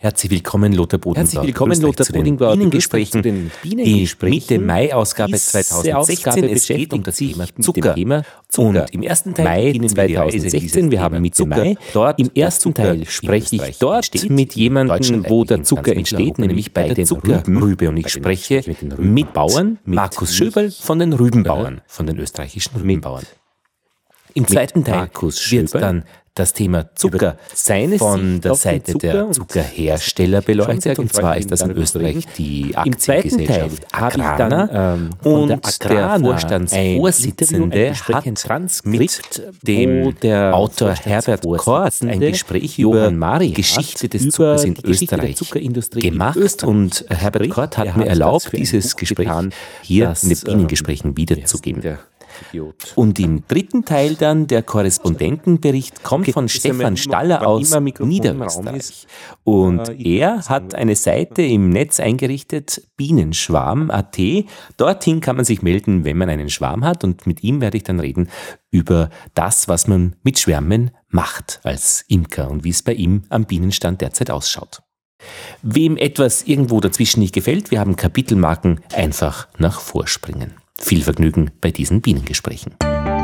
Herzlich willkommen, Lothar Bodingbauer. Bienengesprächen, die Mitte Mai-Ausgabe 2016. Es geht um das Thema Zucker. Und im ersten Teil Mai 2016, wir haben Mitte Mai, dort im ersten Teil spreche ich dort mit jemandem, wo der Zucker entsteht, nämlich bei der Zuckerrübe. Und ich spreche mit Bauern, Markus Schöberl von den Rübenbauern, von den österreichischen Rübenbauern. Im zweiten Teil wird dann das Thema Zucker von der Seite der Zuckerhersteller beleuchtet. Und zwar ist das in Österreich die Aktiengesellschaft Agrana. Und der Vorstandsvorsitzende hat mit dem Autor Herbert Kort ein Gespräch über die Geschichte des Zuckers in Österreich gemacht. Und Herbert Kort hat mir erlaubt, dieses Gespräch hier in den Bienengesprächen wiederzugeben. Und im dritten Teil dann der Korrespondentenbericht kommt von Stefan Staller aus Niederösterreich. Und er hat eine Seite im Netz eingerichtet, Bienenschwarm.at. Dorthin kann man sich melden, wenn man einen Schwarm hat. Und mit ihm werde ich dann reden über das, was man mit Schwärmen macht als Imker und wie es bei ihm am Bienenstand derzeit ausschaut. Wem etwas irgendwo dazwischen nicht gefällt, wir haben Kapitelmarken, einfach nach vorspringen. Viel Vergnügen bei diesen Bienengesprächen.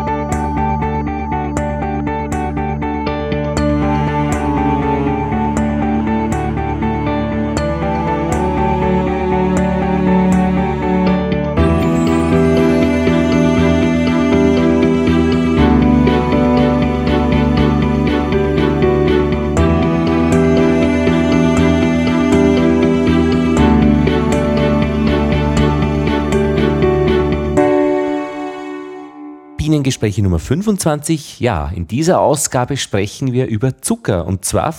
Bienengespräche Nummer 25. Ja, in dieser Ausgabe sprechen wir über Zucker und zwar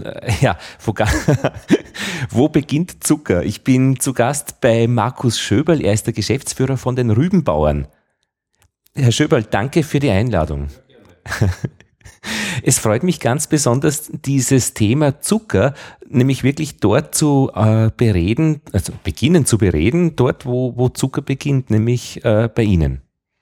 wo beginnt Zucker? Ich bin zu Gast bei Markus Schöberl, er ist der Geschäftsführer von den Rübenbauern. Herr Schöberl, danke für die Einladung. Es freut mich ganz besonders, dieses Thema Zucker, nämlich wirklich dort zu beginnen zu bereden, dort wo Zucker beginnt, nämlich bei Ihnen.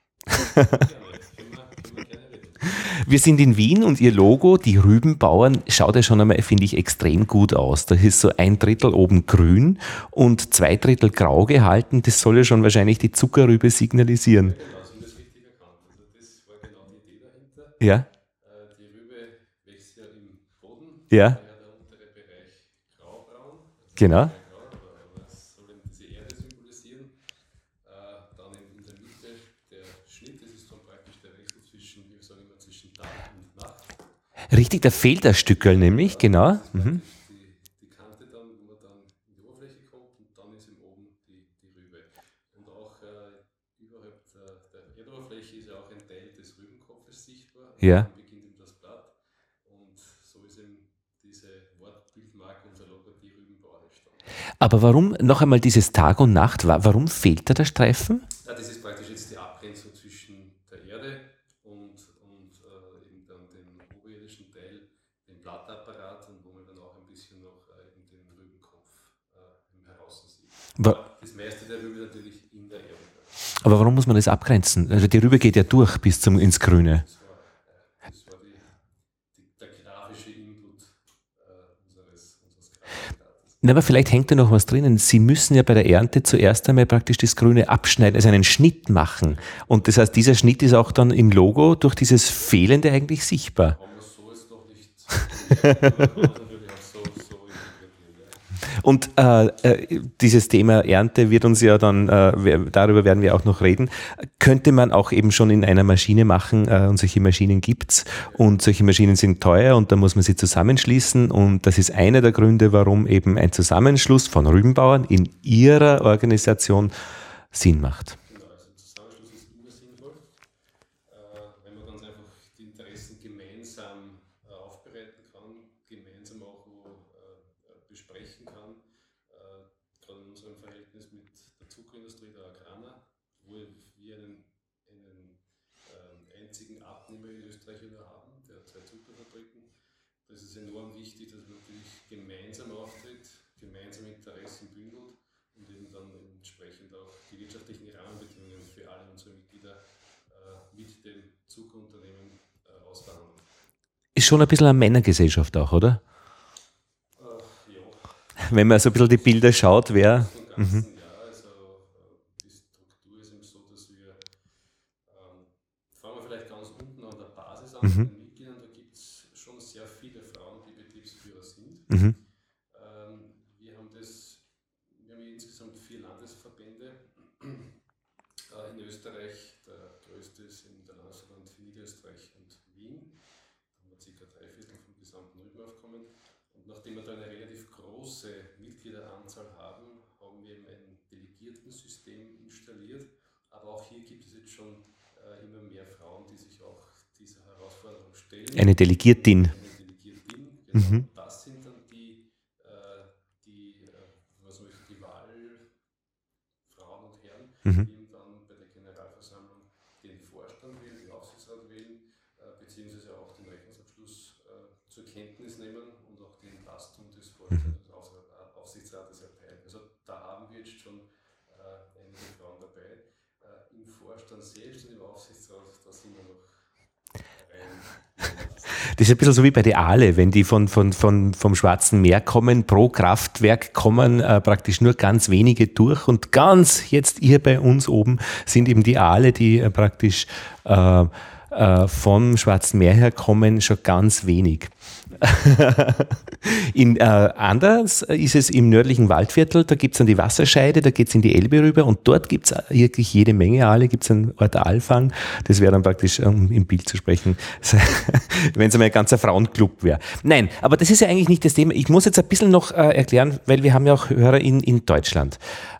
Wir sind in Wien und Ihr Logo, die Rübenbauern, schaut ja schon einmal, finde ich, extrem gut aus. Da ist so 1/3 oben grün und 2/3 grau gehalten. Das soll ja schon wahrscheinlich die Zuckerrübe signalisieren. Genau, Sie haben das richtig erkannt. Also das war genau die Idee dahinter. Ja. Die Rübe wächst ja im Boden. Ja. Der untere Bereich graubraun. Genau. Das soll eben diese Erde symbolisieren. Dann in der Mitte der Schnitt, das ist dann praktisch der Wechsel zwischen, wir sagen immer, zwischen Tag und Nacht. Richtig, da fehlt das Stückerl nämlich, genau. Mhm. Die Kante dann, wo man dann in die Oberfläche kommt und dann ist eben oben die Rübe. Und auch überhalb der Erdoberfläche ist ja auch ein Teil des Rübenkopfes sichtbar. Ja. Dann beginnt eben das Blatt und so ist eben diese Wortbildmarke, unser Logo, die Rübenbauer entstanden. Aber warum, noch einmal dieses Tag und Nacht, warum fehlt da der Streifen? Ja, das ist praktisch jetzt die Abgrenzung zwischen der Erde und eben dann dem oberirdischen Teil, dem Blattapparat und wo man dann auch ein bisschen noch eben den Rübenkopf heraus sieht. Das meiste der Rübe natürlich in der Erde. Aber warum muss man das abgrenzen? Also die Rübe geht ja durch bis ins Grüne. Das war der grafische Input unseres Grafikdatens. Na, aber vielleicht hängt da noch was drinnen. Sie müssen ja bei der Ernte zuerst einmal praktisch das Grüne abschneiden, also einen Schnitt machen. Und das heißt, dieser Schnitt ist auch dann im Logo durch dieses Fehlende eigentlich sichtbar. Aber so ist doch nicht. Natürlich auch so interpretieren. Und dieses Thema Ernte wird uns ja dann, darüber werden wir auch noch reden, könnte man auch eben schon in einer Maschine machen und solche Maschinen gibt's und solche Maschinen sind teuer und da muss man sie zusammenschließen und das ist einer der Gründe, warum eben ein Zusammenschluss von Rübenbauern in ihrer Organisation Sinn macht. Genau, also Zusammenschluss ist immer sinnvoll, wenn man ganz einfach die Interessen gemeinsam aufbereiten kann, gemeinsam auch besprechen kann. Gerade in unserem Verhältnis mit der Zuckerindustrie, der Agrana, wo wir einen einzigen Abnehmer in Österreich haben, der 2 Zuckerfabriken. Das ist enorm wichtig, dass man natürlich gemeinsam auftritt, gemeinsam Interessen bündelt und eben dann entsprechend auch die wirtschaftlichen Rahmenbedingungen für alle unsere Mitglieder mit dem Zuckerunternehmen ausverhandeln. Ist schon ein bisschen eine Männergesellschaft auch, oder? Ja, Wenn man so ein bisschen die Bilder schaut, wer... Den Mitgliedern, da gibt es schon sehr viele Frauen, die Betriebsführer sind. Wir haben insgesamt 4 Landesverbände in Österreich. Der größte ist in der Landesverband für Niederösterreich und Wien. Da haben wir ca. 3/4 vom gesamten Rübenaufkommen. Und nachdem wir da eine relativ große Mitgliederanzahl haben, haben wir eben ein Delegiertensystem installiert. Aber auch hier gibt es jetzt schon immer mehr Frauen, die sich auch dieser Herausforderung stellen. Eine Delegiertin. Genau. Das sind dann die Wahlfrauen und Herren, die dann bei der Generalversammlung den Vorstand wählen, den Aufsichtsrat wählen, beziehungsweise auch den Rechnungsabschluss zur Kenntnis nehmen und auch die Entlastung des Vorstands und Aufsichtsrates erteilen. Also da haben wir jetzt schon einige Frauen dabei. Im Vorstand selbst und im Aufsichtsrat, da sind wir noch Das ist ein bisschen so wie bei der Aale, wenn die vom Schwarzen Meer kommen, pro Kraftwerk kommen praktisch nur ganz wenige durch und ganz jetzt hier bei uns oben sind eben die Aale, die praktisch vom Schwarzen Meer her kommen, schon ganz wenig. Anders ist es im nördlichen Waldviertel, da gibt es dann die Wasserscheide, da geht es in die Elbe rüber und dort gibt es wirklich jede Menge Aale, gibt es einen Ort Aalfang, das wäre dann praktisch, um im Bild zu sprechen, wenn es einmal ein ganzer Frauenclub wäre. Nein, aber das ist ja eigentlich nicht das Thema. Ich muss jetzt ein bisschen noch erklären, weil wir haben ja auch Hörer in Deutschland.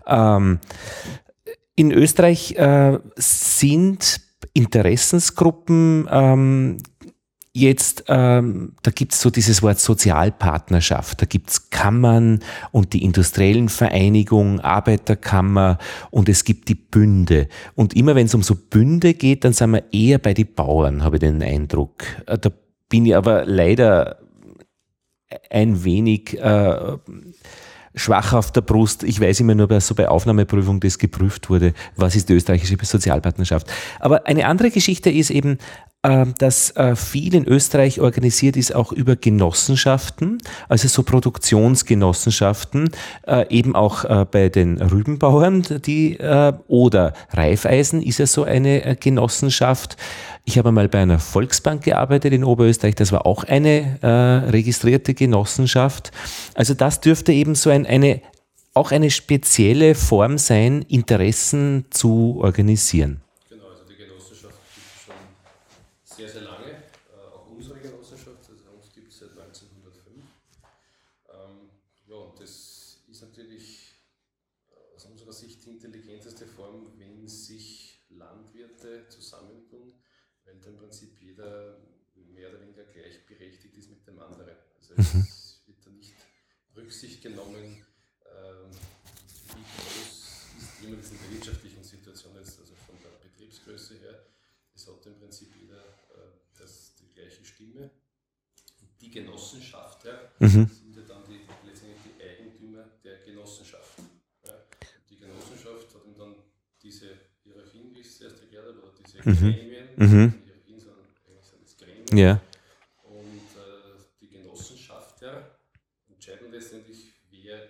In Österreich sind Interessensgruppen jetzt, da gibt es so dieses Wort Sozialpartnerschaft, da gibt es Kammern und die industriellen Vereinigungen, Arbeiterkammer und es gibt die Bünde. Und immer wenn es um so Bünde geht, dann sind wir eher bei den Bauern, habe ich den Eindruck. Da bin ich aber leider ein wenig schwach auf der Brust. Ich weiß immer nur, dass so bei Aufnahmeprüfung das geprüft wurde, was ist die österreichische Sozialpartnerschaft. Aber eine andere Geschichte ist eben, dass viel in Österreich organisiert ist, auch über Genossenschaften, also so Produktionsgenossenschaften, eben auch bei den Rübenbauern, oder Raiffeisen ist ja so eine Genossenschaft. Ich habe mal bei einer Volksbank gearbeitet in Oberösterreich, das war auch eine registrierte Genossenschaft. Also das dürfte eben so auch eine spezielle Form sein, Interessen zu organisieren. Genau, also die Genossenschaft gibt es schon sehr, sehr lange. Auch unsere Genossenschaft, also uns gibt es seit 1905. Ja, und das ist natürlich aus unserer Sicht die intelligenteste Form, wenn sich Landwirte zusammentun, weil da im Prinzip jeder mehr oder weniger gleichberechtigt ist mit dem anderen. Also es wird da nicht Rücksicht genommen, wie groß ist jemand in der wirtschaftlichen Situation jetzt, also von der Betriebsgröße her. Es hat im Prinzip jeder die gleiche Stimme. Und die Genossenschafter sind ja dann letztendlich die Eigentümer der Genossenschaft. Ja. Die Genossenschaft hat dann diese Hierarchien, wie ich es zuerst erklärt habe, oder diese Gremien, Hierarchien, sondern eigentlich sind es Gremien. Ja. Und die Genossenschafter entscheiden letztendlich, wer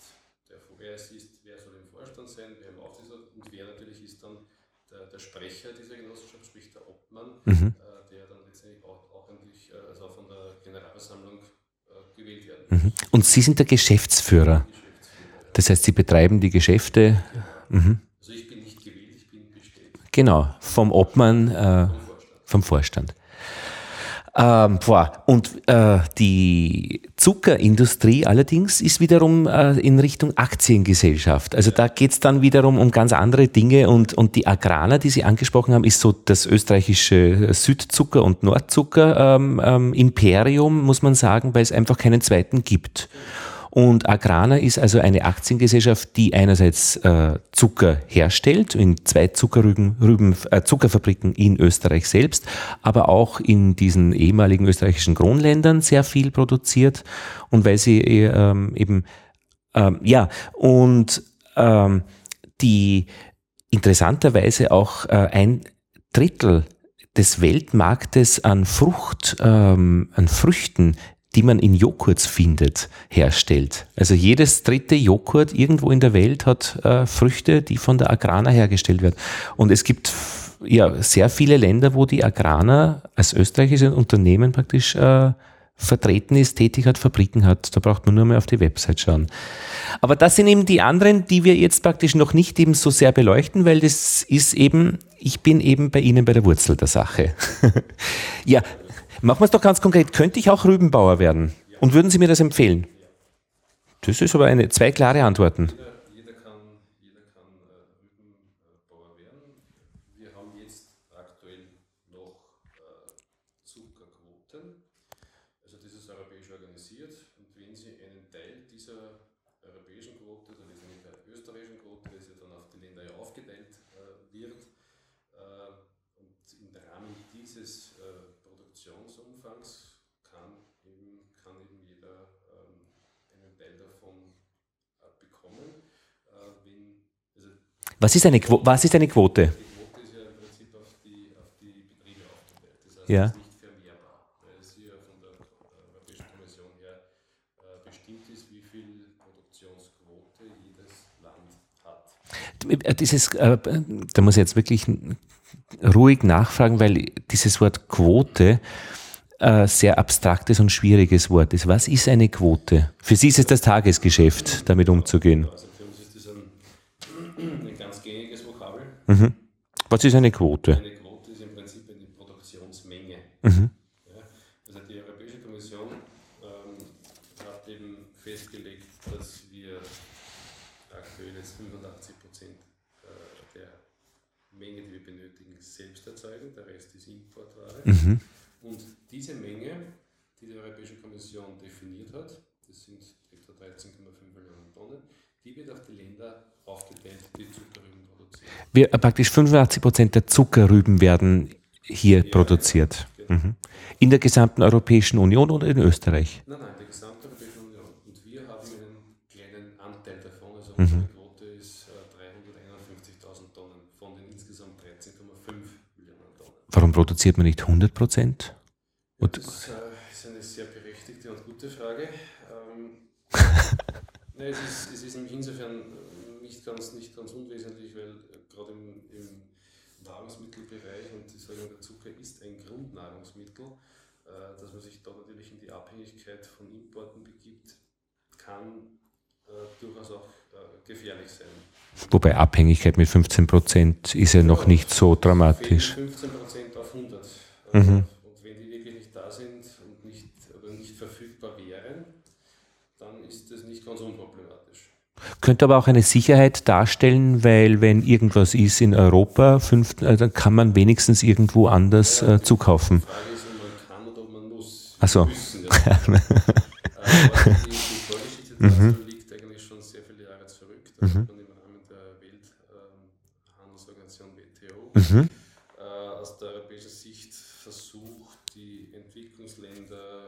soll im Vorstand sein, wer im Aufsichtsrat und wer natürlich ist dann der Sprecher dieser Genossenschaft, sprich der Obmann, der dann letztendlich auch also von der Generalversammlung gewählt werden muss. Und Sie sind der Geschäftsführer. Das heißt, Sie betreiben die Geschäfte. Also ich bin nicht gewählt, ich bin bestellt. Genau, vom Obmann, vom Vorstand. Und die Zuckerindustrie allerdings ist wiederum in Richtung Aktiengesellschaft. Also da geht es dann wiederum um ganz andere Dinge und die Agrana, die Sie angesprochen haben, ist so das österreichische Südzucker- und Nordzucker Imperium, muss man sagen, weil es einfach keinen zweiten gibt. Und Agrana ist also eine Aktiengesellschaft, die einerseits Zucker herstellt, in 2 Zuckerfabriken in Österreich selbst, aber auch in diesen ehemaligen österreichischen Kronländern sehr viel produziert. Und weil sie die interessanterweise auch 1/3 des Weltmarktes an Früchten die man in Joghurts findet, herstellt. Also jedes dritte Joghurt irgendwo in der Welt hat Früchte, die von der Agrana hergestellt werden. Und es gibt ja sehr viele Länder, wo die Agrana als österreichisches Unternehmen praktisch vertreten ist, tätig hat, Fabriken hat. Da braucht man nur mal auf die Website schauen. Aber das sind eben die anderen, die wir jetzt praktisch noch nicht eben so sehr beleuchten, weil das ist eben, ich bin eben bei Ihnen bei der Wurzel der Sache. Ja, machen wir es doch ganz konkret. Könnte ich auch Rübenbauer werden? Und würden Sie mir das empfehlen? Das ist aber zwei klare Antworten. Jeder kann Rübenbauer werden. Wir haben jetzt aktuell noch Zuckerquoten. Also das ist europäisch organisiert. Und wenn Sie einen Teil dieser europäischen Quote, oder das ist nicht der österreichischen Quote, das ja dann auf die Länder ja aufgeteilt wird, und im Rahmen dieses Produktionsumfangs kann eben jeder einen Teil davon bekommen. Was ist eine Quote? Die Quote ist ja im Prinzip auf die Betriebe aufgeteilt. Das heißt, Ja. es ist nicht vermehrbar, weil es hier von der Europäischen Kommission her bestimmt ist, wie viel Produktionsquote jedes Land hat. Da muss ich jetzt wirklich ruhig nachfragen, weil dieses Wort Quote sehr abstraktes und schwieriges Wort ist. Was ist eine Quote? Für Sie ist es das Tagesgeschäft, damit umzugehen. Also für uns ist das ein ganz gängiges Vokabel. Mhm. Was ist eine Quote? Eine Quote ist im Prinzip eine Produktionsmenge. Mhm. Ja, also die Europäische Kommission hat eben festgelegt, dass wir aktuell jetzt 85% der Menge, die wir benötigen, selbst erzeugen. Der Rest ist Importware. Mhm. Und diese Menge, die die Europäische Kommission definiert hat, das sind etwa 13,5 Millionen Tonnen, die wird auf die Länder aufgeteilt, die Zuckerrüben produzieren. Praktisch 85% der Zuckerrüben werden hier produziert. Genau. Mhm. In der gesamten Europäischen Union oder in Österreich? Nein, der gesamten Europäischen Union. Und wir haben einen kleinen Anteil davon. Also unsere Quote ist 351.000 Tonnen von den insgesamt 13,5 Millionen Tonnen. Warum produziert man nicht 100%? Das ist eine sehr berechtigte und gute Frage. Es ist insofern nicht ganz unwesentlich, weil gerade im Nahrungsmittelbereich, und ich sage, der Zucker ist ein Grundnahrungsmittel, dass man sich da natürlich in die Abhängigkeit von Importen begibt, kann durchaus auch gefährlich sein. Wobei Abhängigkeit mit 15% ist ja noch nicht so dramatisch. 15% auf 100. Mhm. Und wenn die wirklich nicht da sind und nicht verfügbar wären, dann ist das nicht ganz unproblematisch. Könnte aber auch eine Sicherheit darstellen, weil wenn irgendwas ist in Europa, dann kann man wenigstens irgendwo anders zukaufen. Die Frage ist, ob man kann oder ob man muss. Ach so. Müssen, ja. Aber die Vorgeschichte dazu liegt eigentlich schon sehr viele Jahre zurück. Da hat man im Rahmen der Welthandelsorganisation WTO aus der europäischen Sicht versucht, die Entwicklungsländer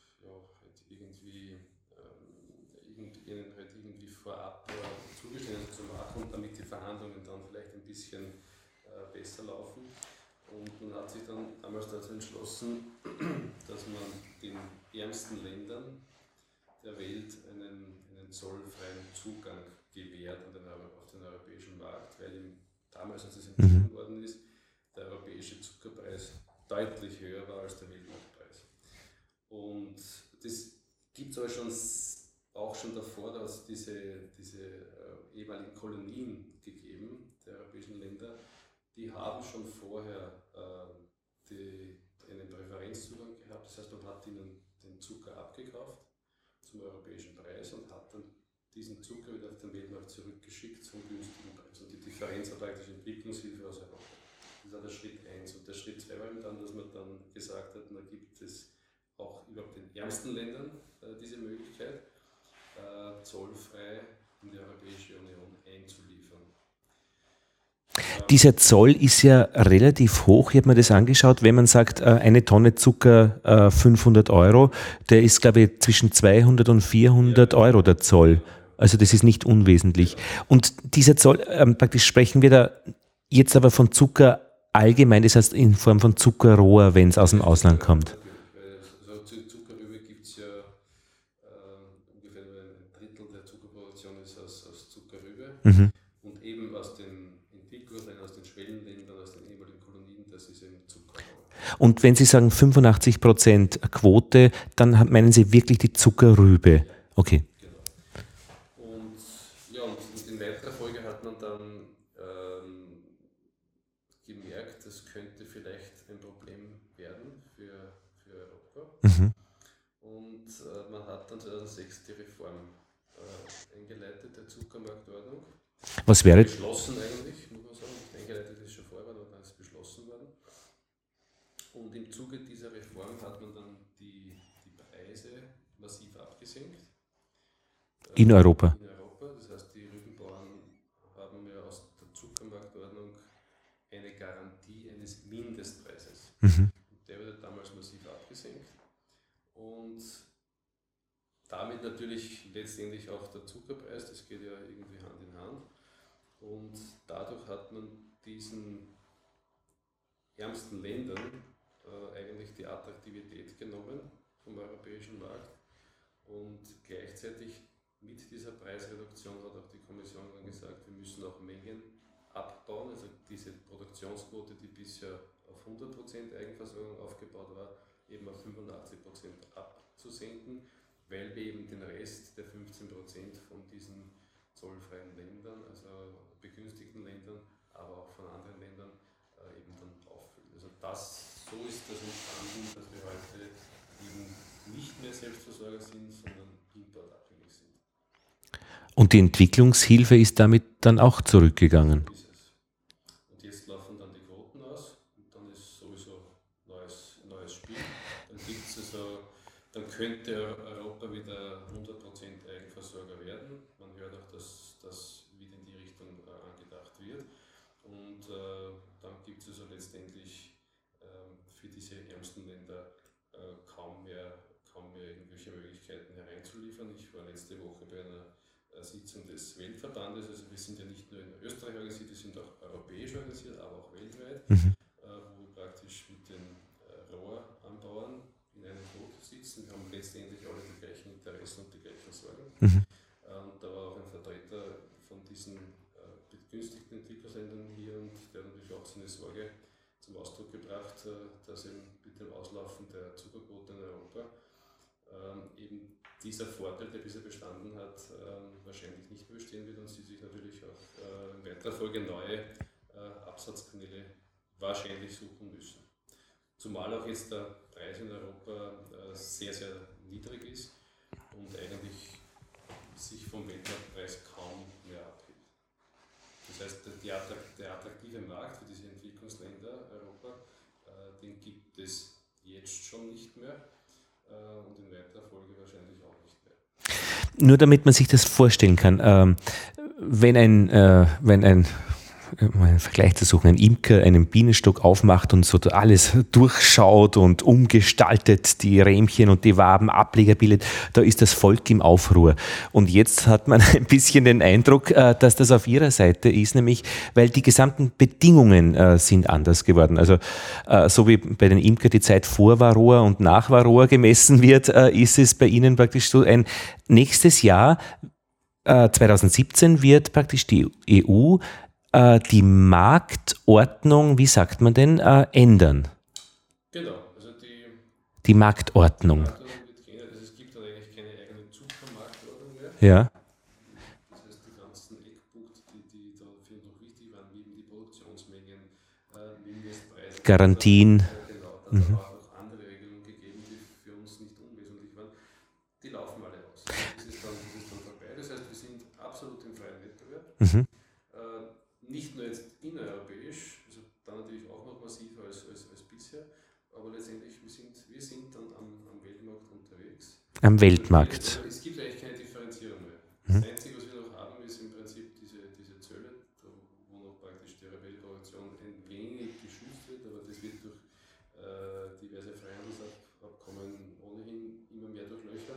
ihnen halt irgendwie vorab Zugeständnisse zu machen, damit die Verhandlungen dann vielleicht ein bisschen besser laufen. Und man hat sich dann damals dazu entschlossen, dass man den ärmsten Ländern der Welt einen zollfreien Zugang gewährt auf den europäischen Markt, weil damals, als es entschieden worden ist, der europäische Zuckerpreis deutlich höher war als der Weltmarktpreis. Und das gibt es aber auch schon davor, dass es diese ehemaligen Kolonien gegeben, der europäischen Länder, die haben schon vorher einen Präferenzzugang gehabt. Das heißt, man hat ihnen den Zucker abgekauft zum europäischen Preis und hat dann diesen Zucker wieder auf den Weltmarkt zurückgeschickt zum günstigen Preis. Und die Differenz war praktisch Entwicklungshilfe aus Europa. Das war der Schritt 1. Und der Schritt 2 war dann, dass man dann gesagt hat, da gibt es auch überhaupt den ärmsten Ländern diese Möglichkeit, zollfrei in die Europäische Union einzuliefern. Dieser Zoll ist ja relativ hoch. Ich habe mir das angeschaut. Wenn man sagt, eine Tonne Zucker 500 Euro, der ist, glaube ich, zwischen 200 und 400 Euro der Zoll. Also das ist nicht unwesentlich. Und dieser Zoll, praktisch sprechen wir da jetzt aber von Zucker allgemein, das heißt in Form von Zuckerrohr, wenn es aus dem Ausland kommt. Also Zuckerrübe gibt es ja Produktion ist aus Zuckerrübe und eben aus den Entwicklungsländern, aus den Schwellenländern, aus den ehemaligen Kolonien, das ist eben Zucker. Und wenn Sie sagen 85% Quote, dann meinen Sie wirklich die Zuckerrübe? Okay. Genau. Und in weiterer Folge hat man dann gemerkt, das könnte vielleicht ein Problem werden für Europa. Und man hat dann 2006 die Reform eingeleitet, der Zuckermarktordnung. Was wäre? Beschlossen eigentlich, muss man sagen. Nicht eingeleitet ist schon vorher, aber dann ist beschlossen worden. Und im Zuge dieser Reform hat man dann die Preise massiv abgesenkt. In Europa? In Europa, das heißt, die Rübenbauern haben ja aus der Zuckermarktordnung eine Garantie eines Mindestpreises. Der wurde damals massiv abgesenkt. Und damit natürlich letztendlich auch der Zuckerpreis, das geht ja irgendwie Hand in Hand. Und dadurch hat man diesen ärmsten Ländern eigentlich die Attraktivität genommen vom europäischen Markt. Und gleichzeitig mit dieser Preisreduktion hat auch die Kommission dann gesagt, wir müssen auch Mengen abbauen, also diese Produktionsquote, die bisher auf 100% Eigenversorgung aufgebaut war, eben auf 85% abzusenken, weil wir eben den Rest der 15% von diesen zollfreien Ländern, also begünstigten Ländern, aber auch von anderen Ländern eben dann auffüllen. Also so ist das entstanden, dass wir heute eben nicht mehr Selbstversorger sind, sondern importabhängig sind. Und die Entwicklungshilfe ist damit dann auch zurückgegangen? So ist es. Und jetzt laufen dann die Quoten aus und dann ist sowieso neues Spiel. Dann könnte Europa wieder 100% Eigenversorger werden. Man hört auch, dass das wieder in die Richtung angedacht wird. Und dann gibt es also letztendlich für diese ärmsten Länder kaum mehr irgendwelche Möglichkeiten hereinzuliefern. Ich war letzte Woche bei einer Sitzung des Weltverbandes, also wir sind ja nicht nur in Österreich organisiert, wir sind auch europäisch organisiert, aber auch weltweit, wo wir praktisch mit den Rohranbauern in einem Boot sitzen. Wir haben letztendlich alle die gleichen Interessen und die gleichen Sorgen. Und da war auch ein Vertreter von diesen begünstigten Entwicklungsländern hier und der hat natürlich auch seine Sorge zum Ausdruck gebracht, dass eben mit dem Auslaufen der Zuckerquote in Europa eben dieser Vorteil, der bisher bestanden hat, wahrscheinlich nicht mehr bestehen wird und sie sich natürlich auch in weiterer Folge neue Absatzkanäle wahrscheinlich suchen müssen. Zumal auch jetzt der Preis in Europa sehr, sehr niedrig ist und eigentlich sich vom Weltmarktpreis kaum mehr abhebt. Das heißt, der attraktive Markt für diese Entwicklungsländer Europa, den gibt es jetzt schon nicht mehr und in weiterer Folge wahrscheinlich auch nicht mehr. Nur damit man sich das vorstellen kann, wenn ein um einen Vergleich zu suchen, ein Imker einen Bienenstock aufmacht und so alles durchschaut und umgestaltet, die Rähmchen und die Waben, Ableger bildet, da ist das Volk im Aufruhr. Und jetzt hat man ein bisschen den Eindruck, dass das auf ihrer Seite ist, nämlich weil die gesamten Bedingungen sind anders geworden. Also so wie bei den Imker die Zeit vor Varroa und nach Varroa gemessen wird, ist es bei ihnen praktisch so ein nächstes Jahr, 2017, wird praktisch die EU die Marktordnung, wie sagt man denn, ändern? Genau, also die Marktordnung. Wird geändert. Also es gibt dann eigentlich keine eigene Zuckermarktordnung mehr. Ja. Das heißt, die ganzen Eckpunkte, die dafür noch wichtig waren, wie eben die Produktionsmengen, Mindestpreise, Garantien. Genau, dann hat es auch andere Regelungen gegeben, die für uns nicht unwesentlich waren. Die laufen alle aus. Das ist dann vorbei. Das heißt, wir sind absolut im freien Wettbewerb. Nicht nur jetzt innereuropäisch, also dann natürlich auch noch massiver als bisher, aber letztendlich wir sind dann am Weltmarkt unterwegs. Am Weltmarkt. Es gibt eigentlich keine Differenzierung mehr. Das Einzige, was wir noch haben, ist im Prinzip diese Zölle, wo noch praktisch die europäische Produktion ein wenig geschützt wird, aber das wird durch diverse Freihandelsabkommen ohnehin immer mehr durchlöchert.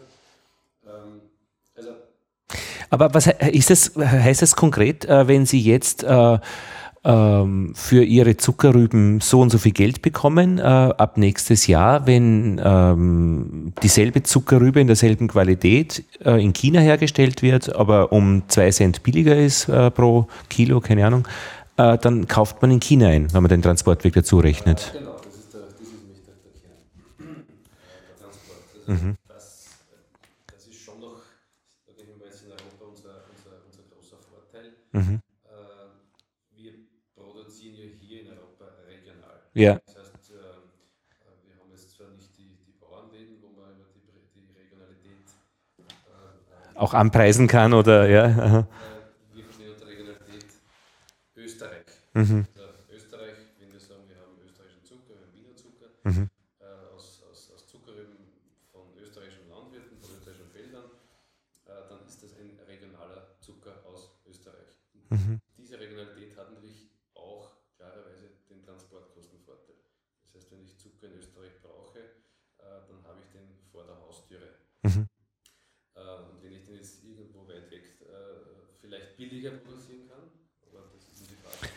Aber was heißt das konkret, wenn Sie jetzt für ihre Zuckerrüben so und so viel Geld bekommen ab nächstes Jahr, wenn dieselbe Zuckerrübe in derselben Qualität in China hergestellt wird, aber um 2 Cent billiger ist pro Kilo, keine Ahnung, dann kauft man in China ein, wenn man den Transportweg dazu rechnet. Genau, das ist nämlich der Kern. Der Transport. Also das ist schon noch, sage ich mal, jetzt in Europa unser großer Vorteil. Mhm. Wir produzieren ja hier in Europa regional. Ja. Das heißt, wir haben jetzt zwar nicht die Bauernläden, wo man über die Regionalität auch anpreisen kann oder ja. Aha. Wir verstehen unter Regionalität Österreich. Mhm. Also Österreich, wenn wir sagen, wir haben österreichischen Zucker, wir haben Wiener Zucker, Mhm. aus Zuckerrüben von österreichischen Landwirten, von österreichischen Feldern, dann ist das ein regionaler Zucker aus Österreich. Mhm. Diese Regionalität hat natürlich auch klarerweise den Transportkostenvorteil. Das heißt, wenn ich Zucker in Österreich brauche, dann habe ich den vor der Haustüre. Mhm. Und wenn ich den jetzt irgendwo weit weg vielleicht billiger produzieren kann, aber das ist die Frage,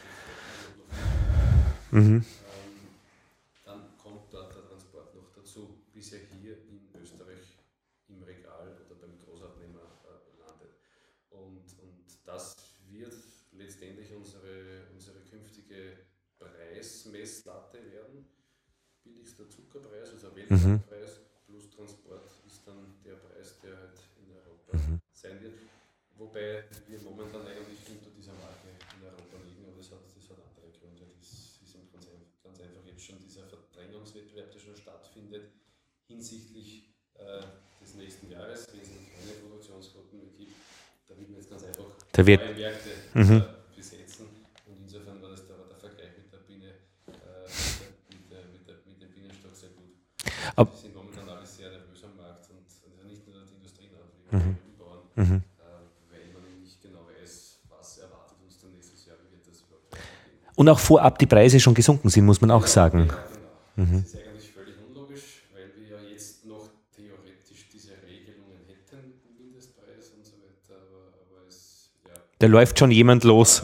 Mhm. dann kommt da der Transport noch dazu, bis er hier in Österreich im Regal oder beim Großabnehmer landet. Und das wird letztendlich unsere künftige Preismesslatte werden. Billigster Zuckerpreis, also Weltmarktpreis, plus Transport ist dann der Preis, der halt in Europa sein wird. Wobei wir momentan eigentlich unter dieser Marke in Europa liegen, aber das hat andere Gründe. Das ist ganz einfach jetzt schon dieser Verdrängungswettbewerb, der schon stattfindet, hinsichtlich des nächsten Jahres, wenn es noch keine Produktionsquoten mehr gibt. Da wird man jetzt ganz einfach neue Märkte besetzen. Und insofern war das der Vergleich mit der Biene, mit dem Bienenstock sehr gut. Die sind momentan alle sehr nervös am Markt und nicht nur die Industrie, sondern die Bauern, weil man nicht genau weiß, was erwartet uns dann nächstes Jahr, wie wird das überhaupt weitergehen. Und auch vorab die Preise schon gesunken sind, muss man auch sagen. Ja, genau. Das ist eigentlich völlig unlogisch, weil wir ja jetzt noch theoretisch diese Regelungen hätten, Mindestpreis und so weiter, aber es, ja. Da läuft schon jemand los.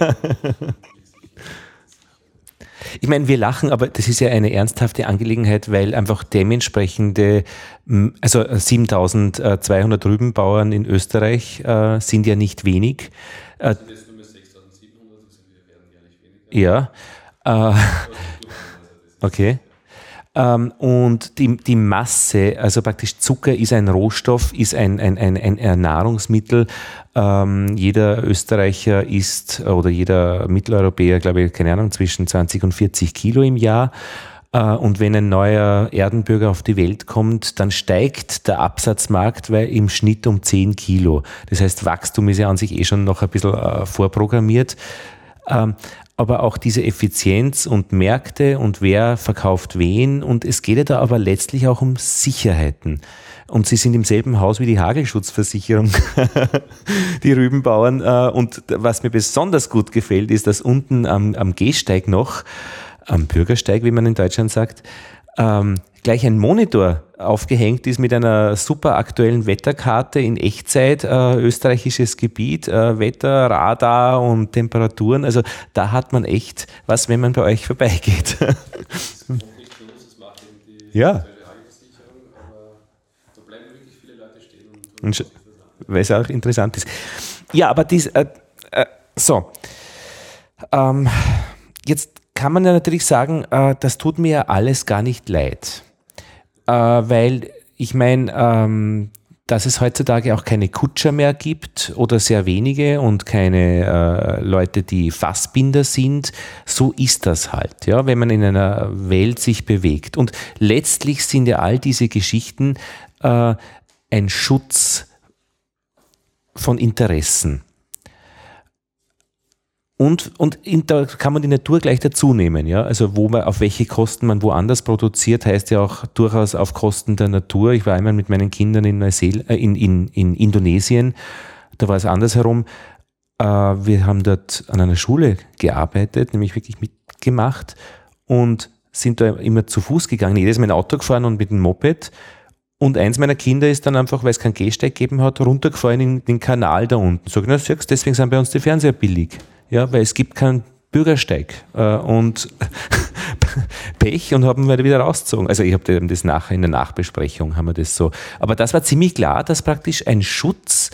Ich meine, wir lachen, aber das ist ja eine ernsthafte Angelegenheit, weil einfach dementsprechende, also 7200 Rübenbauern in Österreich sind ja nicht wenig. Das sind jetzt nur 6700, also wir werden jährlich weniger. Ja, okay. Und die Masse, also praktisch Zucker ist ein Rohstoff, ist ein Nahrungsmittel. Jeder Österreicher isst oder jeder Mitteleuropäer, glaube ich, keine Ahnung, zwischen 20 und 40 Kilo im Jahr. Und wenn ein neuer Erdenbürger auf die Welt kommt, dann steigt der Absatzmarkt im Schnitt um 10 Kilo. Das heißt, Wachstum ist ja an sich schon noch ein bisschen vorprogrammiert. Aber auch diese Effizienz und Märkte und wer verkauft wen. Und es geht ja da aber letztlich auch um Sicherheiten. Und sie sind im selben Haus wie die Hagelschutzversicherung, die Rübenbauern. Und was mir besonders gut gefällt, ist, dass unten am Gehsteig noch, am Bürgersteig, wie man in Deutschland sagt, gleich ein Monitor aufgehängt ist mit einer super aktuellen Wetterkarte in Echtzeit, österreichisches Gebiet, Wetter, Radar und Temperaturen. Also da hat man echt was, wenn man bei euch vorbeigeht. Das kommt nicht für uns, das macht eben die Versicherung, aber da bleiben wirklich viele Leute stehen und weil es auch interessant ist. Ja, aber jetzt kann man ja natürlich sagen, das tut mir ja alles gar nicht leid. Weil ich meine, dass es heutzutage auch keine Kutscher mehr gibt oder sehr wenige und keine Leute, die Fassbinder sind, so ist das halt, ja, wenn man in einer Welt sich bewegt. Und letztlich sind ja all diese Geschichten ein Schutz von Interessen. Und da kann man die Natur gleich dazu nehmen, ja. Also auf welche Kosten man woanders produziert, heißt ja auch durchaus auf Kosten der Natur. Ich war einmal mit meinen Kindern in Indonesien, da war es andersherum. Wir haben dort an einer Schule gearbeitet, nämlich wirklich mitgemacht und sind da immer zu Fuß gegangen, jedes Mal ein Auto gefahren und mit dem Moped. Und eins meiner Kinder ist dann einfach, weil es keinen Gehsteig gegeben hat, runtergefallen in den Kanal da unten. Sag ich, na, siehst, deswegen sind bei uns die Fernseher billig. Ja, weil es gibt keinen Bürgersteig und Pech und haben wir wieder rausgezogen. Also ich habe das nachher in der Nachbesprechung haben wir das so. Aber das war ziemlich klar, dass praktisch ein Schutz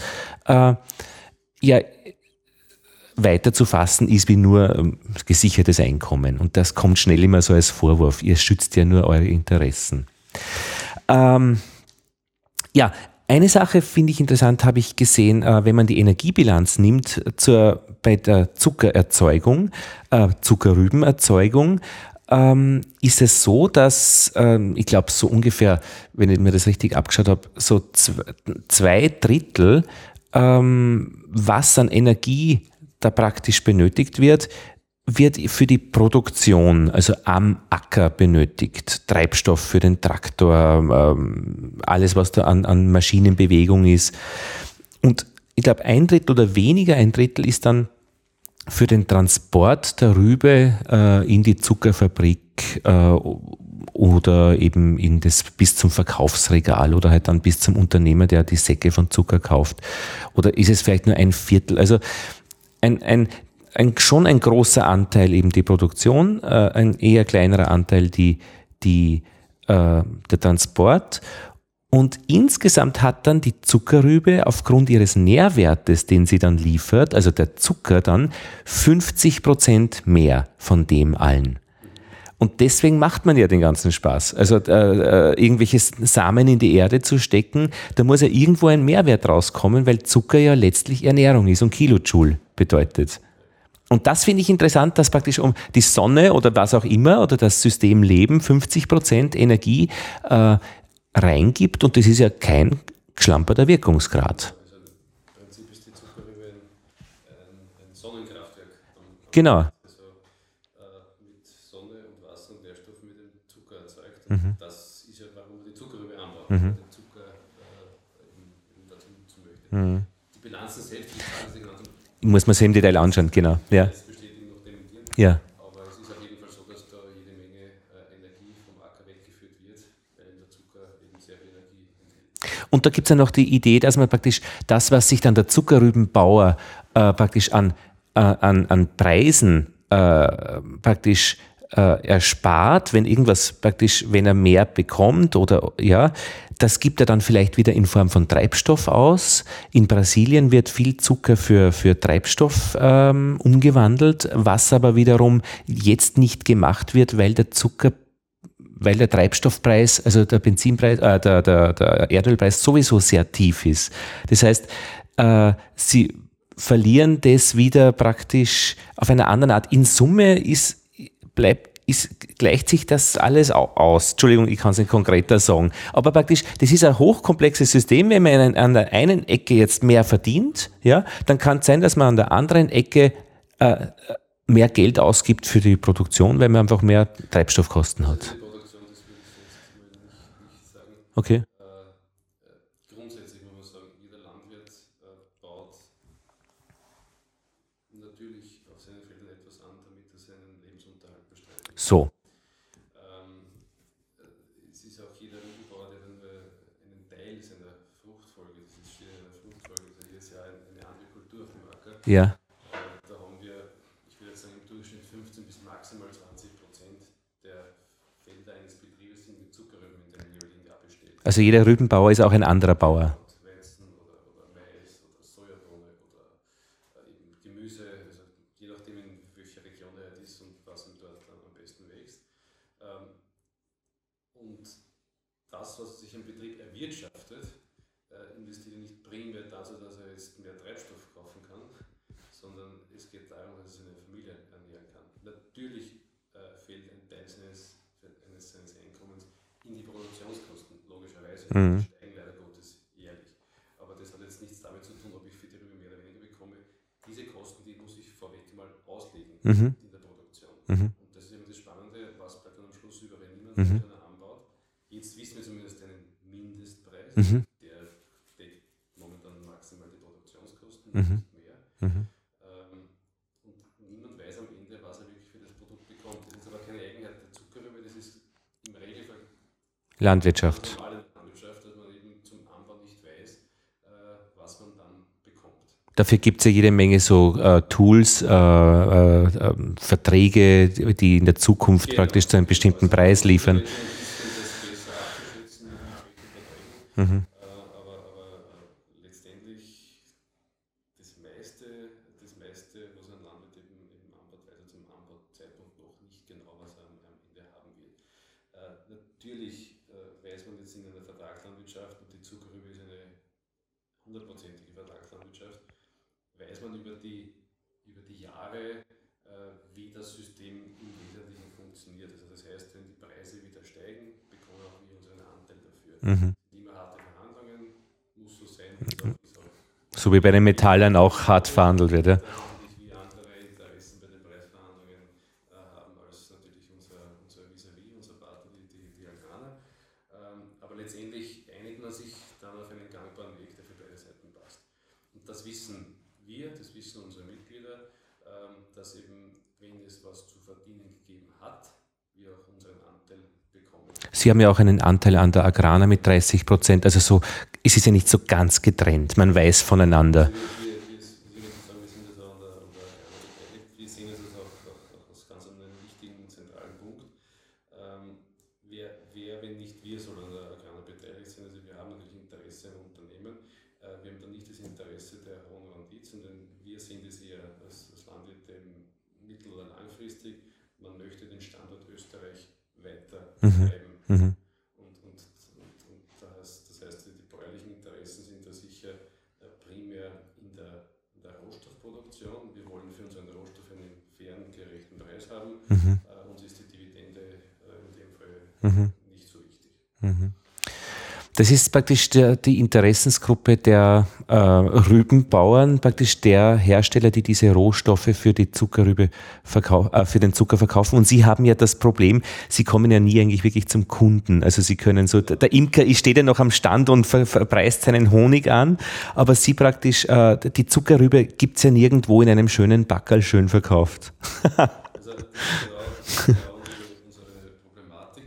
weiter zu fassen ist wie nur gesichertes Einkommen. Und das kommt schnell immer so als Vorwurf. Ihr schützt ja nur eure Interessen. Eine Sache finde ich interessant, habe ich gesehen, wenn man die Energiebilanz nimmt bei der Zuckererzeugung, Zuckerrübenerzeugung, ist es so, dass ich glaube so ungefähr, wenn ich mir das richtig abgeschaut habe, so 2/3, was an Energie da praktisch benötigt wird für die Produktion, also am Acker benötigt. Treibstoff für den Traktor, alles, was da an Maschinenbewegung ist. Und ich glaube, 1/3 oder weniger, 1/3 ist dann für den Transport der Rübe in die Zuckerfabrik oder eben bis zum Verkaufsregal oder halt dann bis zum Unternehmer, der die Säcke von Zucker kauft. Oder ist es vielleicht nur 1/4? Also schon ein großer Anteil eben die Produktion, ein eher kleinerer Anteil der Transport. Und insgesamt hat dann die Zuckerrübe aufgrund ihres Nährwertes, den sie dann liefert, also der Zucker dann, 50% mehr von dem allen. Und deswegen macht man ja den ganzen Spaß. Also irgendwelche Samen in die Erde zu stecken, da muss ja irgendwo ein Mehrwert rauskommen, weil Zucker ja letztlich Ernährung ist und Kilojoule bedeutet. Und das finde ich interessant, dass praktisch um die Sonne oder was auch immer oder das System Leben 50% Energie reingibt und das ist ja kein geschlamperter Wirkungsgrad. Also im Prinzip ist die Zuckerrübe ein Sonnenkraftwerk. Genau. Also mit Sonne und Wasser und Nährstoffen mit dem Zucker erzeugt. Mhm. Das ist ja, warum man die Zuckerrübe anbaut, Mhm. den Zucker eben dazu nutzen möchte. Mhm. Die Bilanzen selbst, die Zahlen sind ganz Muss man sich im Detail anschauen, genau. Ja. das bestätigen noch dementieren. Ja. Aber es ist auf jeden Fall so, dass da jede Menge Energie vom Acker weggeführt wird, weil der Zucker eben sehr viel Energie enthält. Und da gibt es ja noch die Idee, dass man praktisch das, was sich dann der Zuckerrübenbauer praktisch an Preisen praktisch erspart, wenn irgendwas praktisch, wenn er mehr bekommt oder das gibt er dann vielleicht wieder in Form von Treibstoff aus. In Brasilien wird viel Zucker für Treibstoff umgewandelt, was aber wiederum jetzt nicht gemacht wird, weil der Treibstoffpreis, also der Benzinpreis, der Erdölpreis sowieso sehr tief ist. Das heißt, sie verlieren das wieder praktisch auf einer anderen Art. In Summe gleicht sich das alles aus. Entschuldigung, ich kann es nicht konkreter sagen. Aber praktisch, das ist ein hochkomplexes System. Wenn man an der einen Ecke jetzt mehr verdient, ja, dann kann es sein, dass man an der anderen Ecke mehr Geld ausgibt für die Produktion, weil man einfach mehr Treibstoffkosten hat. Die Produktion, das würde ich jetzt mal nicht sagen. Okay. Grundsätzlich muss man sagen, jeder Landwirt baut natürlich auf seinen Feldern etwas an, damit er seinen Lebensunterhalt bestreitet. So. Es ist auch jeder Rübenbauer, der dann einen Teil seiner Fruchtfolge, das ist steht in der Fruchtfolge, also jedes Jahr eine andere Kultur auf dem Acker. Ja. Da haben wir, ich würde jetzt sagen, im Durchschnitt 15 bis maximal 20% der Felder eines Betriebes sind mit Zuckerrüben in dem jeweiligen Jahr bestellt. Also jeder Rübenbauer ist auch ein anderer Bauer. Weizen oder Mais oder Sojabohne oder eben Gemüse, also je nachdem in welcher Region er ist und was ihm dort am besten wächst. Und das, was sich ein Betrieb erwirtschaftet, investiert er nicht primär dazu, dass er jetzt mehr Treibstoff kaufen kann, sondern es geht darum, dass er seine Familie ernähren kann. Natürlich fällt ein Teil seines Einkommens in die Produktionskosten, logischerweise. Mhm. Die steigen leider Gottes jährlich. Aber das hat jetzt nichts damit zu tun, ob ich für die Rübe mehr oder weniger bekomme. Diese Kosten, die muss ich vorweg mal auslegen in der Produktion. Mhm. Und das ist eben das Spannende, was bleibt dann am Schluss über, wenn niemand einer anbaut. Jetzt wissen wir zumindest einen Mindestpreis, der deckt momentan maximal die Produktionskosten, nicht mehr. Und niemand weiß am Ende, was er wirklich für das Produkt bekommt. Das ist aber keine Eigenheit der Zuckerrübe, das ist im Regelfall Landwirtschaft. normale Landwirtschaft, dass man eben zum Anbau nicht weiß, was man dann bekommt. Dafür gibt es ja jede Menge so Tools, Verträge, die in der Zukunft praktisch zu einem bestimmten Preis liefern. Aber letztendlich das meiste, was ein Landwirt eben anbaut, weiß er zum Anbauzeitpunkt noch nicht genau, was er am Ende haben wird. Natürlich weiß man jetzt in einer Vertragslandwirtschaft, und die Zuckerrübe ist eine 100%ige Vertragslandwirtschaft, weiß man über die Jahre, wie das System im Wesentlichen funktioniert. Also das heißt, wenn die Preise wieder steigen, bekommen auch wir unseren Anteil dafür. Immer harte Verhandlungen, muss so sein, wie es auch ist. So wie bei den Metallern auch hart verhandelt wird. Ja? Wie andere Interessen bei den Preisverhandlungen haben als natürlich unser Vis-à-vis, unser Partner, die Agrana. Aber letztendlich einigt man sich dann auf einen gangbaren Weg, der für beide Seiten passt. Und das wissen wir, das wissen unsere Mitglieder, dass eben, wenn es was zu verdienen gegeben hat, wir auch unseren Anteil bekommen. Sie haben ja auch einen Anteil an der Agrana mit 30%, also so, es ist ja nicht so ganz getrennt, man weiß voneinander. Wir sehen es auch als ganz einen wichtigen, zentralen Punkt. Wer, wenn nicht wir, soll an der Agrana beteiligt sein? Also wir haben natürlich Interesse am Unternehmen. Wir haben dann nicht das Interesse der hohen Rendite, sondern wir sehen das eher als Landwirte mittel- oder langfristig. Man möchte den Standort Österreich weiter betreiben. Das heißt, die bäuerlichen Interessen sind da sicher primär in der Rohstoffproduktion. Wir wollen für unseren Rohstoff einen fairen, gerechten Preis haben. Uns ist die Dividende in dem Fall nicht so wichtig. Das ist praktisch die Interessensgruppe der Rübenbauern, praktisch der Hersteller, die diese Rohstoffe für die Zuckerrübe für den Zucker verkaufen. Und Sie haben ja das Problem, Sie kommen ja nie eigentlich wirklich zum Kunden. Also Sie können so, der Imker steht ja noch am Stand und verpreist seinen Honig an, aber Sie praktisch, die Zuckerrübe gibt es ja nirgendwo in einem schönen Backerl schön verkauft. Also das ist genau unsere Problematik.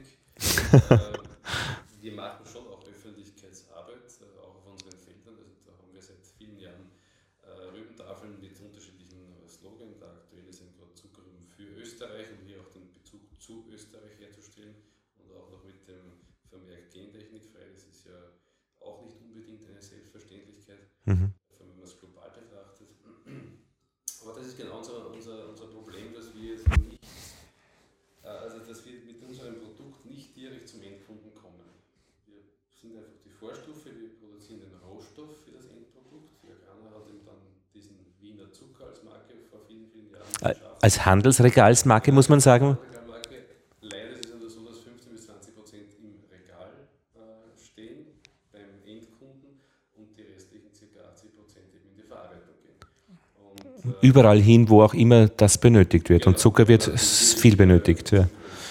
Wir machen schon auch Öffentlichkeitsarbeit, auch auf unseren Feldern. Also da haben wir seit vielen Jahren Rübentafeln mit unterschiedlichen Slogans. Der aktuelle sind gerade Zuckerrüben für Österreich, um hier auch den Bezug zu Österreich herzustellen und auch noch mit dem Vermerk gentechnikfrei. Das ist ja auch nicht unbedingt eine Selbstverständlichkeit, wenn man es global betrachtet. Aber das ist genau unser Problem, dass wir jetzt nicht, dass wir mit unserem Produkt nicht direkt zum Endkunden kommen. Wir sind einfach die Vorstufe, wir produzieren den Rohstoff für das Endprodukt. Die Agrana hat eben dann diesen Wiener Zucker als Marke vor vielen, vielen Jahren geschaffen. Als Handelsregalsmarke muss man sagen. Leider ist es so, dass 15-20% im Regal stehen beim Endkunden und die restlichen ca. 80% eben in die Verarbeitung gehen. Überall hin, wo auch immer das benötigt wird. Und Zucker wird viel benötigt. Ja.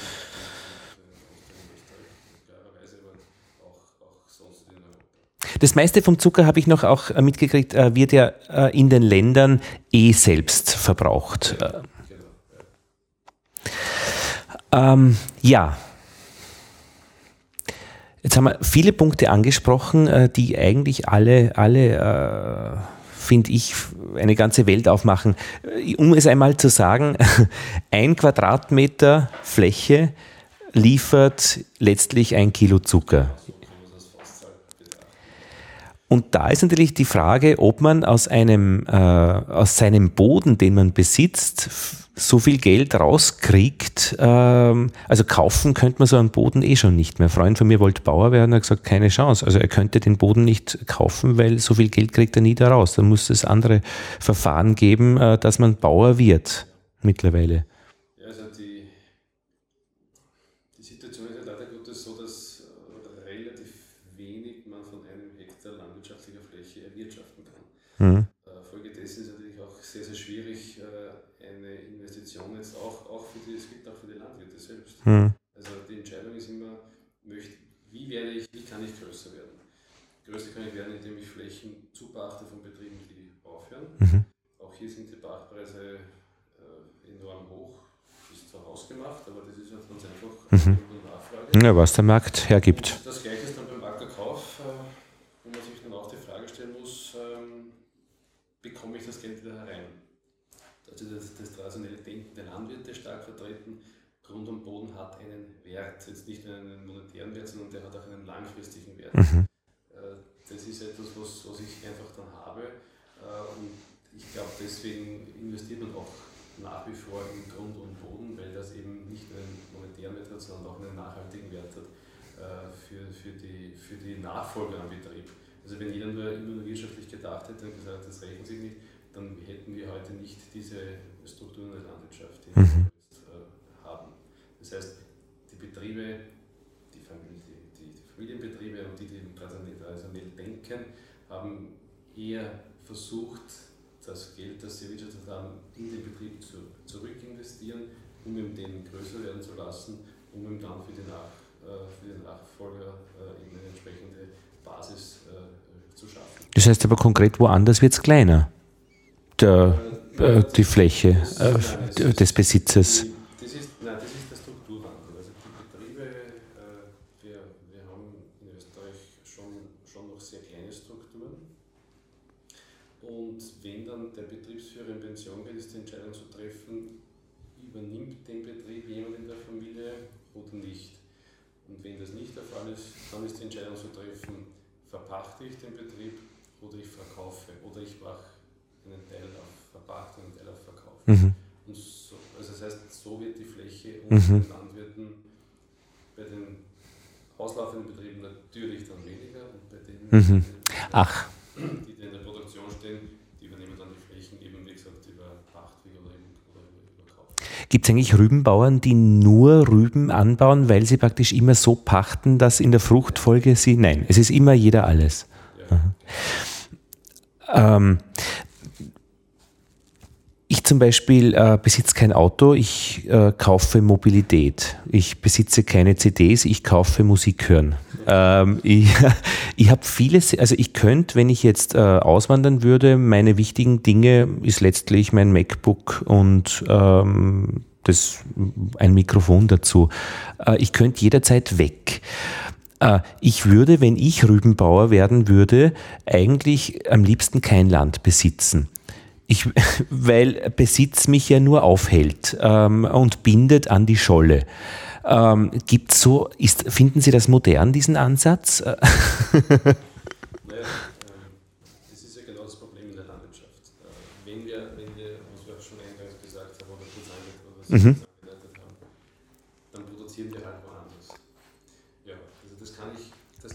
Das meiste vom Zucker, habe ich noch auch mitgekriegt, wird ja in den Ländern selbst verbraucht. Ja. Jetzt haben wir viele Punkte angesprochen, die eigentlich alle finde ich, eine ganze Welt aufmachen. Um es einmal zu sagen, 1 Quadratmeter Fläche liefert letztlich 1 Kilo Zucker. Und da ist natürlich die Frage, ob man aus seinem Boden, den man besitzt, so viel Geld rauskriegt. Also kaufen könnte man so einen Boden schon nicht mehr. Ein Freund von mir wollte Bauer werden, hat gesagt, keine Chance. Also er könnte den Boden nicht kaufen, weil so viel Geld kriegt er nie da raus. Da muss es andere Verfahren geben, dass man Bauer wird mittlerweile. Ja, also die Situation ist ja leider Gottes so, dass relativ wenig man von einem Hektar landwirtschaftlicher Fläche erwirtschaften kann. Folgedessen ist natürlich auch sehr, sehr schwierig, eine Investition jetzt es gibt auch für die Landwirte selbst. Also die Entscheidung ist immer, wie kann ich größer werden? Größer kann ich werden, indem ich Flächen zupachte von Betrieben, die aufhören. Auch hier sind die Pachtpreise enorm hoch. Ist zwar hausgemacht, aber das ist halt ganz einfach Nachfrage. Ja, was der Markt hergibt. Das Gleiche ist dann beim Ackerkauf, wo man sich dann auch die Frage stellen muss, bekomme bekomme ich das Geld wieder herein? Also das traditionelle Denken der Landwirte stark vertreten, Grund und Boden hat einen Wert, jetzt nicht nur einen monetären Wert, sondern der hat auch einen langfristigen Wert. Das ist etwas, was ich einfach dann habe, und ich glaube, deswegen investiert man auch nach wie vor in Grund und Boden, weil das eben nicht nur einen monetären Wert hat, sondern auch einen nachhaltigen Wert hat für die Nachfolger am Betrieb. Also wenn jeder immer nur wirtschaftlich gedacht hätte und gesagt, das rechnet sich nicht, dann hätten wir heute nicht diese Strukturen der Landwirtschaft, die wir jetzt haben. Das heißt, die Betriebe, die Familienbetriebe und die traditionell denken, haben eher versucht, das Geld, das sie erwirtschaftet haben, in den Betrieb zurückinvestieren, um ihn den größer werden zu lassen, um ihm dann für den Nachfolger eben eine entsprechende Basis zu schaffen. Das heißt aber konkret, woanders wird es kleiner, die Fläche des Besitzes. Das ist der Strukturwandel. Also die Betriebe, wir haben in Österreich schon noch sehr kleine Strukturen. Und wenn dann der Betriebsführer in Pension geht, ist die Entscheidung zu treffen, übernimmt den Betrieb jemand in der Familie oder nicht. Und wenn das nicht der Fall ist, dann ist die Entscheidung zu treffen, verpachte ich den Betrieb oder ich verkaufe oder ich mache einen Teil auf Verpachtung und einen Teil auf Verkauf. Und so, also das heißt, so wird die Fläche unter den Landwirten bei den auslaufenden Betrieben natürlich dann weniger und bei denen, die in der Produktion stehen, die übernehmen dann die Flächen eben, wie gesagt, über Pachtweg oder über Kauf. Gibt es eigentlich Rübenbauern, die nur Rüben anbauen, weil sie praktisch immer so pachten, dass in der Fruchtfolge sie... Nein, es ist immer jeder alles. Ja. Ich zum Beispiel besitze kein Auto, ich kaufe Mobilität. Ich besitze keine CDs, ich kaufe Musik hören. Ich habe vieles, also ich könnte, wenn ich jetzt auswandern würde, meine wichtigen Dinge ist letztlich mein MacBook und ein Mikrofon dazu. Ich könnte jederzeit weg. Ich würde, wenn ich Rübenbauer werden würde, eigentlich am liebsten kein Land besitzen. Weil Besitz mich ja nur aufhält und bindet an die Scholle. Finden Sie das modern, diesen Ansatz? Naja, das ist ja genau das Problem in der Landwirtschaft. Wenn wir, was wir schon eingangs gesagt haben oder kurz angedeutet haben, dann produzieren wir halt woanders. Ja, also das kann ich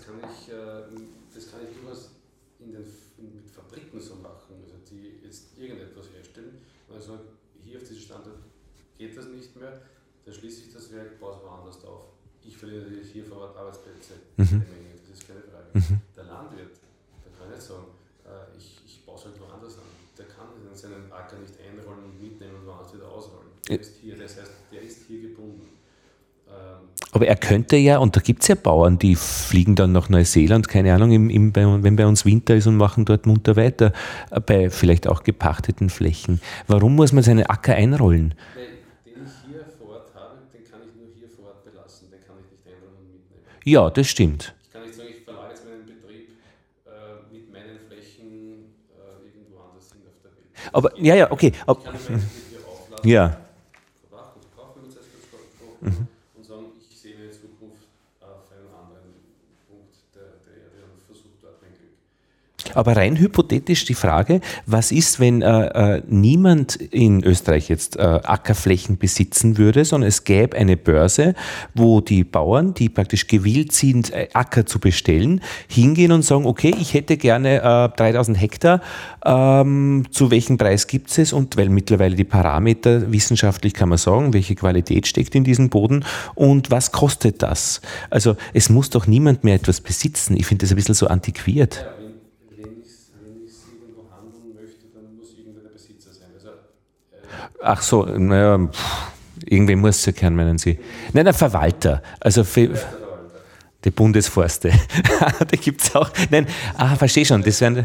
durchaus mit Fabriken so machen, also die jetzt irgendetwas herstellen. Und ich sage, hier auf diesem Standort geht das nicht mehr, dann schließe ich das Werk, baue es woanders auf. Ich verliere natürlich hier vor Ort Arbeitsplätze, eine Menge, das ist keine Frage. Der Landwirt, der kann nicht sagen, ich baue es halt woanders an. Der kann seinen Acker nicht einrollen und mitnehmen und woanders wieder ausrollen. Der ist hier, das heißt, der ist hier gebunden. Aber er könnte ja, und da gibt es ja Bauern, die fliegen dann nach Neuseeland, keine Ahnung, wenn bei uns Winter ist und machen dort munter weiter, bei vielleicht auch gepachteten Flächen. Warum muss man seinen Acker einrollen? Den ich hier vor Ort habe, den kann ich nur hier vor Ort belassen, den kann ich nicht einrollen und mitnehmen. Ja, das stimmt. Ich kann nicht sagen, ich verlagere jetzt meinen Betrieb mit meinen Flächen irgendwo anders hin auf der Welt. Aber, ja, okay. Ich kann meinen Betrieb hier aufladen, verpachten und verkaufen, wenn wir das jetzt gesprochen und sagen, ich sehe eine Zukunft auf einen anderen Punkt der Erde und versuche dort mein Glück. Aber rein hypothetisch die Frage, was ist, wenn niemand in Österreich jetzt Ackerflächen besitzen würde, sondern es gäbe eine Börse, wo die Bauern, die praktisch gewillt sind, Acker zu bestellen, hingehen und sagen, okay, ich hätte gerne 3000 Hektar, zu welchem Preis gibt es? Und weil mittlerweile die Parameter, wissenschaftlich kann man sagen, welche Qualität steckt in diesem Boden und was kostet das? Also es muss doch niemand mehr etwas besitzen. Ich finde das ein bisschen so antiquiert. Ja, wenn ich es irgendwo handeln möchte, dann muss irgendwer der Besitzer sein. Also, Ach so, naja, irgendwen muss es ja kennen, meinen Sie? Nein, ein Verwalter. Also für die Bundesforste. Da gibt es auch. Nein, verstehe schon. Das wären.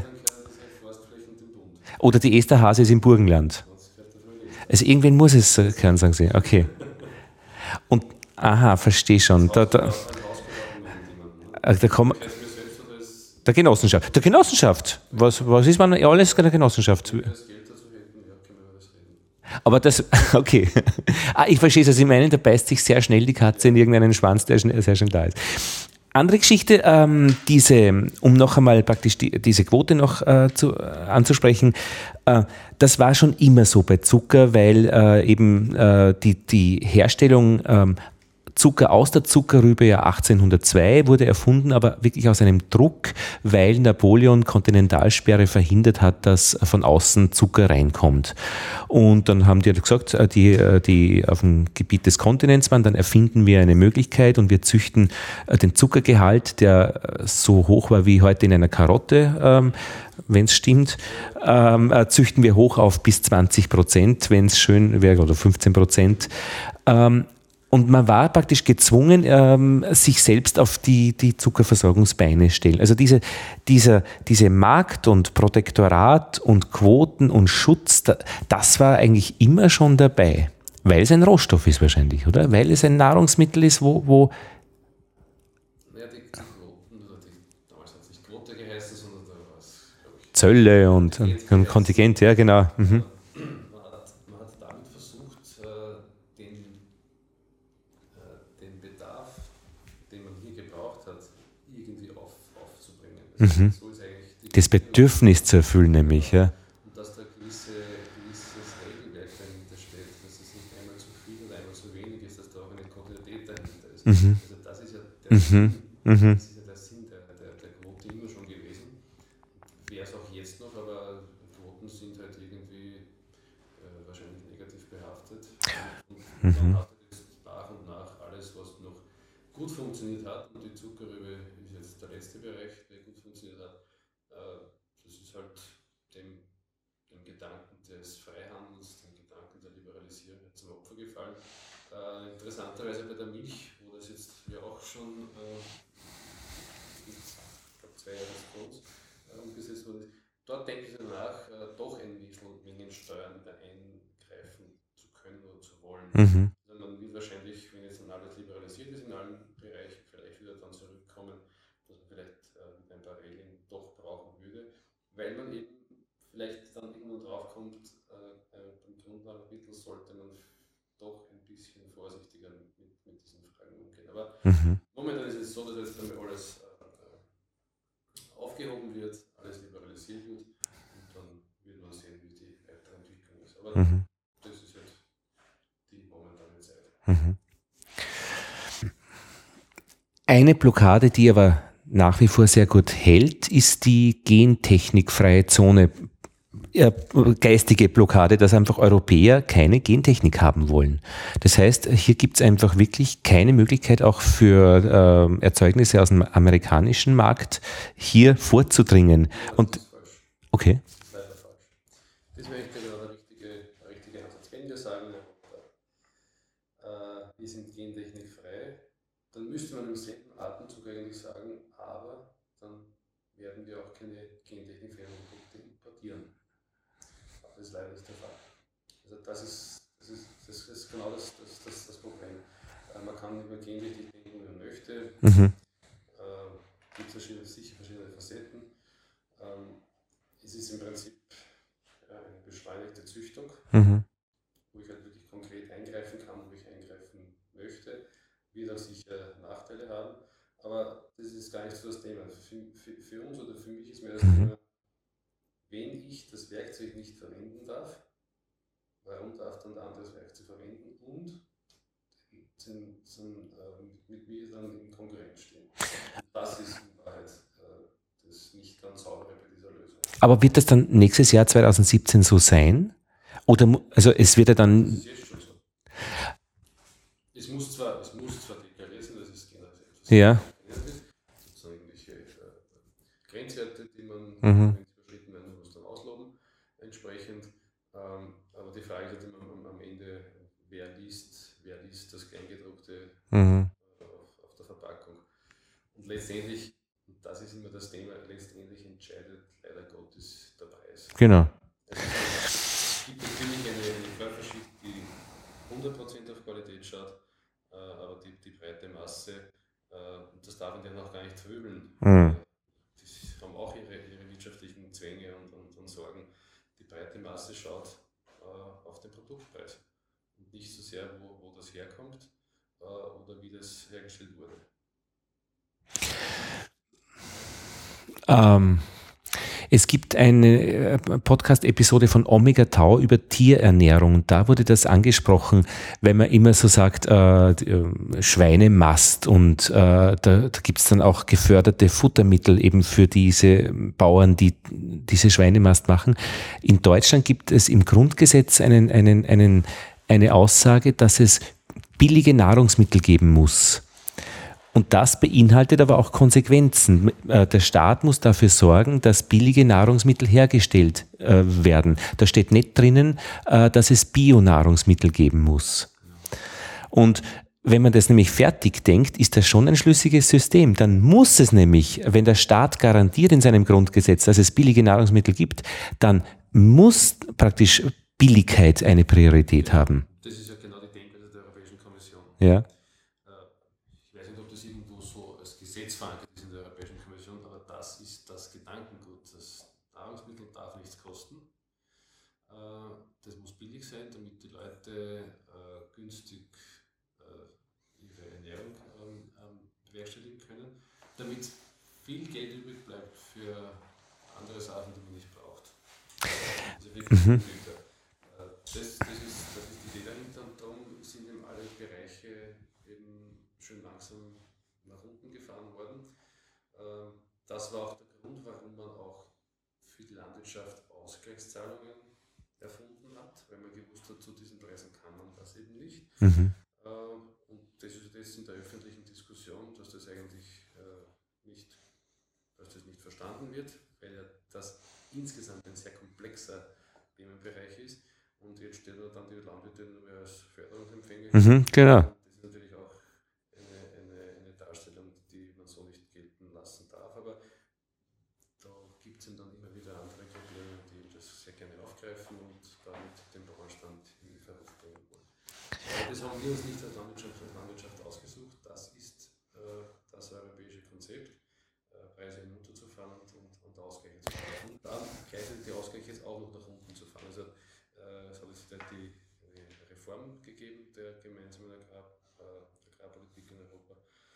Oder die Esterhase ist im Burgenland. Also irgendwen muss es können, sagen Sie. Okay. Und, verstehe schon. Da kommen. Der Genossenschaft. Der Genossenschaft. Was ist man alles in der Genossenschaft? Wenn wir das Geld dazu hätten, ja, können wir über das reden. Aber das, okay. Ich verstehe es. Also ich meine, da beißt sich sehr schnell die Katze in irgendeinen Schwanz, der sehr schnell da ist. Andere Geschichte, um noch einmal praktisch diese Quote noch anzusprechen, das war schon immer so bei Zucker, weil eben die Herstellung Zucker aus der Zuckerrübe ja 1802 wurde erfunden, aber wirklich aus einem Druck, weil Napoleon Kontinentalsperre verhindert hat, dass von außen Zucker reinkommt. Und dann haben die gesagt, die auf dem Gebiet des Kontinents waren, dann erfinden wir eine Möglichkeit und wir züchten den Zuckergehalt, der so hoch war wie heute in einer Karotte, wenn es stimmt, züchten wir hoch auf bis 20%, wenn es schön wäre, oder 15%. Und man war praktisch gezwungen, sich selbst auf die Zuckerversorgungsbeine stellen. Also diese Markt- und Protektorat und Quoten und Schutz, das war eigentlich immer schon dabei. Weil es ein Rohstoff ist wahrscheinlich, oder? Weil es ein Nahrungsmittel ist, wo Ja, die Quoten, damals hat es nicht Quote geheißen, sondern da war es, glaube ich, Zölle und Kontingent, ja genau. Mhm. Man hat damit versucht, den Bedarf, den man hier gebraucht hat, irgendwie aufzubringen. Mhm. So ist eigentlich Das Bedürfnis zu erfüllen nämlich, ja. Und dass da gewisses Regelwerk dahinter steht, dass es nicht einmal zu viel oder einmal zu wenig ist, dass da auch eine Kontinuität dahinter ist. Mhm. Also das ist ja Mhm. Mhm. das ist ja der Sinn der Quote immer schon gewesen. Wäre es auch jetzt noch, aber Quoten sind halt irgendwie wahrscheinlich negativ behaftet. Und dann hat jetzt nach und nach alles, was noch gut funktioniert hat, und die Zuckerrübe ist jetzt der letzte Bereich, der gut funktioniert hat, das ist halt dem Gedanken des Freihandels, dem Gedanken der Liberalisierung zum Opfer gefallen. Interessanterweise bei der Milch, wo das jetzt ja auch schon ich glaube 2 Jahre vor uns umgesetzt wurde, dort denke ich danach, doch ein bisschen Mengensteuern da eingreifen zu können oder zu wollen. Mhm. Also man wird wahrscheinlich, wenn jetzt dann alles liberalisiert ist in allen Bereichen, vielleicht wieder dann zurückkommen, dass man vielleicht mit ein paar Regeln doch brauchen würde, weil man eben vielleicht dann irgendwann draufkommt, beim Grundnahrungsmittel sollte man doch ein bisschen vorsichtiger mit diesen Fragen umgehen. Aber momentan ist es so, dass jetzt einmal alles aufgehoben wird, alles liberalisiert wird, und dann wird man sehen, wie die weitere Entwicklung ist. Aber das ist halt die momentane Zeit. Eine Blockade, die aber nach wie vor sehr gut hält, ist die gentechnikfreie Zone. Geistige Blockade, dass einfach Europäer keine Gentechnik haben wollen. Das heißt, hier gibt es einfach wirklich keine Möglichkeit, auch für Erzeugnisse aus dem amerikanischen Markt hier vorzudringen. Und okay. Das ist leider falsch. Das wäre genau der richtige Ansatz. Wenn wir sagen, wir sind gentechnikfrei, dann müsste man im selben Atemzug eigentlich sagen, aber dann werden wir auch keine gentechnikfreien Produkte importieren. Das ist leider nicht der Fall. Also das ist genau das Problem. Man kann über Gentechnik denken, wie man möchte. Gibt es sicher verschiedene Facetten. Es ist im Prinzip eine beschleunigte Züchtung, wo ich halt wirklich konkret eingreifen kann, wo ich eingreifen möchte. Wird auch sicher Nachteile haben, aber das ist gar nicht so das Thema. Für uns oder für mich ist mehr das Thema, wenn ich das Werkzeug nicht verwenden darf, warum darf dann der andere das Werkzeug verwenden und mit mir dann in Konkurrenz stehen? Das ist in Wahrheit das nicht ganz saubere bei dieser Lösung. Aber wird das dann nächstes Jahr 2017 so sein? Oder also es wird ja dann. Das ist jetzt schon so. Es muss zwar deklariert sein, das ist genau das. Ja. So irgendwelche Grenzwerte, die man, wenn sie überschritten werden, muss dann ausloben, entsprechend. Aber die Frage ist immer am Ende, wer liest das Kleingedruckte auf der Verpackung. Und letztendlich, das ist immer das Thema, letztendlich entscheidet leider Gottes der Preis. Genau. Es gibt natürlich eine Käuferschicht, die 100% auf Qualität schaut, aber die breite Masse, das darf man ja noch gar nicht verübeln. Die Zwänge und Sorgen. Die breite Masse schaut auf den Produktpreis und nicht so sehr, wo das herkommt oder wie das hergestellt wurde. Es gibt eine Podcast-Episode von Omega Tau über Tierernährung. Da wurde das angesprochen, wenn man immer so sagt, Schweinemast und da gibt es dann auch geförderte Futtermittel eben für diese Bauern, die diese Schweinemast machen. In Deutschland gibt es im Grundgesetz eine Aussage, dass es billige Nahrungsmittel geben muss. Und das beinhaltet aber auch Konsequenzen. Der Staat muss dafür sorgen, dass billige Nahrungsmittel hergestellt werden. Da steht nicht drinnen, dass es Bio-Nahrungsmittel geben muss. Und wenn man das nämlich fertig denkt, ist das schon ein schlüssiges System. Dann muss es nämlich, wenn der Staat garantiert in seinem Grundgesetz, dass es billige Nahrungsmittel gibt, dann muss praktisch Billigkeit eine Priorität haben. Das ist ja genau die Denkweise der Europäischen Kommission. Ja. Verankert ist in der Europäischen Kommission, aber das ist das Gedankengut. Das Nahrungsmittel darf nichts kosten. Das muss billig sein, damit die Leute günstig ihre Ernährung bewerkstelligen können, damit viel Geld übrig bleibt für andere Sachen, die man nicht braucht. Also wirklich das ist die Idee dahinter und darum sind eben alle Bereiche eben schön langsam nach unten gefahren worden. Das war auch der Grund, warum man auch für die Landwirtschaft Ausgleichszahlungen erfunden hat, weil man gewusst hat, zu diesen Preisen kann man das eben nicht. Und das ist jetzt in der öffentlichen Diskussion, dass das eigentlich nicht verstanden wird, weil ja das insgesamt ein sehr komplexer Themenbereich ist. Und jetzt steht da dann die Landwirte nur als Förderungsempfänger. Genau. Das ist natürlich auch eine Darstellung, die man so nicht gelten lassen darf, aber da gibt es dann immer wieder andere Probleme, die das sehr gerne aufgreifen und damit den Bauernstand in Verruf bringen wollen. Aber das haben wir uns nicht als Landwirtschaft ausgesucht, das ist das europäische Konzept, Preise hinunterzufahren und Ausgleiche zu fahren. Und dann gleichzeitig die Ausgleiche jetzt auch noch nach unten zu fahren. Also es hat jetzt die Reform gegeben der gemeinsamen Agrarpolitik in Europa,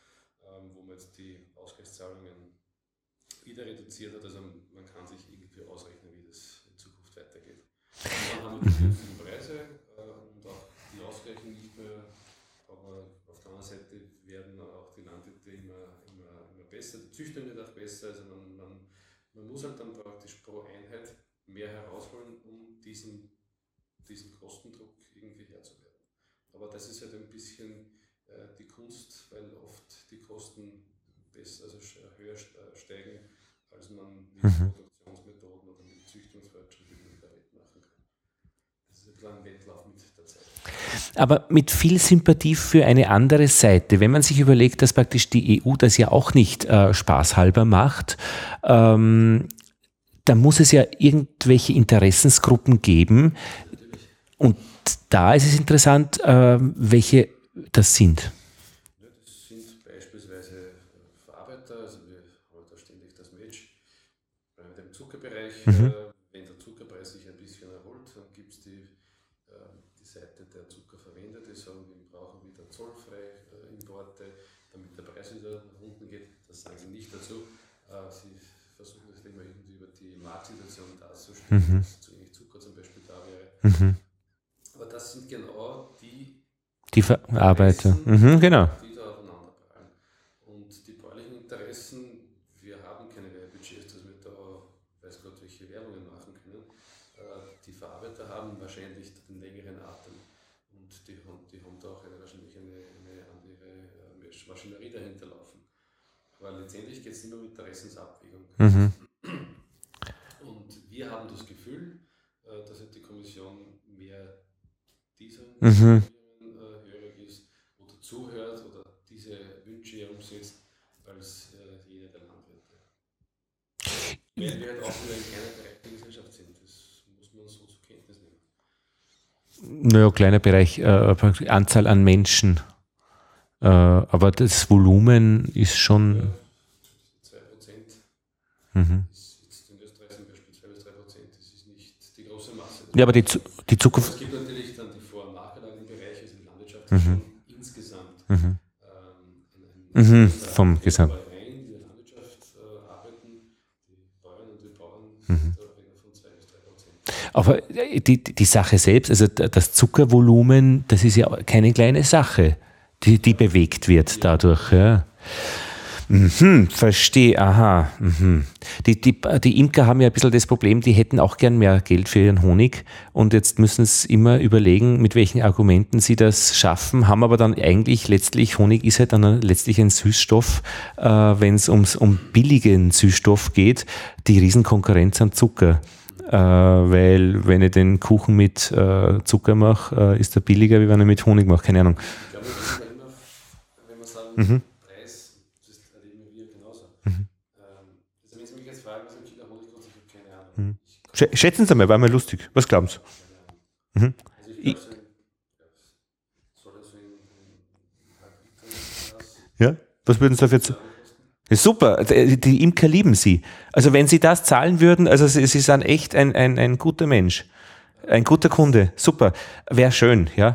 wo man jetzt die Ausgleichszahlungen wieder reduziert hat. Also man kann sich irgendwie ausrechnen, wie das in Zukunft weitergeht. Und dann haben wir die günstigen Preise und auch die Ausgleiche nicht mehr, aber auf der anderen Seite werden auch die Landwirte immer besser, die Züchtung wird auch besser, also man muss halt dann praktisch pro Einheit mehr herausholen, um diesen Kostendruck irgendwie Herr zu werden. Aber das ist halt ein bisschen die Kunst, weil oft die Kosten besser, also höher steigen, als man mit Produktionsmethoden oder mit Züchtungsfortschritten wettmachen kann. Das ist ein kleiner Wettlauf mit der Zeit. Aber mit viel Sympathie für eine andere Seite. Wenn man sich überlegt, dass praktisch die EU das ja auch nicht spaßhalber macht, dann muss es ja irgendwelche Interessensgruppen geben. Und da ist es interessant, welche das sind. Ja, das sind beispielsweise Verarbeiter, also wir haben da ständig das Match bei dem Zuckerbereich. Wenn der Zuckerpreis sich ein bisschen erholt, dann gibt es die Seite, der Zucker verwendet ist, sagen, wir brauchen wieder zollfrei Importe, damit der Preis wieder nach unten geht. Das sagen sie nicht dazu. Sie versuchen das immer irgendwie über die Marktsituation darzustellen, dass zu wenig Zucker zum Beispiel da wäre. Aber das sind genau die Verarbeiter, genau. Die da aufeinanderprallen. Und die bäuerlichen Interessen, wir haben keine Werbebudgets, dass wir da, weiß Gott, welche Werbungen machen können. Die Verarbeiter haben wahrscheinlich den längeren Atem und die haben da auch wahrscheinlich eine andere Maschinerie dahinter laufen. Aber letztendlich geht es immer um Interessensabwägung. Und wir haben das Gefühl, dass die Kommission mehr dieser hörig ist oder zuhört oder diese Wünsche umsetzt als jeder der Landwirte. Weil wir halt auch nur ein kleiner Bereich der Gesellschaft sind, das muss man so zur Kenntnis nehmen. Naja, kleiner Bereich, Anzahl an Menschen. Aber das Volumen ist schon... 2% ist jetzt in Österreich zum Beispiel Ja, aber die Zucker... Es gibt natürlich dann die Vor- und nachgelagerten Bereiche, also die Landwirtschaft schon insgesamt vom Gesamt. Die in der Landwirtschaft arbeiten, die Bäuerinnen und die Bauern, da reden wir von 2-3%. Aber die Sache selbst, also das Zuckervolumen, das ist ja keine kleine Sache, die bewegt wird dadurch. Ja. Verstehe, aha. Die Imker haben ja ein bisschen das Problem, die hätten auch gern mehr Geld für ihren Honig und jetzt müssen sie immer überlegen, mit welchen Argumenten sie das schaffen, haben aber dann eigentlich letztlich, Honig ist halt dann letztlich ein Süßstoff, wenn es um billigen Süßstoff geht, die Riesenkonkurrenz am Zucker. Weil wenn ich den Kuchen mit Zucker mache, ist der billiger, wie wenn ich mit Honig mache, keine Ahnung. Ich glaube, das ist immer, wenn man sagen, Preis, das erleben wir genauso. Also wenn Sie mich jetzt fragen, was ein Kilo Honig kostet, ich habe keine Ahnung. Schätzen Sie mal, war mal lustig. Was glauben Sie? Also ich glaube, soll das so in halb Liter Ja? Was würden Sie dafür kosten? Super, die Imker lieben Sie. Also wenn Sie das zahlen würden, also Sie sind echt ein guter Mensch, ein guter Kunde. Super, wäre schön, ja.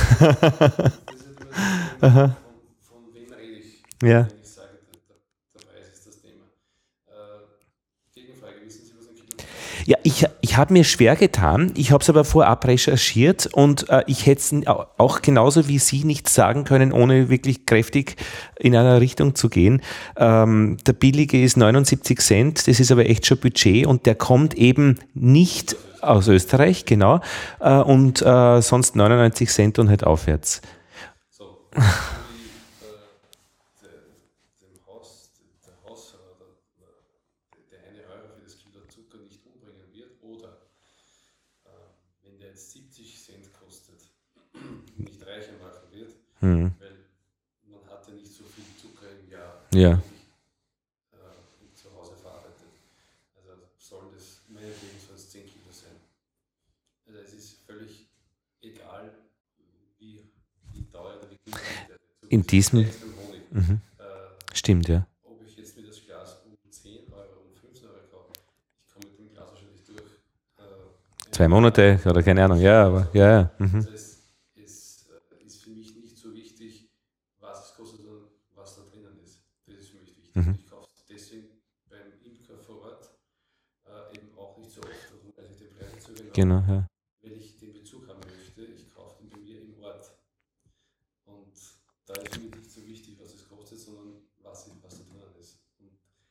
Von wem rede ich, Ja. wenn ich sage, der Preis ist das Thema. Gegenfrage, wissen Sie, was ein Kilo kostet? Ja, ich habe mir schwer getan, ich habe es aber vorab recherchiert und ich hätte es auch genauso wie Sie nicht sagen können, ohne wirklich kräftig in einer Richtung zu gehen. Der billige ist 79 Cent, das ist aber echt schon Budget und der kommt eben nicht aus Österreich, genau, und sonst 99 Cent und halt aufwärts. So, der Hausfrau der 1 Euro für das Kilo Zucker nicht umbringen wird oder wenn der jetzt 70 Cent kostet, nicht reicher machen wird, weil man hat ja nicht so viel Zucker im Jahr Ja. zu Hause verarbeitet. Also sollen das meinetwegen so 10 Kilo sein. Also es ist völlig egal, wie teuer oder wie günstig der Zucker In diesem... ist. Honig. Stimmt, ja. Ob ich jetzt mir das Glas um 10 Euro, um 15 Euro kaufe, ich komme mit dem Glas wahrscheinlich durch. 2 Monate oder keine Ahnung, ja, aber ja. Also es ist für mich nicht so wichtig, was es kostet, sondern was da drinnen ist. Das ist für mich wichtig. Ich kaufe es deswegen beim Imker vor Ort eben auch nicht so oft, weil ich den Preis so Genau, ja. wenn ich den Bezug haben möchte, ich kaufe den bei mir im Ort. Und da ist für mich nicht so wichtig, was es kostet, sondern was da drinnen ist. Und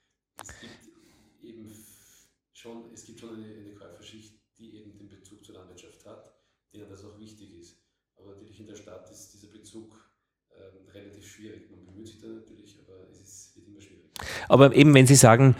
es gibt schon eine Käuferschicht, die eben den Bezug zur Landwirtschaft hat, denen das auch wichtig ist. Aber natürlich in der Stadt ist dieser Bezug relativ schwierig. Man bemüht sich da natürlich, aber wird immer schwieriger. Aber eben, wenn Sie sagen,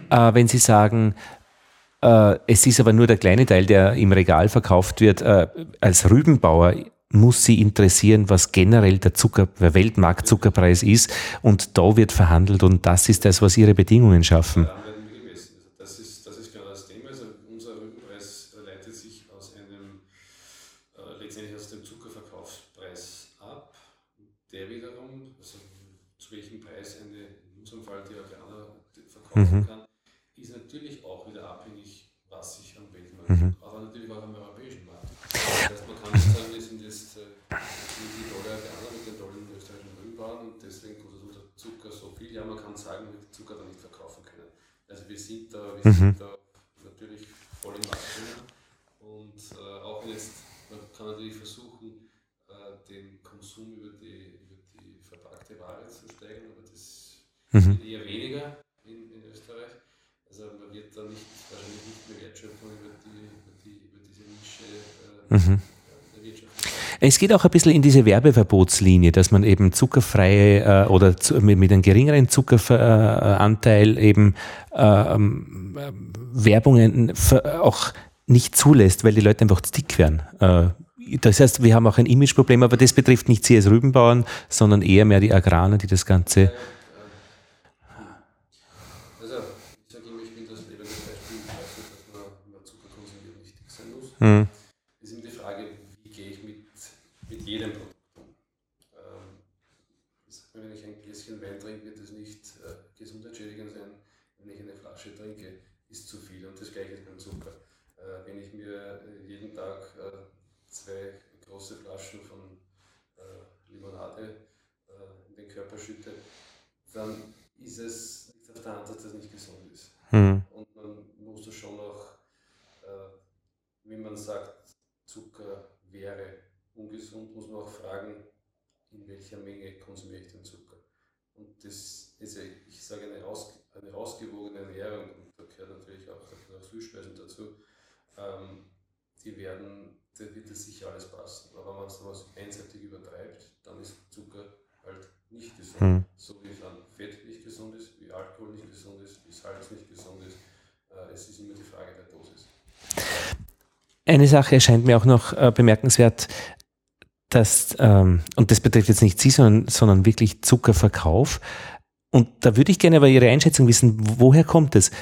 es ist aber nur der kleine Teil, der im Regal verkauft wird, als Rübenbauer muss Sie interessieren, was generell der Weltmarktzuckerpreis ist und da wird verhandelt und das ist das, was Ihre Bedingungen schaffen. Daran werden wir gemessen. Also das ist genau das Thema. Also unser Rübenpreis leitet sich letztendlich aus dem Zuckerverkaufspreis ab. Der wiederum, also zu welchem Preis in unserem Fall die Agrana verkaufen kann, ist natürlich auch wieder abhängig, was sich am Weltmarkt tut, aber natürlich auch am europäischen Markt. Das heißt, man kann nicht sagen, wir sind jetzt die tolle Agrana mit den tollen österreichischen Rübenbauern und deswegen kostet unser Zucker so viel. Ja, man kann sagen, wir den Zucker da nicht verkaufen können. Also wir sind da natürlich voll im Markt drin und auch wenn jetzt, man kann natürlich versuchen, den Konsum über die verpackte Ware zu steigern, aber das wird eher weniger in Österreich. Also man wird da wahrscheinlich nicht mehr Wertschöpfung über diese Nische der Wirtschaft. Es geht auch ein bisschen in diese Werbeverbotslinie, dass man eben zuckerfreie oder mit einem geringeren Zuckeranteil eben Werbungen auch nicht zulässt, weil die Leute einfach zu dick werden. Das heißt, wir haben auch ein Imageproblem, aber das betrifft nicht Sie als Rübenbauern, sondern eher mehr die Agrarer, die das Ganze... Also, ich sage immer, ich bin das lebende Beispiel, dass man Zucker konsumiert, nicht dick sein muss. Es ist immer die Frage, wie gehe ich mit jedem Produkt um. Wenn ich ein Gläschen Wein trinke, wird es nicht gesundheitsschädigend sein. Wenn ich eine Flasche trinke, ist zu viel. Und das Gleiche ist beim Zucker. Wenn ich mir jeden Tag 2 große Flaschen von Limonade in den Körper schütte, dann ist es nicht auf der Hand, dass das nicht gesund ist. Und man muss da schon auch, wie man sagt, Zucker wäre ungesund, muss man auch fragen, in welcher Menge konsumiere ich den Zucker. Und das ist, ich sage, eine ausgewogene Ernährung, und da gehört natürlich auch Süßspeisen dazu, da wird das sicher alles passen. Aber wenn man sowas einseitig übertreibt, dann ist Zucker halt nicht gesund. So wie Fett nicht gesund ist, wie Alkohol nicht gesund ist, wie Salz nicht gesund ist. Es ist immer die Frage der Dosis. Eine Sache erscheint mir auch noch bemerkenswert, dass, und das betrifft jetzt nicht Sie, sondern wirklich Zuckerverkauf. Und da würde ich gerne aber Ihre Einschätzung wissen, woher kommt es?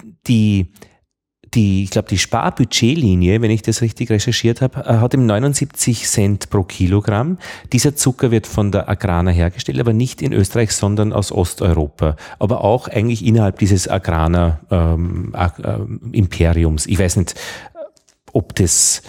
Ich glaube, die Sparbudgetlinie, wenn ich das richtig recherchiert habe, hat eben 79 Cent pro Kilogramm. Dieser Zucker wird von der Agrana hergestellt, aber nicht in Österreich, sondern aus Osteuropa. Aber auch eigentlich innerhalb dieses Agrana Imperiums. Ich weiß nicht, ob das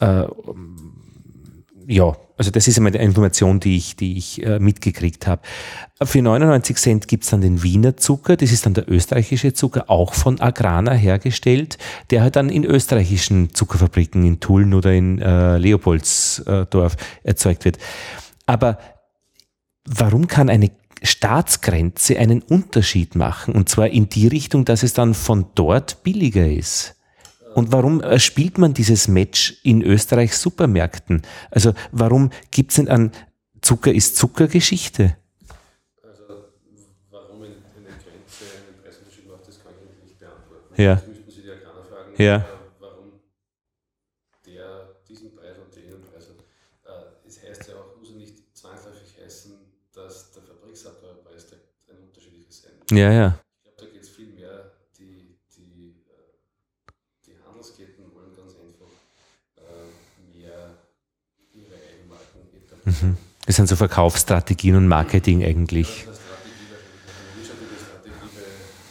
also das ist einmal eine Information, die ich mitgekriegt habe. Für 99 Cent gibt es dann den Wiener Zucker, das ist dann der österreichische Zucker, auch von Agrana hergestellt, der halt dann in österreichischen Zuckerfabriken in Tulln oder in Leopoldsdorf erzeugt wird. Aber warum kann eine Staatsgrenze einen Unterschied machen? Und zwar in die Richtung, dass es dann von dort billiger ist. Und warum spielt man dieses Match in Österreichs Supermärkten? Also warum gibt es denn an Zucker ist Zuckergeschichte? Also warum eine Grenze einen Preisunterschied macht, das kann ich nicht beantworten. Ja. Das müssten Sie die Agrana fragen, warum der diesen Preis und der jenen Preis hat. Es heißt ja auch, muss ja nicht zwangsläufig heißen, dass der Fabriksabgabepreis ein unterschiedliches sein wird. Ja, ja. Ich glaube, da geht es viel mehr, die Handelsketten wollen ganz einfach mehr ihre Eigenmarken etablieren. Das sind so Verkaufsstrategien und Marketing eigentlich. Ja, eine wirtschaftliche Strategie,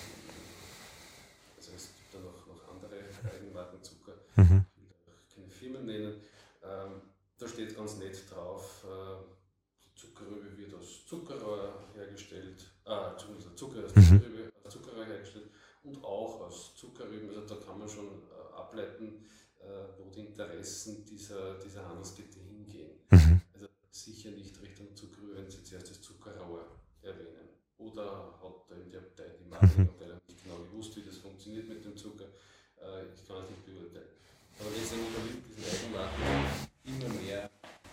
also es gibt da noch andere Eigenmarken Zucker, ich will keine Firmen nennen. Da steht ganz nett drauf, Zuckerrübe wird aus Zuckerrohr hergestellt, Zucker aus Zuckerrohr hergestellt und auch aus Zuckerrüben, also da kann man schon ableiten, wo die Interessen dieser Handelskette hingehen. Also sicher nicht Richtung Zuckerrübe, wenn Sie zuerst das Zuckerrohr erwähnen. Oder hat da in die Marketingabteilung nicht genau gewusst, wie das funktioniert mit dem Zucker. Ich kann es nicht beurteilen. Aber letztendlich übernimmt diesen Eigenmarken immer mehr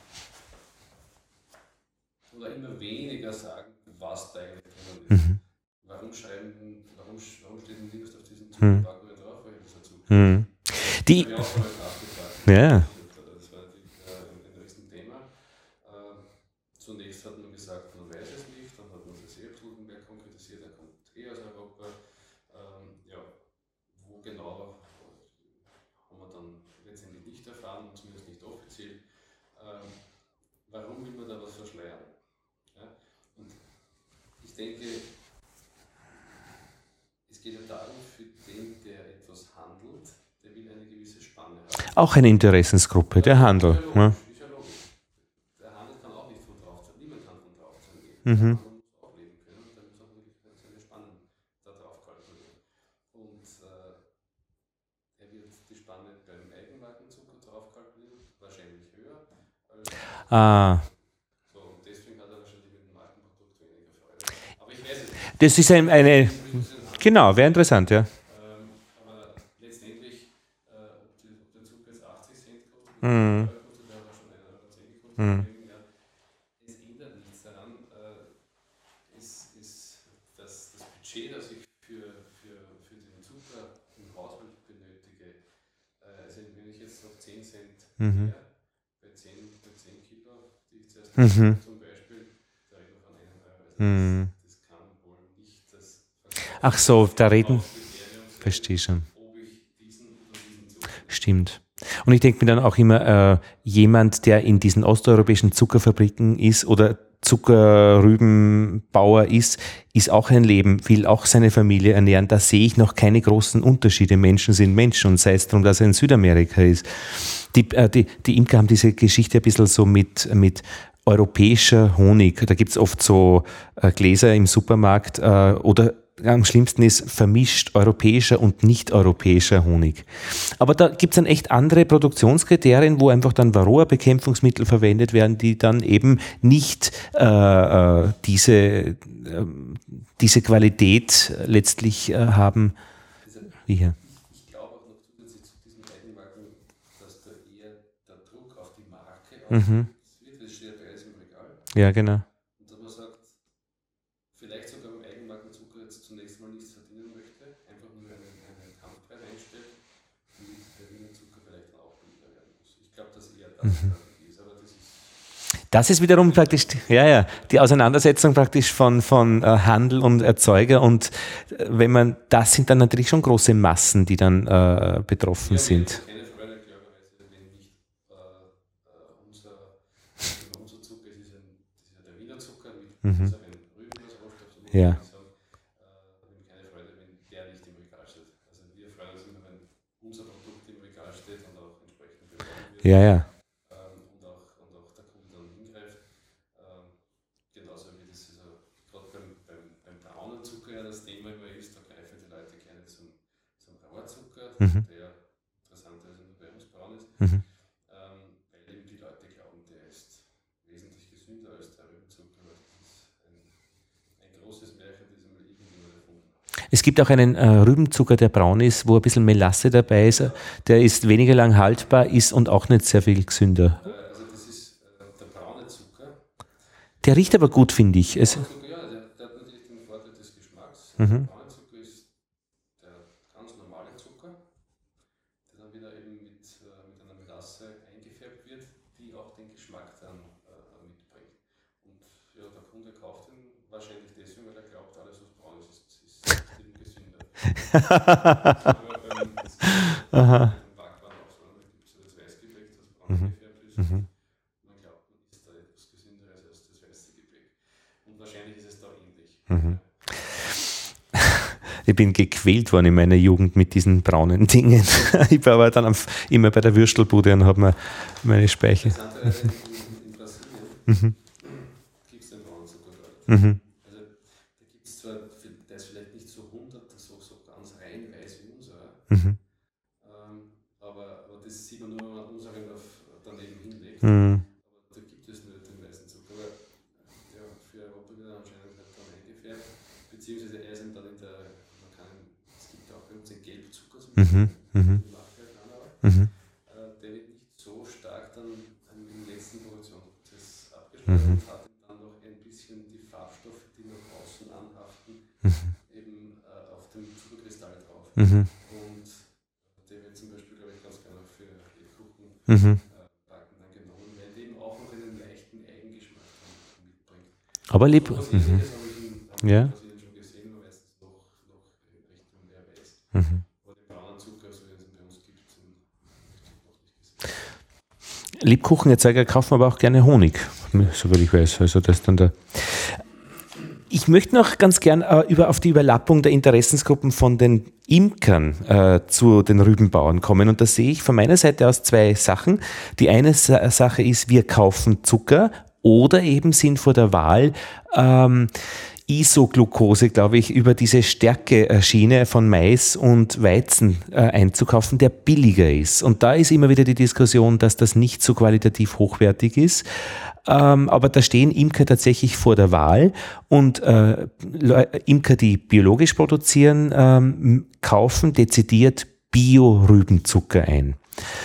oder immer weniger sagen, was da eigentlich drin ist. Warum steht denn nirgends auf diesen Zuckerpackungen drauf? Weil das dazu. Die habe ich auch schon mal nachgefragt. Ja. Das war natürlich ein Riesenthema. Zunächst hat man gesagt, man weiß es nicht, dann hat man das absolut mehr konkretisiert, er kommt aus Europa. Wo genau haben wir dann letztendlich nicht erfahren, zumindest nicht offiziell. Warum will man da was verschleiern? Ja? Und ich denke, es geht ja darum, für den, der etwas handelt, der will eine gewisse Spanne haben. Auch eine Interessensgruppe, der Handel. Ist ja logisch. Der Handel kann auch nicht von drauf sein. Niemand kann von drauf sein. Man muss auch leben können und dann muss auch wirklich seine Spannen da drauf kalkulieren. Und er wird die Spanne beim Eigenmarkenzucker drauf kalkulieren, wahrscheinlich höher. So, und deswegen hat er wahrscheinlich mit dem Markenprodukt weniger Freude. Aber ich weiß es nicht. Das ist eine genau, wäre interessant, ja. Aber letztendlich, ob der Zucker jetzt 80 Cent kostet, der hat schon 1,10 gekostet. Es ändert nichts daran. Das Budget, das ich für den Zucker im Haushalt benötige, also wenn ich jetzt auf 10 Cent mehr, bei 10 Kilo, die ich zuerst zum Beispiel, da reden wir von einem Euro. Das kann wohl nicht das Ach so, da reden. Verstehe schon. Stimmt. Und ich denke mir dann auch immer, jemand, der in diesen osteuropäischen Zuckerfabriken ist oder Zuckerrübenbauer ist auch ein Leben, will auch seine Familie ernähren. Da sehe ich noch keine großen Unterschiede. Menschen sind Menschen und sei es darum, dass er in Südamerika ist. Die Imker haben diese Geschichte ein bisschen so mit europäischer Honig. Da gibt es oft so Gläser im Supermarkt oder am schlimmsten ist vermischt europäischer und nicht-europäischer Honig. Aber da gibt es dann echt andere Produktionskriterien, wo einfach dann Varroa-Bekämpfungsmittel verwendet werden, die dann eben nicht diese Qualität letztlich haben wie hier. Ich glaube auch noch zusätzlich zu diesen Eigenmarken, dass da eher der Druck auf die Marke Mhm. wird, das steht ja im Regal. Ja, genau. Und dass man sagt, vielleicht sogar beim Eigenmarkenzucker jetzt zunächst mal nichts verdienen möchte, einfach nur einen Kampfpreis einstellt, damit der Wiener Zucker vielleicht dann auch billiger werden muss. Ich glaube, dass eher das ist, aber das ist. Das ist wiederum praktisch, die Auseinandersetzung praktisch von Handel und Erzeuger und das sind dann natürlich schon große Massen, die dann betroffen sind. Keine Freude, klarerweise, wenn nicht unser Zucker ist, das ist ja der Wiener Zucker mit unseren Rüben als Rohstoff. Ja. Keine Freude, wenn der nicht im Regal steht. Also wir freuen uns immer, wenn unser Produkt im Regal steht und auch entsprechend beworben wird. Ja. Und auch der Kunde dann hingreift. Genauso wie das gerade beim braunen Zucker ja das Thema immer ist, da greifen die Leute gerne zum Rohrzucker, der interessanterweise nur bei uns braun ist, weil eben die Leute glauben, der ist wesentlich gesünder als der Rübenzucker. Das ist ein großes Märchen, das einmal irgendjemand erfunden hat. Es gibt auch einen Rübenzucker, der braun ist, wo ein bisschen Melasse dabei ist. Der ist weniger lang haltbar, ist und auch nicht sehr viel gesünder. Also das ist der braune Zucker. Der riecht aber gut, finde ich. Der hat natürlich den Vorteil des Geschmacks. Der braune Zucker ist der ganz normale Zucker, der dann wieder eben mit einer Melasse eingefärbt wird, die auch den Geschmack dann mitbringt. Und ja, der Kunde kauft ihn wahrscheinlich deswegen, weil er glaubt, alles was braun ist eben gesünder. Aber beim Backwaren auch so, da gibt es ja das Weißgebäck, das braun gefärbt ist. Man glaubt, man isst da etwas gesünderes als das weiße Gebäck. Und wahrscheinlich ist es da ähnlich. Ich bin gequält worden in meiner Jugend mit diesen braunen Dingen. Ich war aber dann immer bei der Würstelbude und habe mir meine Speicher. In Brasilien gibt es den braunen Zucker dort. Also da gibt es zwar, der ist vielleicht nicht so 100, so ganz rein weiß wie unserer, aber das sieht man nur, wenn man unseren daneben hinlegt. Aber da gibt es nur den weißen Zucker. Aber ja, für Europa wird er anscheinend halt dann eingefärbt, beziehungsweise er ist dann es gibt auch bei uns den Gelbzucker zum Beispiel, der wird nicht so stark dann im letzten Produktionsprozess abgeschlossen und hat dann noch ein bisschen die Farbstoffe, die nach außen anhaften, eben auf dem Zuckerkristall drauf. Und der wird zum Beispiel, glaube ich, ganz gerne für Lebkuchen backen dann genommen, weil der eben auch noch einen leichten Eigengeschmack mitbringt. Aber lieb. Das habe ich in Brasilien schon gesehen, aber meistens noch Richtung mehr weiß. Aber den braunen Zucker, so wie es ihn bei uns gibt, noch nicht gesehen. Lebkuchenerzeuger kaufen aber auch gerne Honig, soweit ich weiß. Also das dann der. Ich möchte noch ganz gern auf die Überlappung der Interessensgruppen von den Imkern zu den Rübenbauern kommen. Und da sehe ich von meiner Seite aus zwei Sachen. Die eine Sache ist, wir kaufen Zucker oder eben sind vor der Wahl, Isoglucose, glaube ich, über diese Stärke-Schiene von Mais und Weizen einzukaufen, der billiger ist. Und da ist immer wieder die Diskussion, dass das nicht so qualitativ hochwertig ist. Aber da stehen Imker tatsächlich vor der Wahl und Imker, die biologisch produzieren, kaufen dezidiert Bio-Rübenzucker ein.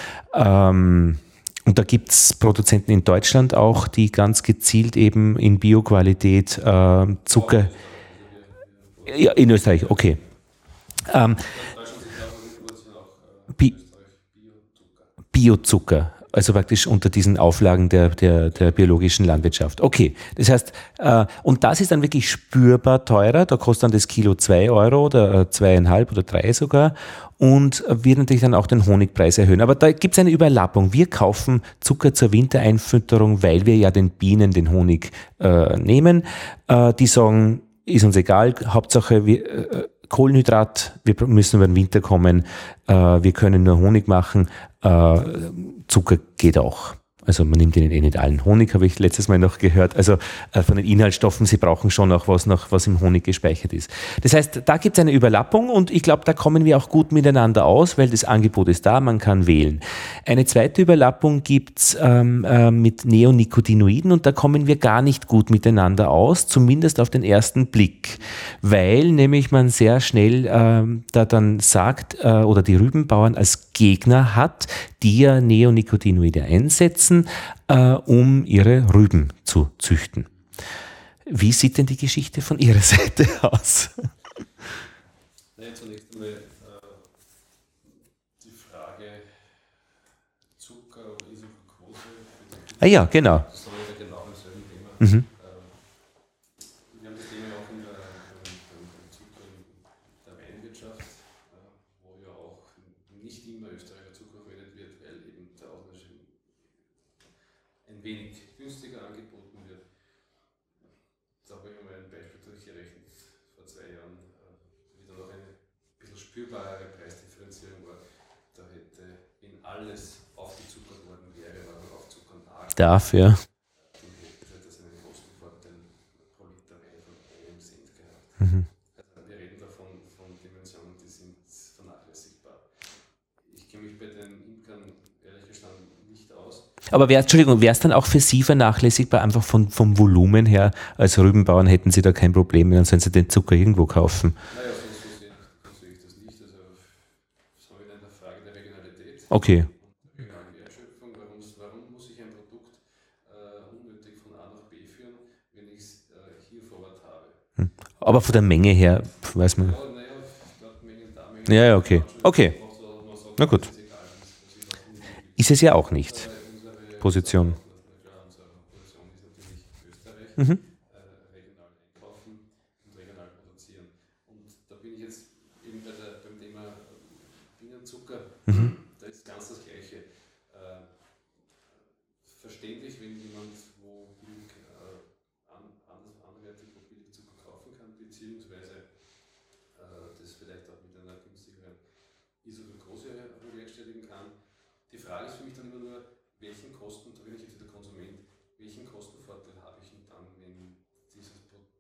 Und da gibt es Produzenten in Deutschland auch, die ganz gezielt eben in Bioqualität Zucker. Ja, in Österreich, okay. Biozucker. Also praktisch unter diesen Auflagen der biologischen Landwirtschaft. Okay, das heißt, und das ist dann wirklich spürbar teurer, da kostet dann das Kilo 2 Euro oder 2,5 oder 3 sogar und wird natürlich dann auch den Honigpreis erhöhen. Aber da gibt es eine Überlappung. Wir kaufen Zucker zur Wintereinfütterung, weil wir ja den Bienen den Honig nehmen. Die sagen, ist uns egal, Hauptsache Kohlenhydrat, wir müssen über den Winter kommen, wir können nur Honig machen, Zucker geht auch. Also man nimmt ihnen nicht allen Honig, habe ich letztes Mal noch gehört. Also von den Inhaltsstoffen, sie brauchen schon auch was im Honig gespeichert ist. Das heißt, da gibt es eine Überlappung und ich glaube, da kommen wir auch gut miteinander aus, weil das Angebot ist da, man kann wählen. Eine zweite Überlappung gibt es mit Neonicotinoiden und da kommen wir gar nicht gut miteinander aus, zumindest auf den ersten Blick, weil nämlich man sehr schnell da dann sagt oder die Rübenbauern als Gegner hat, die ja Neonicotinoide einsetzen, um ihre Rüben zu züchten. Wie sieht denn die Geschichte von Ihrer Seite aus? Naja, zunächst einmal die Frage Zucker oder Isoglucose. Ah ja, genau. Das ist ja genau im selben Thema. Mhm. Wir haben das Thema auch im Zucker in der Weinwirtschaft, wo ja auch nicht immer Österreicher Zucker verwendet wird, weil eben der Auslöser ein wenig günstiger angeboten wird. Da habe ich mal ein Beispiel durchgerechnet vor 2 Jahren, wie da noch eine bisschen spürbare Preisdifferenzierung war. Da hätte, wenn alles aufgezuckert worden wäre, war man auf Zucker nach. Dafür. Dann hätte das einen Kostenvorteil pro Liter Wein von 1 Cent gehabt. Mhm. Also wir reden da von Dimensionen, die sind vernachlässigbar. Ich kenne mich bei den Imkern ehrlich gestanden nicht aus. Aber wäre es dann auch für Sie vernachlässigbar, einfach vom Volumen her, als Rübenbauern hätten Sie da kein Problem, dann sollen Sie den Zucker irgendwo kaufen? Naja, so sehe ich das nicht. Also, das haben wir in der Frage der Regionalität. Okay. Und der regionalen Wertschöpfung. Warum muss ich ein Produkt unnötig von A nach B führen, wenn ich es hier vor Ort habe? Aber von der Menge her, weiß man. Ja, naja, dort Mengen, da Mengen. Ja, okay. Okay. Na gut. Ist es ja auch nicht. Position. Unsere Position ist natürlich Österreich, Mhm. regional einkaufen und regional produzieren. Und da bin ich jetzt eben beim Thema Bienenzucker. Da ist ganz das Gleiche. Verständlich, wenn jemand wo billig anderweitig wo billig Zucker kaufen kann, beziehungsweise das vielleicht auch mit einer günstigeren Isoglucose bewerkstelligen kann. Die Frage ist für mich dann immer nur, welchen Kosten, da bin ich jetzt wieder Konsument, welchen Kostenvorteil habe ich denn dann, wenn dieser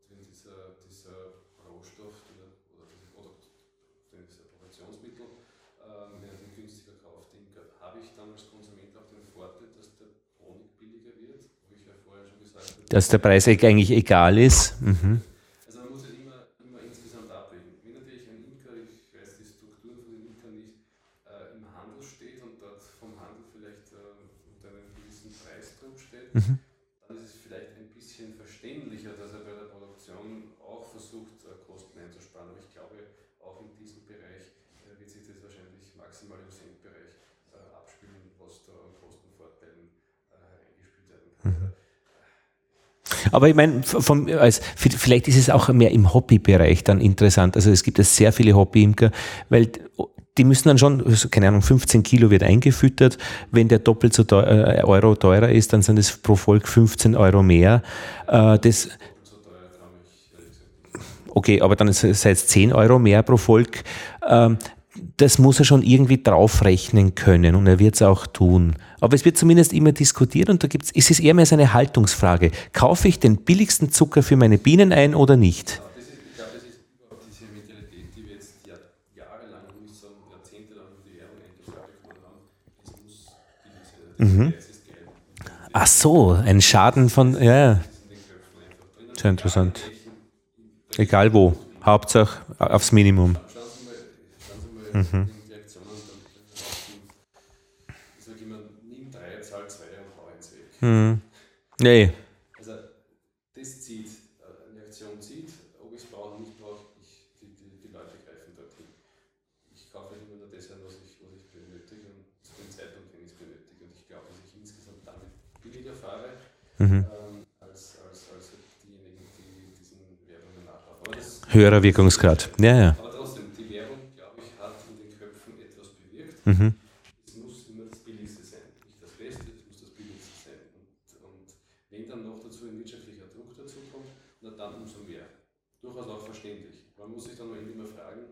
Rohstoff oder dieser Produktionsmittel, wenn er den günstiger kauft, habe ich dann als Konsument auch den Vorteil, dass der Honig billiger wird, wo ich ja vorher schon gesagt habe. Dass der Preis eigentlich egal ist. Mhm. Also man muss ja immer insgesamt abwägen. Wenn natürlich ein Imker, ich weiß die Strukturen von den Imkern nicht, im Handel steht und dort vom Handel vielleicht unter einem gewissen Preisdruck steht, dann ist es vielleicht ein bisschen verständlicher, dass er bei der Produktion auch versucht, Kosten einzusparen. Aber ich glaube, auch in diesem Bereich wird sich das wahrscheinlich maximal im Centbereich abspielen, was da an Kostenvorteilen hereingespielt werden kann. Aber ich meine, vielleicht ist es auch mehr im Hobbybereich dann interessant. Also es gibt ja sehr viele Hobbyimker, weil die müssen dann schon, keine Ahnung, 15 Kilo wird eingefüttert. Wenn der doppelt so Euro teurer ist, dann sind es pro Volk 15 Euro mehr. Okay, aber dann ist es 10 Euro mehr pro Volk. Das muss er schon irgendwie draufrechnen können und er wird es auch tun. Aber es wird zumindest immer diskutiert und ist es eher mehr so eine Haltungsfrage. Kaufe ich den billigsten Zucker für meine Bienen ein oder nicht? Ich glaube, das ist überhaupt diese Mentalität, die wir jetzt jahrelang, um nicht sagen jahrzehntelang über die Währung eingeschaltet haben. Es muss billig sein. Das ist geil. Ach so, ein Schaden von, ja, sehr interessant. Egal wo, Hauptsache aufs Minimum. Schauen Sie mal die Reaktionen. Ich sage immer, nimm 3, zahl 2 und hau 1 weg. Nee. Also das zieht, eine Aktion zieht, ob ich es brauche oder nicht brauche, die Leute greifen dorthin. Ich kaufe immer nur das ein, was ich benötige und zu dem Zeitpunkt, wenn ich es benötige. Und ich glaube, dass billiger fahre, als diejenigen, die diesen Werbungen nachlaufen. Höherer Wirkungsgrad. Ja. Aber trotzdem, die Werbung, glaube ich, hat in den Köpfen etwas bewirkt. Es muss immer das Billigste sein. Nicht das Beste, es muss das Billigste sein. Und wenn dann noch dazu ein wirtschaftlicher Druck dazu kommt, na dann umso mehr. Durchaus auch verständlich. Man muss sich dann immer fragen,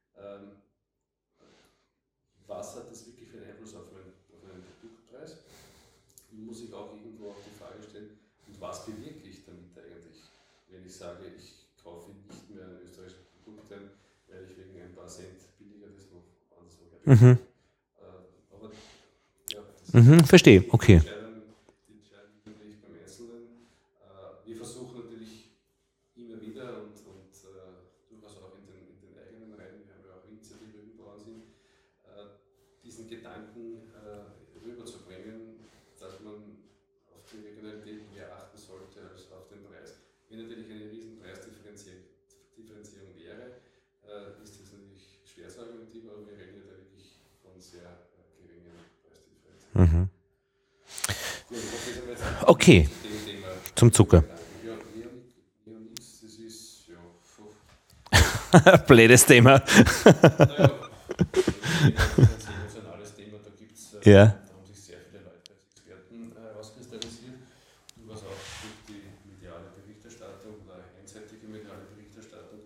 was hat das wirklich für einen Einfluss auf meinen Produktpreis? Und muss ich auch irgendwo auch die Frage stellen, und was bewirke ich damit eigentlich, wenn ich sage, ich kaufe nicht mehr ein österreichisches Produkt ein, weil ich wegen ein paar Cent billiger das noch anderswo herbekomme. Aber ja, verstehe, okay. Die Entscheidung natürlich beim Einzelnen. Wir versuchen natürlich immer wieder und durchaus auch in den eigenen Reihen, wir haben ja auch Initiativen überall sind, diesen Gedanken rüberzubringen, dass man auf die Regionalität mehr achten sollte als auf den Preis. Wenn natürlich eine riesen Preisdifferenzierung wäre, ist das natürlich schwer zu argumentieren, aber wir reden ja da wirklich von sehr geringen Preisdifferenzierungen. Okay, zum Zucker. Ja, nichts, das ist ja. Blödes Thema. Naja, ein emotionales Thema, da gibt es, Ja. da haben sich sehr viele Leute als Experten herauskristallisiert, was auch durch die mediale Berichterstattung oder einseitige mediale Berichterstattung.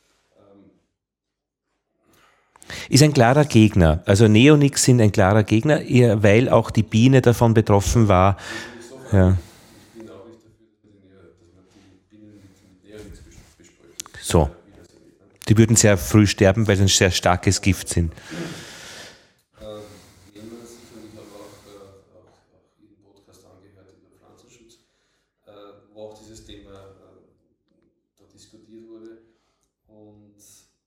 Ist ein klarer Gegner. Also Neonics sind ein klarer Gegner, weil auch die Biene davon betroffen war. Ja. Ich bin auch nicht dafür, dass man die Bienen mit Neonics besprüht. So. Die würden sehr früh sterben, weil sie ein sehr starkes Gift sind. Wenn man sich, und ich habe auch Ihren Podcast angehört über Pflanzenschutz, wo auch dieses Thema da diskutiert wurde und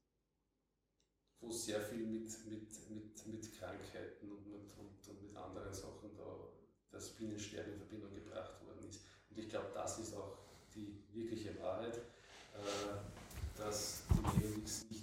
wo sehr viel mit Krankheiten und mit anderen Sachen da das Bienensterben in Verbindung gebracht worden ist. Und ich glaube, das ist auch die wirkliche Wahrheit, dass die Neonics nicht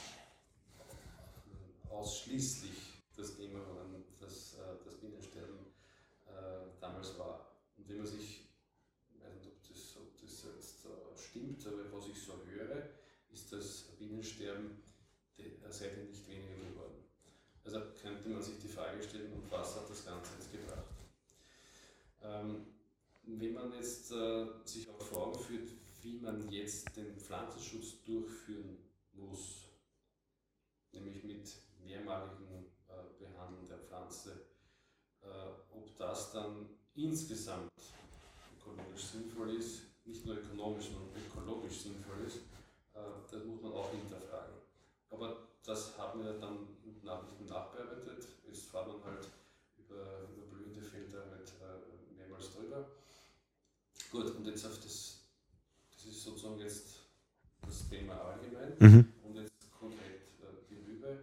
ausschließlich das Thema waren, das Bienensterben damals war. Und wenn man sich, ich weiß nicht, ob das jetzt stimmt, aber was ich so höre, ist das Bienensterben seitdem nicht weniger geworden. Also könnte man sich die Frage stellen, und was hat das Ganze jetzt gebracht? Wenn man jetzt sich auch vor Augen führt, wie man jetzt den Pflanzenschutz durchführen muss, nämlich mit mehrmaligem Behandeln der Pflanze, ob das dann insgesamt ökologisch sinnvoll ist, nicht nur ökonomisch, sondern ökologisch sinnvoll ist, das muss man auch hinterfragen. Aber das haben wir dann nachbearbeitet. Es fährt man halt über blühende Felder halt mehrmals drüber. Gut, und jetzt auf das ist sozusagen jetzt das Thema allgemein. Und jetzt konkret die Rübe.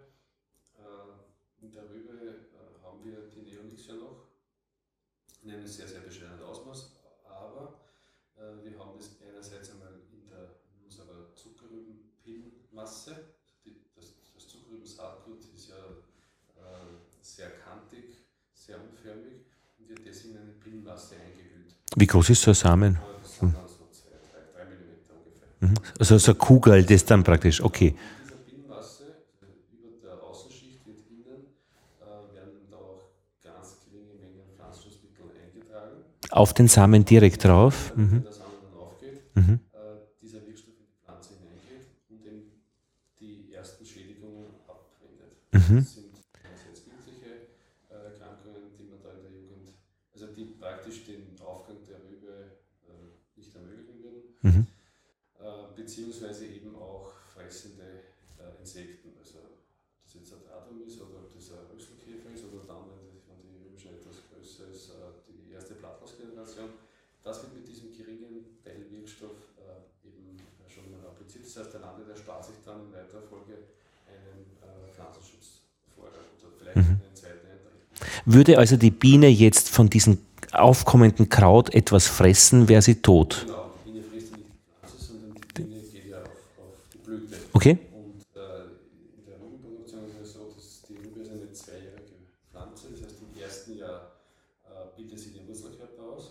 In der Rübe haben wir die Neonics ja noch in einem sehr, sehr bescheidenen Ausmaß, aber wir haben das einerseits einmal in unserer Zuckerrübenpillenmasse. Das Zuckerrüben-Saatgut ist ja sehr kantig, sehr unförmig und wird deswegen in eine Pillenmasse eingehüllt. Wie groß ist so ein Samen? Das sind dann so 3 mm ungefähr. Also so eine Kugel, das dann praktisch, okay. In dieser Pillenmasse, über der Außenschicht wird innen, werden da auch ganz geringe Mengen Pflanzenschutzmittel eingetragen. Auf den Samen direkt drauf? Wenn der Samen dann aufgeht, dieser Wirkstoff in die Pflanze hineingeht und eben die ersten Schädigungen abwendet. Das sind jetzt bildliche Erkrankungen, die man da in der Jugend, also die praktisch den Aufgang der Rübe nicht ermöglichen würden, beziehungsweise eben auch fressende Insekten, also ob das jetzt ein Radum ist oder ob das ein Rüsselkäfer ist oder dann, wenn die Rübe schon etwas größer ist, die erste Blattlausgeneration. Das wird mit diesem geringen Teilwirkstoff eben schon mal appliziert. Das heißt, der Landwirt erspart sich dann in weiterer Folge einen Pflanzenschutzvorgang oder vielleicht einen zweiten Eintreten. Würde also die Biene jetzt von diesem aufkommenden Kraut etwas fressen, wäre sie tot? Genau, die Biene frisst ja nicht die Pflanze, sondern die Biene geht ja auf die Blüte. Okay. Und in der Rübenproduktion ist es so, dass die Rübe ist eine zweijährige Pflanze, das heißt im ersten Jahr bildet sie den Wurzelkörper aus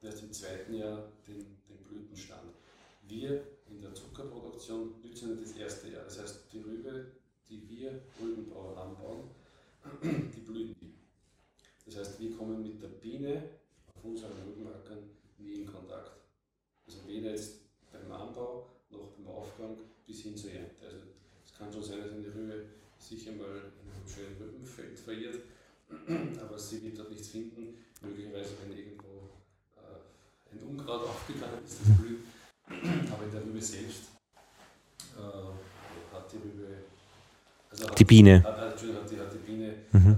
erst im zweiten Jahr den Blütenstand. Wir in der Zuckerproduktion nützen das erste Jahr. Das heißt, die Rübe, die wir Rübenbauer anbauen, die blühen nie. Das heißt, wir kommen mit der Biene auf unseren Rübenackern nie in Kontakt. Also weder jetzt beim Anbau noch beim Aufgang bis hin zur Ernte. Also es kann schon sein, dass eine Rübe sicher mal in einem schönen Rübenfeld verirrt, aber sie wird dort nichts finden. Möglicherweise, wenn irgendwo ein Unkraut aufgegangen ist, das blüht. Aber in der Rübe selbst hat die Rübe, also die Biene, hat die Biene,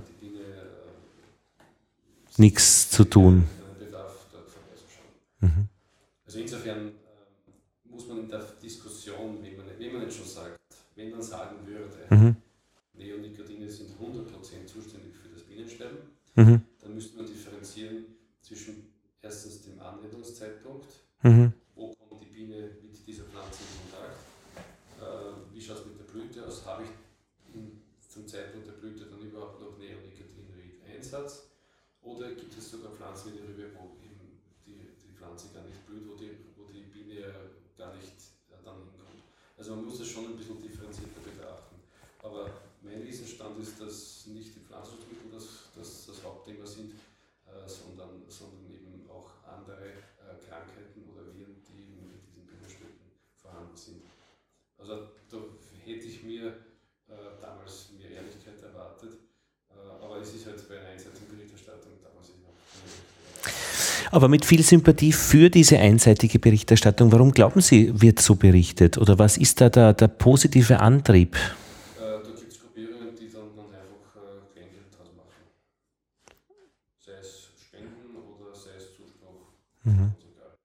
nichts zu tun. Bedarf dort vorbeizuschauen. Also insofern muss man in der Diskussion, wenn man jetzt schon sagt, wenn man sagen würde, Neonicotinoide sind 100% zuständig für das Bienensterben, dann müsste man differenzieren zwischen erstens dem Anwendungszeitpunkt, wo kommt die Biene mit dieser Pflanze in Kontakt, wie schaut es mit der Blüte aus, habe ich zum Zeitpunkt der Blüte dann überhaupt noch Neonicotinoid-Einsatz, oder gibt es sogar Pflanzen wie die Rübe, wo eben die Pflanze gar nicht blüht, wo die Biene gar nicht dann hinkommt. Also man muss das schon ein bisschen differenzierter betrachten. Aber mein Wissensstand ist, dass nicht die Pflanzenschutzmittel das Hauptthema sind, sondern eben auch andere Krankheiten oder Viren, die in diesen Bienenstöcken vorhanden sind. Also da hätte ich mir damals mehr Ehrlichkeit erwartet, aber es ist halt bei einer einseitigen Berichterstattung damals immer. Aber mit viel Sympathie für diese einseitige Berichterstattung. Warum glauben Sie, wird so berichtet? Oder was ist da der positive Antrieb? Da gibt es Gruppierungen, die dann einfach Kleingeld draus machen. Sei es Spenden oder sei es Zuspruch. Da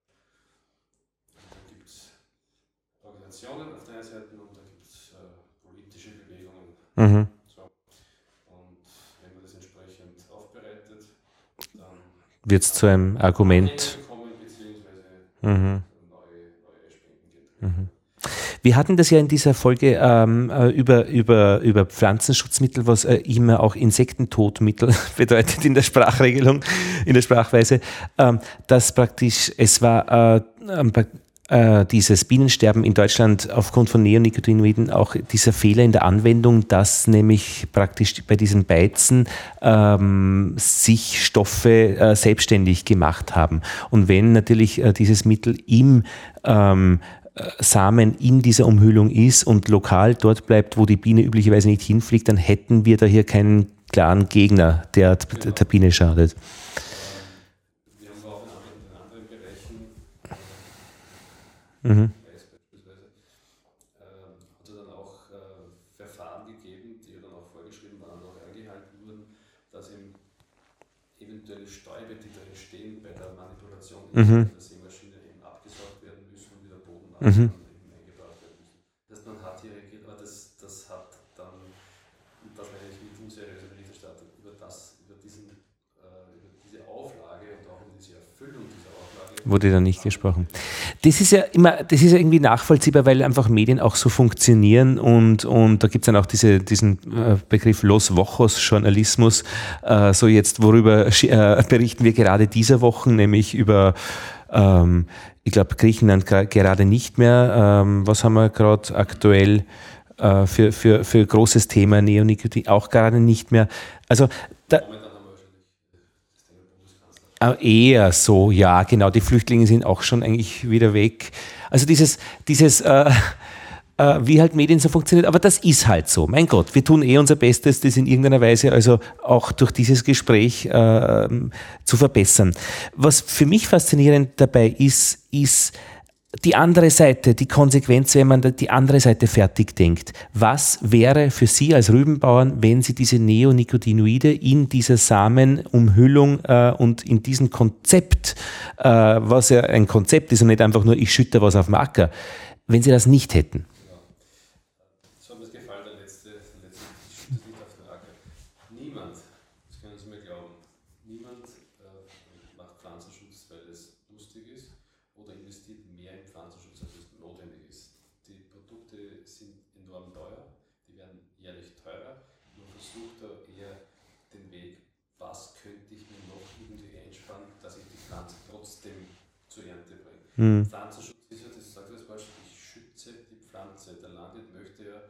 gibt es Organisationen auf der einen Seite und da gibt es politische Bewegungen. So. Und wenn man das entsprechend aufbereitet, dann wird es zu einem Argument. Kommen, beziehungsweise neue Spenden. Wir hatten das ja in dieser Folge über Pflanzenschutzmittel, was immer auch Insektentodmittel bedeutet in der Sprachregelung, in der Sprachweise, dass praktisch es war dieses Bienensterben in Deutschland aufgrund von Neonicotinoiden auch dieser Fehler in der Anwendung, dass nämlich praktisch bei diesen Beizen sich Stoffe selbstständig gemacht haben. Und wenn natürlich dieses Mittel im Samen in dieser Umhüllung ist und lokal dort bleibt, wo die Biene üblicherweise nicht hinfliegt, dann hätten wir da hier keinen klaren Gegner, der der Biene schadet. Wir haben auch in anderen Bereichen, beispielsweise, hat es dann auch Verfahren gegeben, die dann auch vorgeschrieben waren und auch eingehalten wurden, dass eben eventuelle Stäube, die da entstehen bei der Manipulation der Sämaschine, eben abgesaugt werden müssen und wieder Boden eingebracht werden müssen. Das heißt, man hat hier reagiert, aber das hat dann, und das meine ich mit unseriöser Berichterstattung, über diese Auflage und auch über diese Erfüllung dieser Auflage wurde da nicht gesprochen. Das ist ja irgendwie nachvollziehbar, weil einfach Medien auch so funktionieren und da gibt es dann auch diesen Begriff Los Wochos Journalismus. So jetzt, worüber berichten wir gerade dieser Woche, nämlich über ich glaube Griechenland gerade nicht mehr. Was haben wir gerade aktuell für großes Thema Neonicotinoid auch gerade nicht mehr. Also da eher so, ja, genau. Die Flüchtlinge sind auch schon eigentlich wieder weg. Also dieses wie halt Medien so funktioniert, aber das ist halt so. Mein Gott, wir tun unser Bestes, das in irgendeiner Weise also auch durch dieses Gespräch zu verbessern. Was für mich faszinierend dabei ist die andere Seite, die Konsequenz, wenn man die andere Seite fertig denkt. Was wäre für Sie als Rübenbauern, wenn Sie diese Neonicotinoide in dieser Samenumhüllung und in diesem Konzept, was ja ein Konzept ist und nicht einfach nur, ich schütte was auf den Acker, wenn Sie das nicht hätten? So hat mir gefallen, der letzte Schütte nicht auf den Acker. Niemand, das können Sie mir glauben, niemand macht Pflanzenschutz, weil es lustig ist oder investiert mehr in Pflanzenschutz, als es notwendig ist. Die Produkte sind enorm teuer, die werden jährlich teurer. Man versucht da eher den Weg, was könnte ich mir noch irgendwie einsparen, dass ich die Pflanze trotzdem Pflanzenschutz ist ja, das sagt das Wort, ich schütze die Pflanze. Der Landwirt möchte ja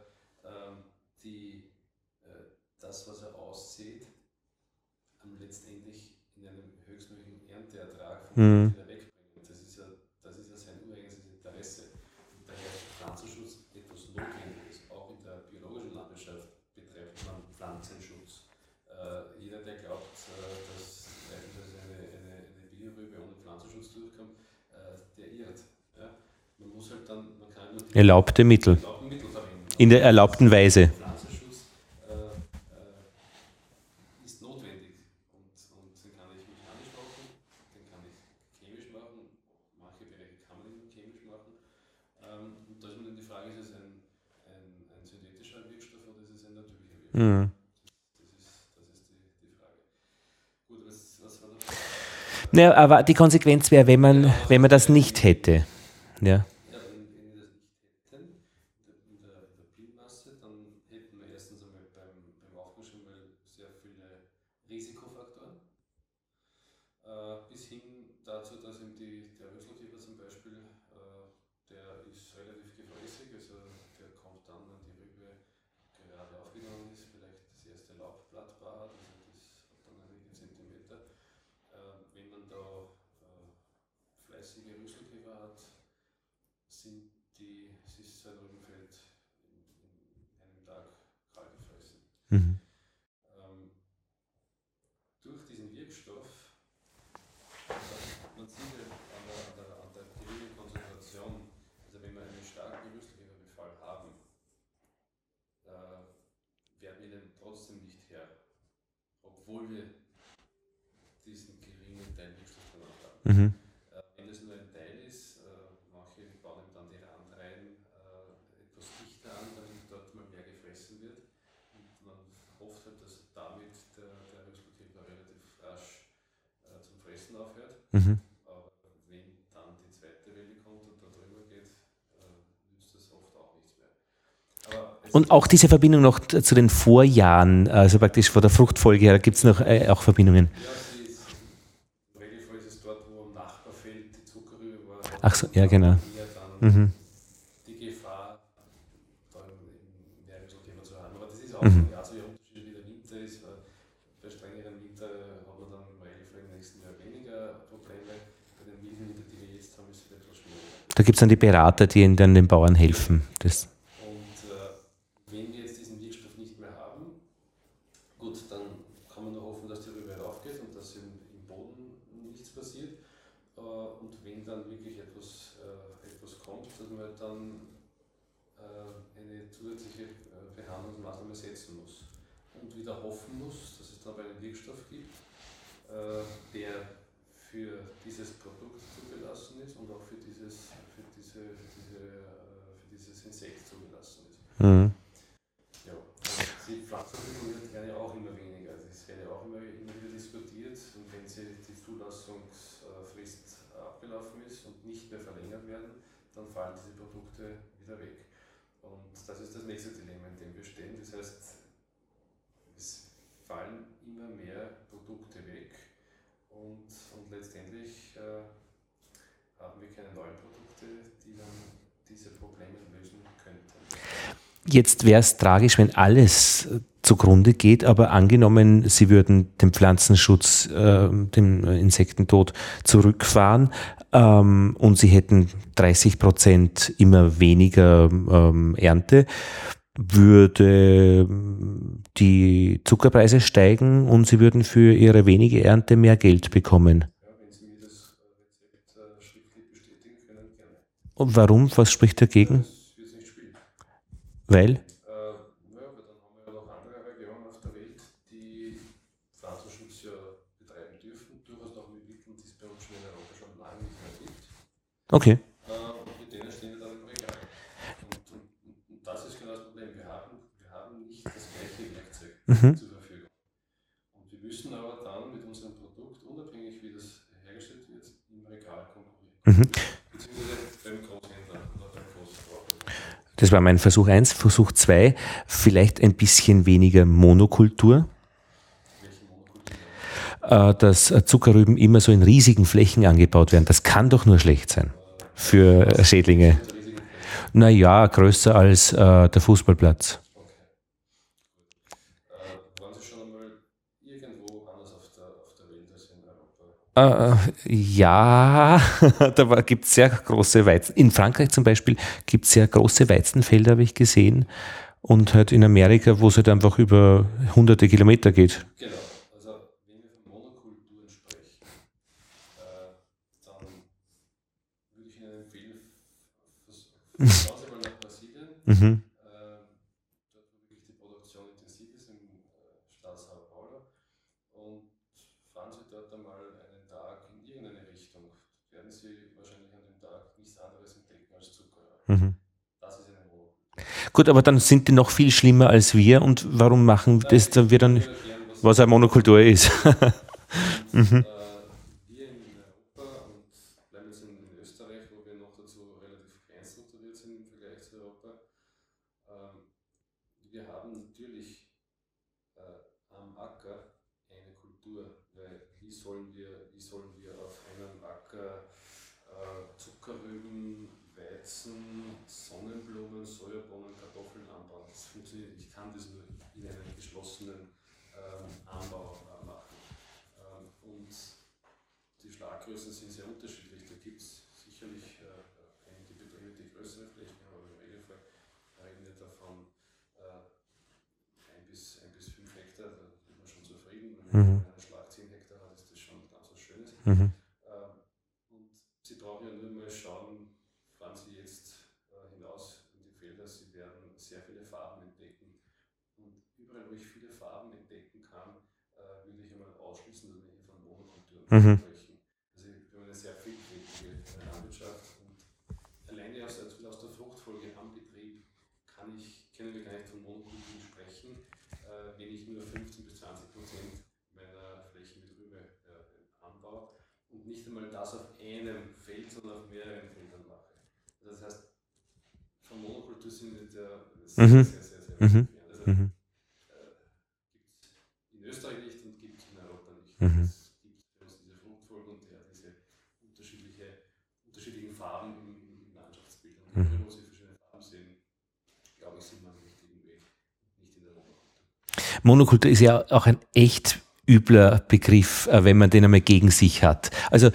das, was er aussät, letztendlich in einem höchstmöglichen Ernteertrag von wieder wegbringen. Das ist ja sein ureigenes Interesse. Und daher ist Pflanzenschutz etwas Notwendiges. Auch in der biologischen Landwirtschaft betreibt man Pflanzenschutz. Jeder, der glaubt, dass eine Biorübe ohne Pflanzenschutz durchkommt, der irrt. Ja? Man kann nur erlaubte Mittel verwenden. in der erlaubten Weise. Pflanzenschutz ist notwendig und den kann ich mechanisch machen, den kann ich chemisch machen, manche Bereiche kann man chemisch machen. Und da ist mir dann die Frage, ist es ein synthetischer Wirkstoff oder ist es ein natürlicher Wirkstoff? Das ist die Frage. Gut, was war da? Naja, aber die Konsequenz wäre, wenn man das nicht hätte. Ja. Ja, wenn wir das nicht hätten, in der Biomasse, dann hätten wir erstens einmal beim Aufbau schon mal sehr viele Risikofaktoren, bis hin dazu, dass eben der Rüsselkäfer zum Beispiel, der ist relativ gefräßig, also der kommt dann, wenn die Rübe gerade aufgegangen ist, vielleicht das erste Laubblatt hat, also das hat dann einige Zentimeter. Wenn man da fleißige Rüsselkäfer hat, ist sein Rübenfeld in einem Tag kahl gefressen. Durch diesen Wirkstoff, man sieht ja an der geringen Konzentration, also wenn wir einen starken Rüsselkäferbefall haben, werden wir den trotzdem nicht her, obwohl wir diesen geringen Teil Wirkstoff drin haben. Wenn das nur ein Teil ist, manche bauen dann die Randreihen etwas dichter an, damit dort mal mehr gefressen wird. Und man hofft halt, dass damit der Rüsselkäfer relativ rasch zum Fressen aufhört. Aber wenn dann die zweite Welle kommt und da drüber geht, nützt das oft auch nichts mehr. Und auch diese Verbindung noch zu den Vorjahren, also praktisch vor der Fruchtfolge her, gibt es noch auch Verbindungen? Ja, im Regelfall ist es dort, wo am Nachbarfeld die Zuckerrübe war. Ach so, ja genau. Die Gefahr, da mehr Rüsselkäfer zu haben. Aber das ist auch von Jahr zu Jahr unterschiedlich, wie der Winter ist. Bei strengeren Winter hat man dann im Regelfall im nächsten Jahr weniger Probleme. Bei den milden Winter, die wir jetzt haben, ist es etwas schwieriger. Da gibt es dann die Berater, die dann den Bauern helfen. Wenn wir jetzt diesen Wirkstoff nicht mehr haben, gut, dann kann man nur hoffen, dass die Rübe aufgeht und dass im Boden nichts passiert. Und wenn dann wirklich etwas kommt, dass man dann eine zusätzliche Behandlungsmaßnahme setzen muss und wieder hoffen muss, dass es dann einen Wirkstoff gibt, der für dieses Produkt zugelassen ist und auch für dieses Insekt zugelassen ist. Ja, die Pflanzenmittel werden ja auch immer weniger. Das wird ja auch immer wieder diskutiert. Und wenn die Zulassungsfrist abgelaufen ist und nicht mehr verlängert werden, dann fallen diese Produkte wieder weg. Und das ist das nächste Dilemma, in dem wir stehen. Das heißt, es fallen immer mehr Produkte weg und letztendlich haben wir keine neuen Produkte, die dann diese Probleme lösen könnten. Jetzt wäre es tragisch, wenn alles zugrunde geht, aber angenommen, Sie würden den Pflanzenschutz, den Insektentod zurückfahren und Sie hätten 30% immer weniger Ernte, würde die Zuckerpreise steigen und Sie würden für Ihre wenige Ernte mehr Geld bekommen. Ja, wenn Sie mir das Rezept schriftlich bestätigen können, gerne. Und warum? Was spricht dagegen? Das wird nicht spielen. Weil? Aber dann haben wir ja noch andere Regionen auf der Welt, die Pflanzenschutz ja betreiben dürfen, durchaus noch mit Mitteln, die es bei uns schon in Europa schon lange nicht mehr gibt. Okay. Und mit denen stehen wir dann im Regal. Und das ist genau das Problem. Wir haben nicht das gleiche Werkzeug zur Verfügung. Und wir müssen aber dann mit unserem Produkt, unabhängig wie das hergestellt wird, im Regal konkurrieren. Beziehungsweise beim Großhändler oder beim Großverbraucher. Das war mein Versuch 1. Versuch 2, vielleicht ein bisschen weniger Monokultur. Welche Monokultur? Dass Zuckerrüben immer so in riesigen Flächen angebaut werden. Das kann doch nur schlecht sein. für Schädlinge. Naja, größer als der Fußballplatz. Waren Sie schon einmal irgendwo anders auf der Welt als in Europa? Ja, da gibt es sehr große Weizen. In Frankreich zum Beispiel gibt es sehr große Weizenfelder, habe ich gesehen. Und halt in Amerika, wo es halt einfach über hunderte Kilometer geht. Genau. Also wenn wir von Monokulturen sprechen, dann würde ich Ihnen empfehlen, schauen Sie mal nach Brasilien. Mhm. Dort, wo wirklich die Produktion intensiv ist, im Staat São Paulo. Und fahren Sie dort einmal einen Tag in irgendeine Richtung. Werden Sie wahrscheinlich an dem Tag nichts anderes entdecken als Zucker. Mhm. Das ist eine Monokultur. Gut, aber dann sind die noch viel schlimmer als wir. Und warum machen das dann wir dann, was eine Monokultur ist? Mhm. Wir in Europa und bleiben jetzt in Österreich, wo wir noch dazu relativ klein strukturiert sind im Vergleich zu Europa, wir haben natürlich am Acker eine Kultur, weil wie sollen wir auf einem Acker Zuckerrüben, Weizen, Sonnenblumen, Sojabohnen, Kartoffeln anbauen? Das funktioniert. Ich kann das nur in einem geschlossenen Anbau machen. Und die Schlaggrößen sind sehr unterschiedlich. Da gibt es sicherlich einige Betriebe, die größere Flächen haben, aber im Regelfall reden wir davon 1 bis 5 Hektar, da ist man schon zufrieden. Wenn man einen Schlag 10 Hektar hat, ist das schon ganz was Schönes. Und Sie brauchen ja nur mal schauen, fahren Sie jetzt hinaus in die Felder, Sie werden sehr viele Farben entdecken. Und überall, wo ich viele Farben entdecken kann, würde ich einmal ausschließen, dass wir hier von Monokulturen sprechen. Also wir haben eine sehr vielfältige Landwirtschaft und alleine aus der Fruchtfolge am Betrieb können wir gar nicht von Monokulturen sprechen, wenn ich nur 15 bis 20% meiner Fläche mit Rübe anbaue und nicht einmal das auf einem Feld, sondern auf mehreren Feldern mache. Das heißt, von Monokultur sind wir sehr, sehr, sehr entfernt. Also, gibt es in Österreich nicht und gibt es in Europa nicht. Es gibt für uns diese Fruchtfolge und diese unterschiedlichen Farben im Landschaftsbild. Und wo Sie verschiedene Farben sehen, glaube ich, sind wir am richtigen Weg, nicht in der Monokultur. Monokultur ist ja auch ein echt übler Begriff, wenn man den einmal gegen sich hat. Also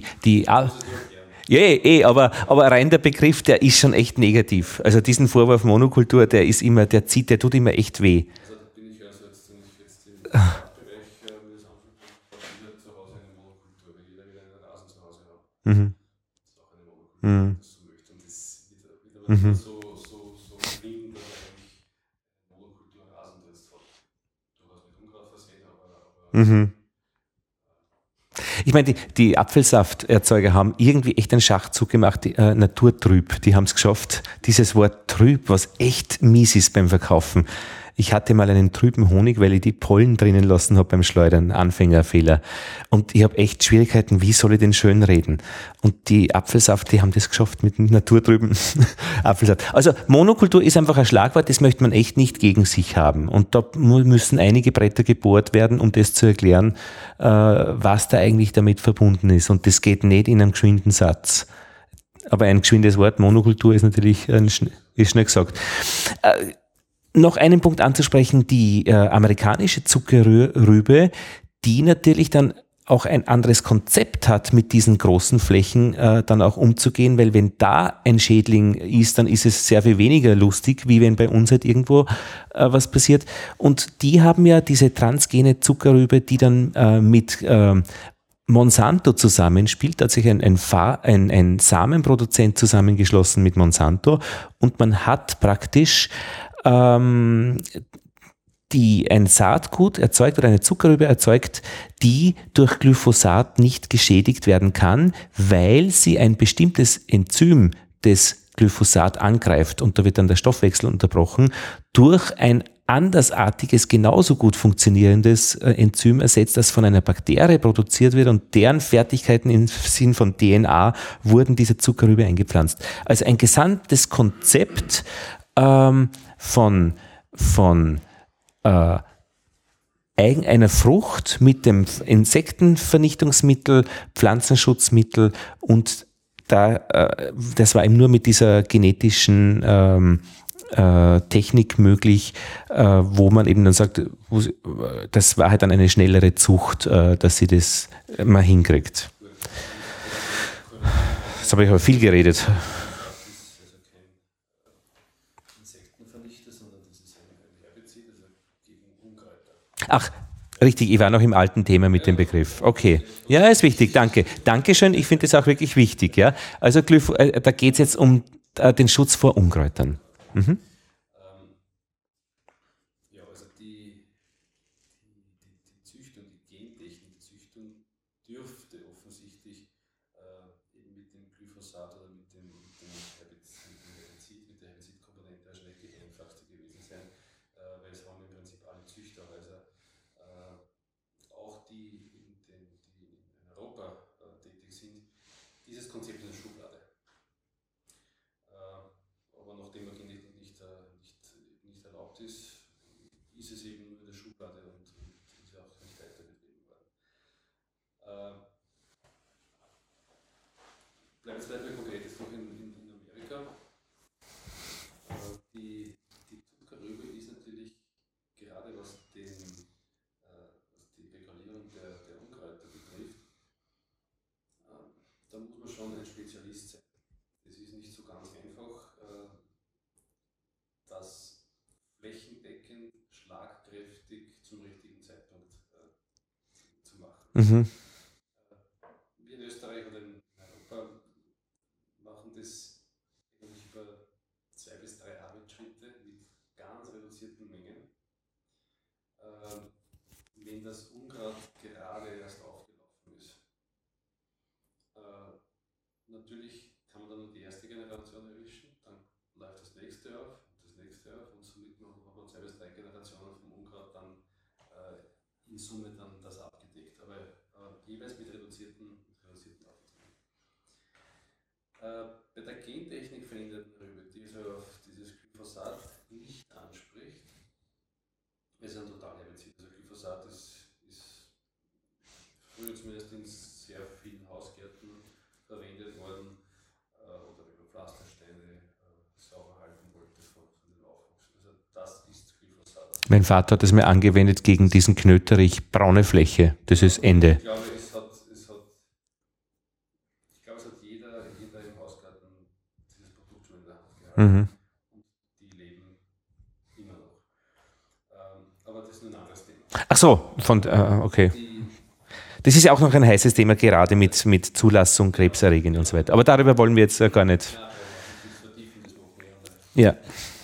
aber rein der Begriff, der ist schon echt negativ. Also diesen Vorwurf Monokultur, der tut immer echt weh. Also da bin ich also jetzt, wenn ich jetzt im Privatbereich mir das anschaue, zu Hause eine Monokultur, weil jeder wieder einen Rasen zu Hause hat. Das ist auch eine Monokultur, wenn das so möchte. Und das wird aber so finden, dass eigentlich Monokultur Rasen jetzt hat. Durchaus mit Unkraut versehen, aber Ich meine, die Apfelsafterzeuger haben irgendwie echt einen Schachzug gemacht, Naturtrüb, die haben es geschafft. Dieses Wort trüb, was echt mies ist beim Verkaufen. Ich hatte mal einen trüben Honig, weil ich die Pollen drinnen lassen habe beim Schleudern, Anfängerfehler. Und ich habe echt Schwierigkeiten, wie soll ich den schön reden? Und die Apfelsaft, die haben das geschafft mit dem naturtrüben Apfelsaft. Also Monokultur ist einfach ein Schlagwort, das möchte man echt nicht gegen sich haben. Und da müssen einige Bretter gebohrt werden, um das zu erklären, was da eigentlich damit verbunden ist. Und das geht nicht in einem geschwinden Satz. Aber ein geschwindes Wort, Monokultur, ist natürlich ist schnell gesagt. Noch einen Punkt anzusprechen, die amerikanische Zuckerrübe, die natürlich dann auch ein anderes Konzept hat, mit diesen großen Flächen dann auch umzugehen, weil wenn da ein Schädling ist, dann ist es sehr viel weniger lustig, wie wenn bei uns halt irgendwo was passiert. Und die haben ja diese transgene Zuckerrübe, die dann mit Monsanto zusammenspielt, da hat sich ein Samenproduzent zusammengeschlossen mit Monsanto und man hat praktisch ein Saatgut erzeugt oder eine Zuckerrübe erzeugt, die durch Glyphosat nicht geschädigt werden kann, weil sie ein bestimmtes Enzym des Glyphosat angreift und da wird dann der Stoffwechsel unterbrochen, durch ein andersartiges, genauso gut funktionierendes Enzym ersetzt, das von einer Bakterie produziert wird und deren Fertigkeiten im Sinn von DNA wurden dieser Zuckerrübe eingepflanzt. Also ein gesamtes Konzept von einer Frucht mit dem Insektenvernichtungsmittel, Pflanzenschutzmittel und das war eben nur mit dieser genetischen Technik möglich, wo man eben dann sagt, das war halt dann eine schnellere Zucht, dass sie das mal hinkriegt. Jetzt habe ich aber viel geredet. Das ist also kein Insektenvernichter, sondern das ist ein Herbizid, also gegen Unkräuter. Ach, richtig, ich war noch im alten Thema mit dem Begriff. Okay. Ja, ist wichtig, danke. Dankeschön, ich finde das auch wirklich wichtig. Ja? Also da geht es jetzt um den Schutz vor Unkräutern. Mhm. Ja, also die Züchtung, die Gentechnik, die Züchtung dürfte offensichtlich eben mit dem Glyphosat oder mit der Herbizidkomponente wahrscheinlich die einfachste gewesen sein, weil es haben im Prinzip alle Züchterhäuser, auch die in Europa tätig sind, dieses Konzept in der Schublade. Aber nachdem er Genetik nicht erlaubt ist, ist es eben nur in der Schublade und ist auch nicht weiterbetrieben worden. Bleiben wir mal konkret jetzt noch in Amerika. Die Zuckerrübe ist natürlich gerade was die Regulierung der Unkräuter betrifft, da muss man schon ein Spezialist sein. Es ist nicht so ganz einfach, das flächendeckend, schlagkräftig zum richtigen Zeitpunkt zu machen. Mhm. Wir in Österreich oder in Europa machen das eigentlich über 2 bis 3 Arbeitsschritte mit ganz reduzierten Mengen. Wenn das Unkraut gerade erst aufgelaufen ist. Natürlich kann man dann nur die erste Generation erwischen, dann läuft das nächste auf und somit hat man 2 bis 3 Generationen vom Unkraut dann in Summe dann das abgedeckt, aber jeweils mit reduzierten Aufwand. Bei der Gentechnik veränderten Rübe, die also auf dieses Glyphosat nicht anspricht, ist ein Totalherbizid. Also Glyphosat ist früher zumindest in sehr vielen Hausgärten verwendet worden, oder wenn man Pflastersteine sauber halten wollte von den Aufwuchs. Also das ist Glyphosat. Mein Vater hat es mir angewendet gegen diesen Knöterich braune Fläche. Das ist Ende. Ich glaube, es hat jeder im Hausgarten dieses Produkt schon in der Hand gehabt. Mhm. Und die leben immer noch. Aber das ist nur ein anderes Thema. Ach so, okay. Das ist ja auch noch ein heißes Thema, gerade mit Zulassung, Krebserregend und so weiter. Aber darüber wollen wir jetzt gar nicht. Ja.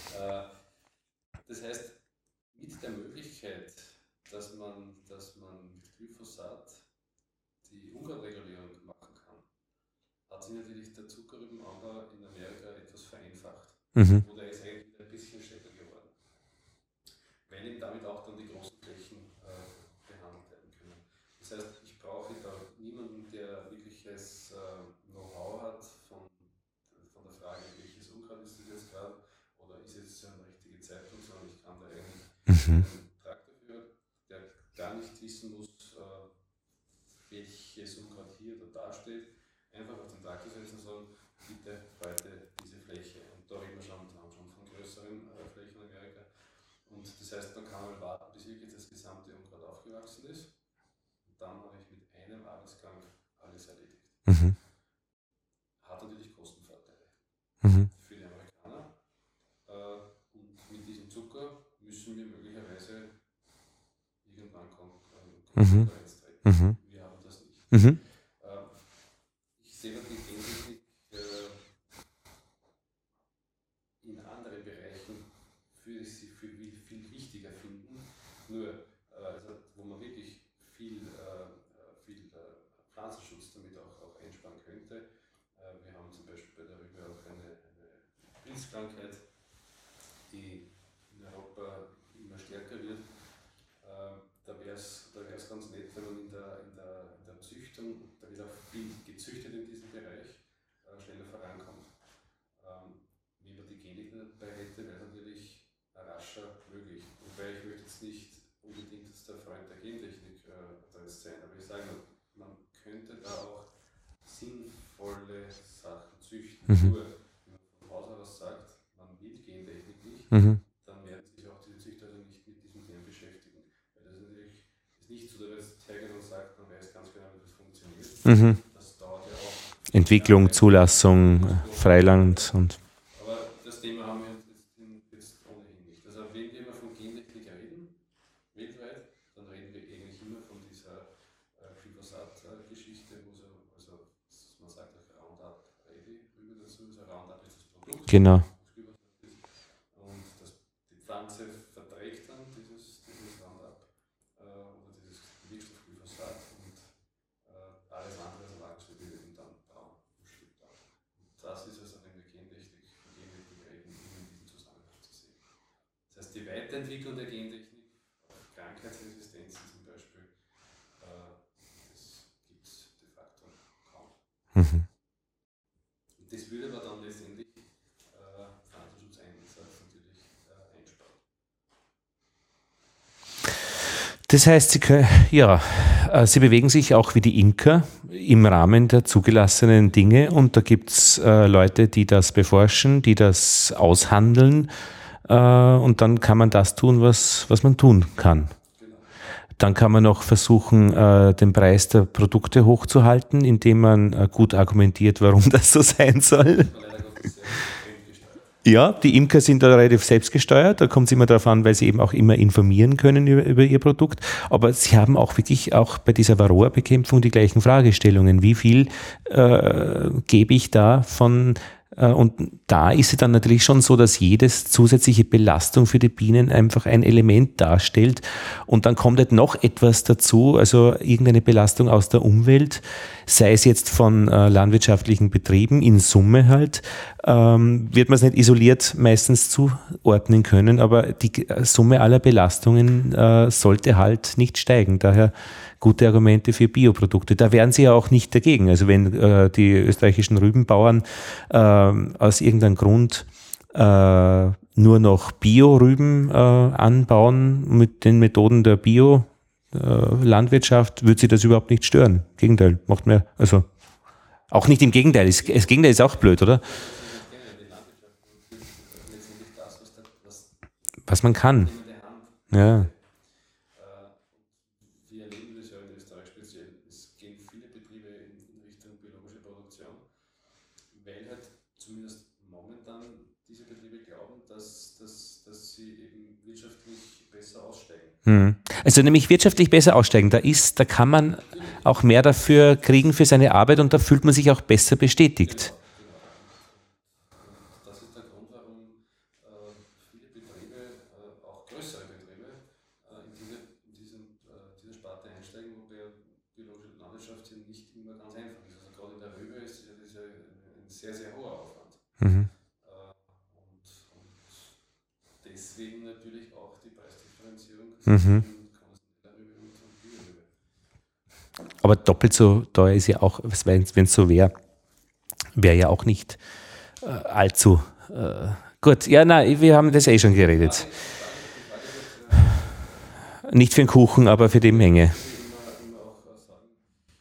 Das heißt, mit der Möglichkeit, dass man mit Glyphosat die Unkrautregulierung machen kann, hat sich natürlich der Zuckerrübenanbau in Amerika etwas vereinfacht. Mhm. Oder ist eigentlich ein bisschen schneller geworden. Weil eben damit auch dann die großen Flächen behandelt werden können. Das heißt, ich brauche da niemanden, der wirkliches Know-how hat von der Frage, welches Unkraut ist das jetzt gerade oder ist jetzt eine richtige Zeitpunkt, sondern ich kann da eigentlich einen Traktor für, der gar nicht wissen muss, welches Unkraut hier oder da steht, einfach auf den Traktor setzen und sagen, bitte heute diese Fläche. Und da reden wir schon von größeren Flächen in Amerika. Und das heißt, man kann mal warten, bis wirklich das gesamte Unkraut aufgewachsen ist. Und dann habe ich mit einem Arbeitsgang alles erledigt. Mhm. Hat natürlich Kostenvorteile für die Amerikaner. Und mit diesem Zucker müssen wir möglicherweise irgendwann Konkurrenz treten. Wir haben das nicht. Ich sehe die Gentechnik in anderen Bereichen für viel wichtiger finden. Nur, wo man wirklich viel Pflanzenschutz damit auch einsparen könnte. Wir haben zum Beispiel bei der Rübe auch eine Pilzkrankheit, die in Europa immer stärker wird. Da wäre es ganz nett, wenn man in der Züchtung, da wird auch viel gezüchtet in diesem Bereich, schneller vorankommt. Wenn man die Genetik dabei hätte, wäre es natürlich rascher möglich. Wobei ich möchte jetzt nicht unbedingt der Freund der Gentechnik da jetzt sein, aber ich sage, man könnte da auch sinnvolle Sachen züchten. Nur, wenn man von Haus aus sagt, man will Gentechnik nicht, dann werden sich auch diese Züchter also nicht mit diesem Thema beschäftigen. Weil das natürlich ist nicht so, dass der hergeht und sagt, man weiß ganz genau, wie das funktioniert. Das dauert ja auch. Entwicklung, Zulassung, Freiland und. Aber das Thema haben wir jetzt ohnehin nicht. Also wenn wir von Gentechnik reden, weltweit, dann reden wir eigentlich immer von dieser Glyphosat-Geschichte, wo man sagt auch Roundup Ready, dazu, also Roundup ist das Produkt. Genau. Und die Pflanze verträgt dann dieses Roundup oder dieses Wirkstoff Glyphosat und alles andere als Wachstum wird eben dann braun und stirbt ab. Und das ist also, wenn wir Gentechnik reden, in diesem Zusammenhang zu sehen. Das heißt, die Weiterentwicklung der Gentechnik auf Krankheitsresistenzen zum Beispiel, das gibt es de facto kaum. Und das würde aber dann letztendlich Pflanzenschutzeinsatz natürlich einsparen. Das heißt, Sie bewegen sich auch wie die Imker im Rahmen der zugelassenen Dinge und da gibt es Leute, die das beforschen, die das aushandeln und dann kann man das tun, was man tun kann. Dann kann man noch versuchen, den Preis der Produkte hochzuhalten, indem man gut argumentiert, warum das so sein soll. Ja, die Imker sind da relativ selbstgesteuert, da kommt es immer darauf an, weil sie eben auch immer informieren können über ihr Produkt, aber sie haben auch wirklich auch bei dieser Varroa-Bekämpfung die gleichen Fragestellungen. Wie viel gebe ich da von und da ist es dann natürlich schon so, dass jedes zusätzliche Belastung für die Bienen einfach ein Element darstellt und dann kommt halt noch etwas dazu, also irgendeine Belastung aus der Umwelt, sei es jetzt von landwirtschaftlichen Betrieben, in Summe halt, wird man es nicht isoliert meistens zuordnen können, aber die Summe aller Belastungen sollte halt nicht steigen, daher gute Argumente für Bioprodukte. Da wären sie ja auch nicht dagegen. Also wenn die österreichischen Rübenbauern aus irgendeinem Grund nur noch Bio-Rüben anbauen mit den Methoden der Bio-Landwirtschaft, würde sie das überhaupt nicht stören. Im Gegenteil, macht mehr, also auch nicht im Gegenteil. Das Gegenteil ist auch blöd, oder? Was man kann. Ja. Also nämlich wirtschaftlich besser aussteigen. Da kann man auch mehr dafür kriegen für seine Arbeit und da fühlt man sich auch besser bestätigt. Das ist der Grund, warum viele Betriebe, auch größere Betriebe, in diese Sparte einsteigen, wobei biologische Landwirtschaft hier nicht immer ganz einfach ist. Also gerade in der Rübe ist das ein sehr, sehr hoher Aufwand. Und deswegen natürlich auch die Preisdifferenzierung. Aber doppelt so teuer ist ja auch, wenn es so wäre ja auch nicht allzu gut. Ja, nein, wir haben das schon geredet. Nicht für den Kuchen, aber für die Menge. Immer auch sagen,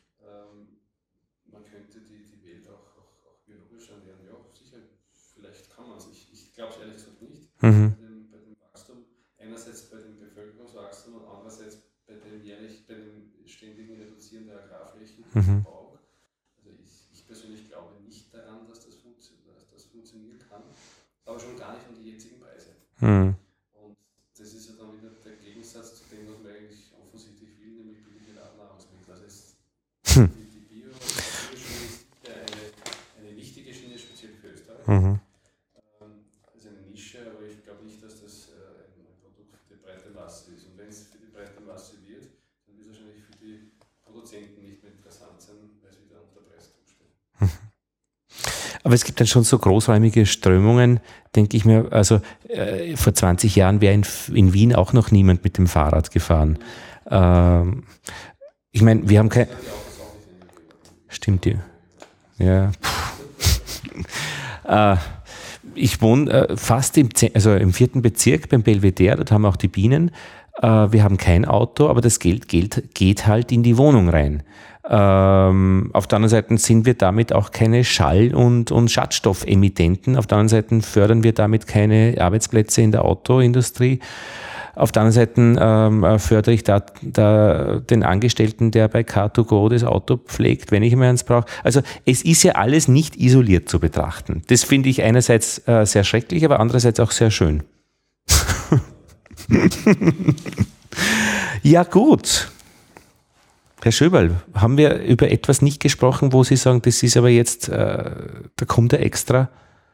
man könnte die Welt auch biologisch ernähren. Ja, sicher, vielleicht kann man es. Ich glaube es ehrlich gesagt nicht. Bei dem Wachstum, einerseits bei dem Bevölkerungswachstum und andererseits bei dem ständigen Reduzieren der Agrarflächen. Also ich persönlich glaube nicht daran, dass das funktionieren kann, aber schon gar nicht um die jetzigen Preise. Und das ist ja dann wieder der Gegensatz zu dem, was man eigentlich offensichtlich will, nämlich billige Nahrungsmittel. Also die Bio-Schiene ist eine wichtige Schiene, speziell für Österreich. Also eine Nische, aber ich glaube nicht, dass das ein Produkt für die breite Masse ist. Und wenn es für die breite Masse wird, dann wird es wahrscheinlich für die Produzenten nicht mehr interessant sein, weil sie wieder unter Preisdruck stehen. Aber es gibt dann schon so großräumige Strömungen, denke ich mir, also vor 20 Jahren wäre in Wien auch noch niemand mit dem Fahrrad gefahren. Ich meine, wir haben kein... Stimmt dir. Ja. Ich wohne fast im 4. Bezirk beim Belvedere, dort haben wir auch die Bienen. Wir haben kein Auto, aber das Geld geht halt in die Wohnung rein. Auf der anderen Seite sind wir damit auch keine Schall- und Schadstoffemittenten. Auf der anderen Seite fördern wir damit keine Arbeitsplätze in der Autoindustrie. Auf der anderen Seite fördere ich da den Angestellten, der bei Car2Go das Auto pflegt, wenn ich mal eins brauche. Also es ist ja alles nicht isoliert zu betrachten. Das finde ich einerseits sehr schrecklich, aber andererseits auch sehr schön. Ja gut. Herr Schöberl, haben wir über etwas nicht gesprochen, wo Sie sagen, das ist aber jetzt, da kommt er extra?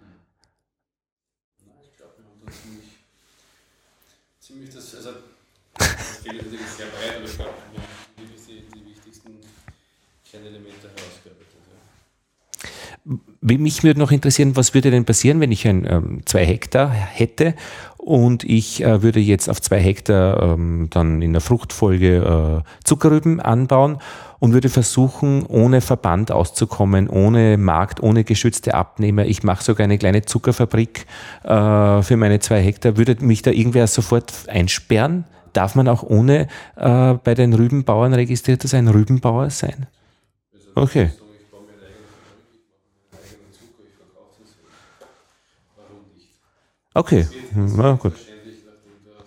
Ich glaube, wir haben da ziemlich das, also das Feld ist natürlich sehr breit, aber ich glaube, wir haben die wichtigsten Kernelemente herausgearbeitet. Ja. Mich würde noch interessieren, was würde denn passieren, wenn ich 2 Hektar hätte und ich würde jetzt auf 2 Hektar dann in der Fruchtfolge Zuckerrüben anbauen und würde versuchen, ohne Verband auszukommen, ohne Markt, ohne geschützte Abnehmer. Ich mache sogar eine kleine Zuckerfabrik für meine 2 Hektar. Würde mich da irgendwer sofort einsperren? Darf man auch ohne bei den Rübenbauern registriert sein, Rübenbauer sein? Okay. Ich baue mir eine eigene Fabrik, ich mache meinen eigenen Zucker, ich verkaufe das. Warum nicht? Okay, na gut. Wahrscheinlich, nachdem da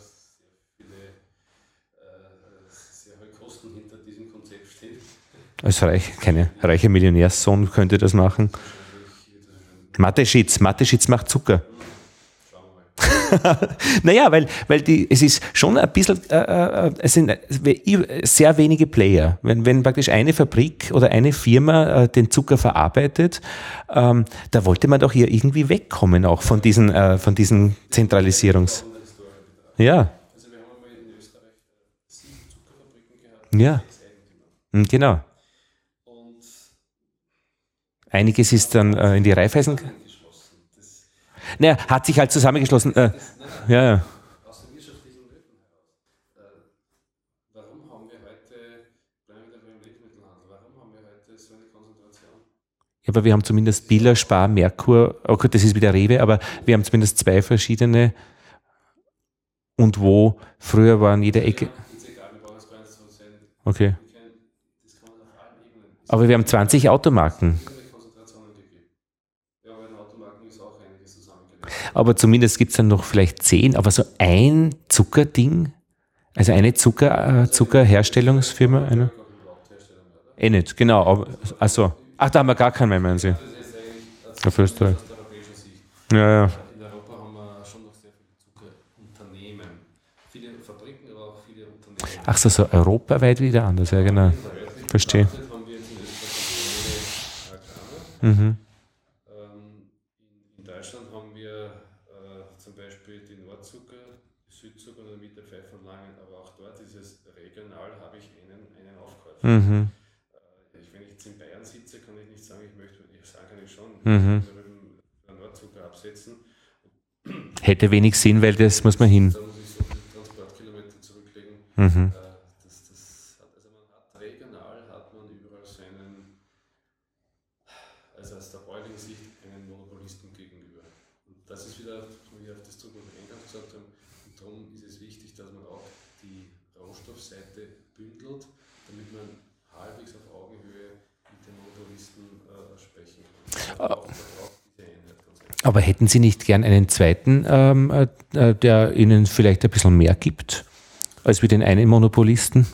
sehr hohe Kosten hinter diesem Konzept stehen. Als keine reiche Millionärssohn könnte das machen. Mateschitz macht Zucker. Naja, weil es ist schon ein bisschen, es sind sehr wenige Player. Wenn praktisch eine Fabrik oder eine Firma den Zucker verarbeitet, da wollte man doch hier irgendwie wegkommen auch von diesen Zentralisierungs... Ja. Also wir haben einmal in Österreich 7 Zuckerfabriken gehabt, Ja. 6 Eigentümer. Genau. Und Einiges ist dann in die Raiffeisen... geschlossen. Naja, hat sich halt zusammengeschlossen. Ja. Aus den wirtschaftlichen Nöten heraus. Warum haben wir heute, bleiben wir beim Lebensmittelhandel, warum haben wir heute so eine Konzentration? Ja, aber wir haben zumindest Billa, Spar, Merkur, okay, das ist wieder Rewe, aber wir haben zumindest 2 verschiedene und wo früher waren jede Ecke. Ist egal, wir brauchen es gar nicht so sein. Okay. Das kann man auf allen Ebenen. Aber wir haben 20 Automarken. Konzentrationen gegeben. Ja, bei den Automarken ist auch einiges zusammengelegt. Aber zumindest gibt es dann noch vielleicht 10, aber so ein Zuckerding, also eine Zuckerherstellungsfirma, eine? Nicht, genau. Aber, also, ach, da haben wir gar keinen mehr, meinen Sie? Das ist eigentlich Auf Österreich. aus der europäischen Sicht. Ja. In Europa haben wir schon noch sehr viele Zuckerunternehmen. Viele Fabriken, aber auch viele Unternehmen. Ach so europaweit wieder anders, ja genau. Verstehe. Betrachtet haben wir jetzt in Österreich Agrane. In Deutschland haben wir zum Beispiel die Nordzucker, die Südzucker oder Mitte Pfeiffer und Langen, aber auch dort ist es regional, habe ich einen Aufkäufer. Wenn ich jetzt in Bayern sitze, kann ich nicht sagen, ich sagen kann ich schon, Nordzucker absetzen. Hätte wenig Sinn, weil das muss man hin. Da muss ich so viele Transportkilometer zurücklegen. Also man hat regional überall seinen, also aus der bäuerlichen Sicht, einen Monopolisten gegenüber. Und das ist wieder, wie wir auf das zurück, was wir eingangs gesagt haben, und darum ist es wichtig, dass man auch die Rohstoffseite bündelt, damit man halbwegs auf Augenhöhe mit den Monopolisten sprechen kann. Aber hätten Sie nicht gern einen zweiten, der Ihnen vielleicht ein bisschen mehr gibt, als wie den einen Monopolisten?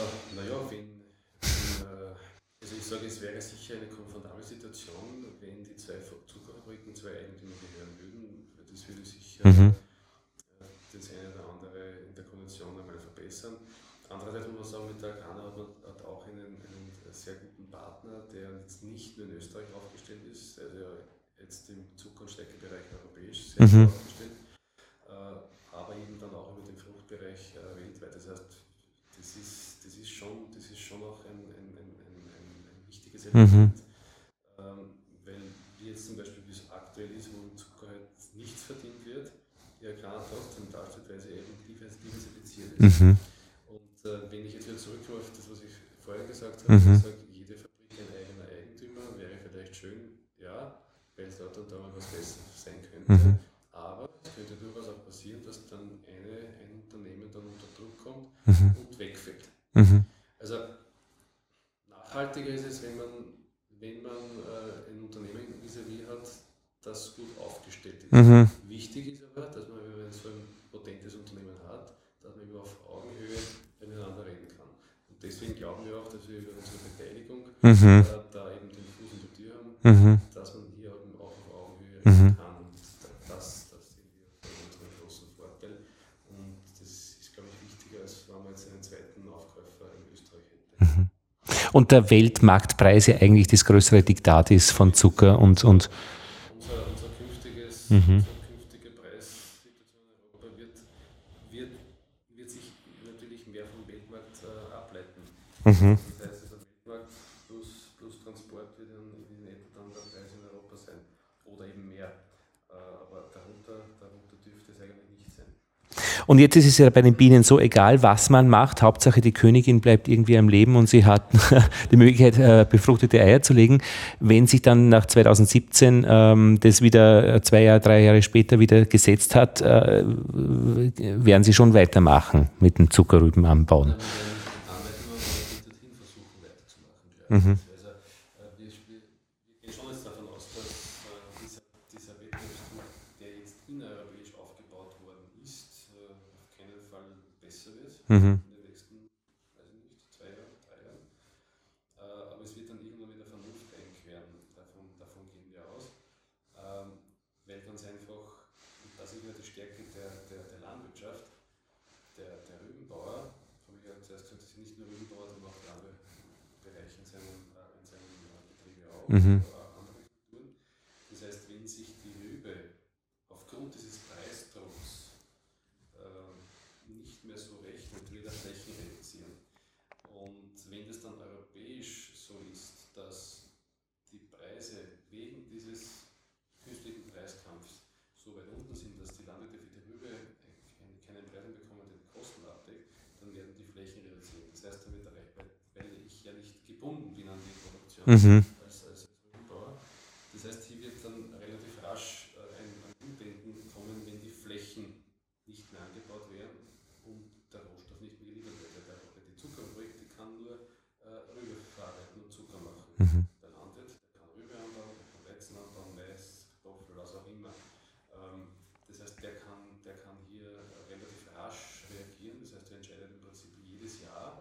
Also ich sage, es wäre sicher eine komfortable Situation, wenn die 2 Zuckerfabriken 2 Eigentümer gehören würden. Das würde sicher das eine oder andere in der Kondition einmal verbessern. Andererseits muss man sagen, mit der Agrana hat man auch einen sehr guten Partner, der jetzt nicht nur in Österreich aufgestellt ist, also jetzt im Zucker- und Stärkebereich europäisch sehr gut aufgestellt, aber eben dann auch über den Fruchtbereich weltweit. Das heißt, das ist schon auch ein wichtiges Element, weil wie jetzt zum Beispiel, wie es aktuell ist, wo im Zucker halt nichts verdient wird, die Agrana trotzdem beispielsweise eben diversifiziert ist. Und wenn ich jetzt wieder zurückkomme auf das, was ich vorher gesagt habe, ich sage, jede Fabrik ein eigener Eigentümer wäre vielleicht schön, ja, weil es dort und da mal was besser sein könnte. Aber es könnte durchaus auch passieren, dass dann ein Unternehmen dann unter Druck kommt und wegfällt. Also nachhaltiger ist es, wenn man ein Unternehmen vis-à-vis hat, das gut aufgestellt ist. Wichtig ist aber, dass man, wenn man so ein potentes Unternehmen hat, dass man über auf Augenhöhe miteinander reden kann. Und deswegen glauben wir auch, dass wir über unsere Beteiligung da eben den Fuß in der Tür haben, dass man hier eben auch auf Augenhöhe reden kann. Und das sehen wir unseren großen Vorteil. Und das ist, glaube ich, wichtiger, als wenn man jetzt einen zweiten Aufkäufer in Österreich hätte. Und der Weltmarktpreis ja eigentlich das größere Diktat ist von Zucker und Unsere künftige Preissituation in Europa wird sich natürlich mehr vom Weltmarkt ableiten. Das heißt, der Weltmarkt plus Transport wird in etwa dann der Preis in Europa sein. Oder eben mehr. Aber darunter dürfte es eigentlich nicht sein. Und jetzt ist es ja bei den Bienen so, egal was man macht, Hauptsache die Königin bleibt irgendwie am Leben und sie hat die Möglichkeit, befruchtete Eier zu legen. Wenn sich dann nach 2017 das wieder 2 Jahre, 3 Jahre später wieder gesetzt hat, werden sie schon weitermachen mit dem Zuckerrüben anbauen. Dann werden wir dorthin versuchen weiterzumachen. Wir gehen schon jetzt davon aus, dass dieser Wettbewerbsdruck, der jetzt innereuropäisch aufgebaut worden ist, auf keinen Fall besser wird in den nächsten, weiß ich nicht, 2 Jahren, 3 Jahren. Aber es wird dann irgendwann wieder Vernunft einkehren. Davon gehen wir aus. Weil ganz einfach, das ist ja die Stärke der Landwirtschaft, der Rübenbauer, habe ich ja zuerst gesagt, das sind nicht nur Rübenbauer, sondern auch andere Bereiche in seinen Betriebe auch, andere Kulturen. Das heißt, wenn sich die Rübe aufgrund dieses Preisdrucks nicht mehr so rechnet, wird er Flächen reduzieren. Und wenn das dann europäisch so ist, dass die Preise wegen dieses künstlichen Preiskampfs so weit unten sind, dass die Landwirte für die Rübe keinen Preis bekommen, der die Kosten abdeckt, dann werden die Flächen reduziert. Das heißt, dann wird weil ich ja nicht gebunden bin an die Produktion als Rübenbauer. Das heißt, hier wird dann relativ rasch ein Umdenken kommen, wenn die Flächen nicht mehr angebaut werden und der Rohstoff nicht mehr geliefert wird. Die Zuckerfabrik, die kann nur Rübe verarbeiten und Zucker machen. Der Landwirt, der kann Rübe anbauen, der kann Weizen anbauen, Mais, Kartoffel, was auch immer. Das heißt, der kann hier relativ rasch reagieren. Das heißt, er entscheidet im Prinzip jedes Jahr,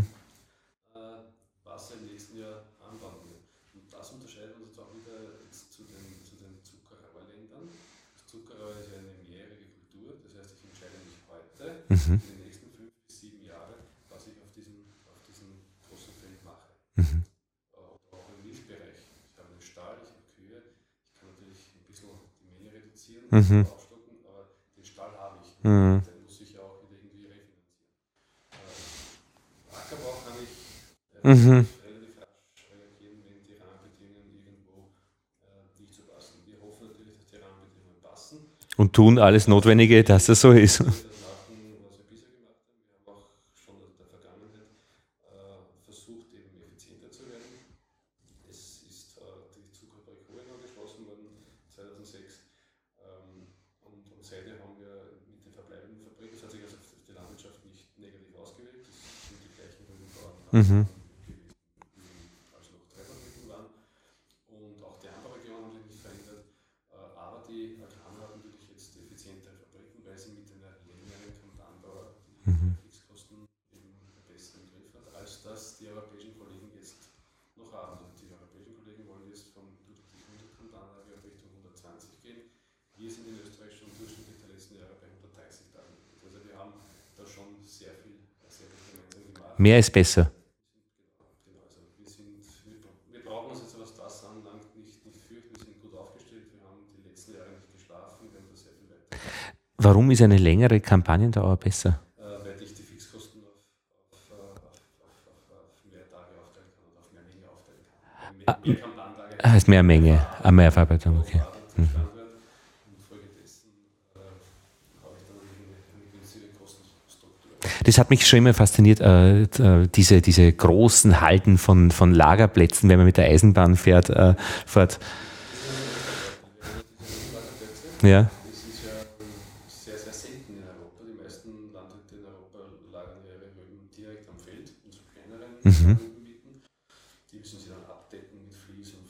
was er im nächsten Jahr anbauen will. Und das unterscheidet uns jetzt auch wieder jetzt zu den Zuckerrohrländern. Das Zuckerrohr ist ja eine mehrjährige Kultur. Das heißt, ich entscheide mich heute in den nächsten 5 bis 7 Jahre, was ich auf diesem großen Feld mache. Auch im Milchbereich. Ich habe einen Stall, ich habe Kühe. Ich kann natürlich ein bisschen die Menge reduzieren, aufstocken, aber den Stall habe ich. Den muss ich ja auch wieder irgendwie refinanzieren. Ackerbau kann ich relativ rasch reagieren, wenn die Rahmenbedingungen irgendwo nicht so passen. Wir hoffen natürlich, dass die Rahmenbedingungen passen. Und tun alles Notwendige, dass es so ist. Wir das machen, was wir bisher gemacht haben. Wir haben auch schon in der Vergangenheit versucht, eben effizienter zu werden. Es ist die Zuckerfabrik Hohenau geschlossen worden 2006. Und seitdem haben wir mit den verbleibenden Fabriken, das hat sich also auf die Landwirtschaft nicht negativ ausgewirkt. Das sind die gleichen Rübenbauern gewesen, als noch 3 Fabriken waren. Und auch die Anbauregionen haben sich nicht verändert. Aber die Agrarner haben natürlich jetzt effizientere Fabriken, weil sie mit einer längeren Kantanbauer die Fixkosten eben besser im Griff hat, als das die europäischen Kollegen jetzt noch haben. Also die europäischen Kollegen wollen jetzt durch die 100 Kantanlage auf Richtung 120 gehen. Wir sind in Österreich schon durchschnittlich der letzten Jahre bei 130 Tagen. Also wir haben da schon sehr viel gemeinsam gemacht. Mehr ist besser. Genau, also wir brauchen uns jetzt, was das anlangt, nicht fürchten. Wir sind gut aufgestellt. Wir haben die letzten Jahre nicht geschlafen. Wir haben da sehr viel weiter. Warum ist eine längere Kampagnendauer besser? Weil ich die Fixkosten auf mehr Tage aufteilen kann und auf mehr Menge aufteilen kann. Mehr Kampagnentage Heißt mehr Menge, mehr Verarbeitung, okay. und folgedessen habe ich dann eine günstige Kostenstruktur. Das hat mich schon immer fasziniert, diese großen Halden von Lagerplätzen, wenn man mit der Eisenbahn fährt. Ja. Das ist ja sehr, sehr selten in Europa. Die meisten Landwirte in Europa lagern ihre Rüben direkt am Feld in so kleineren Rübenmieten.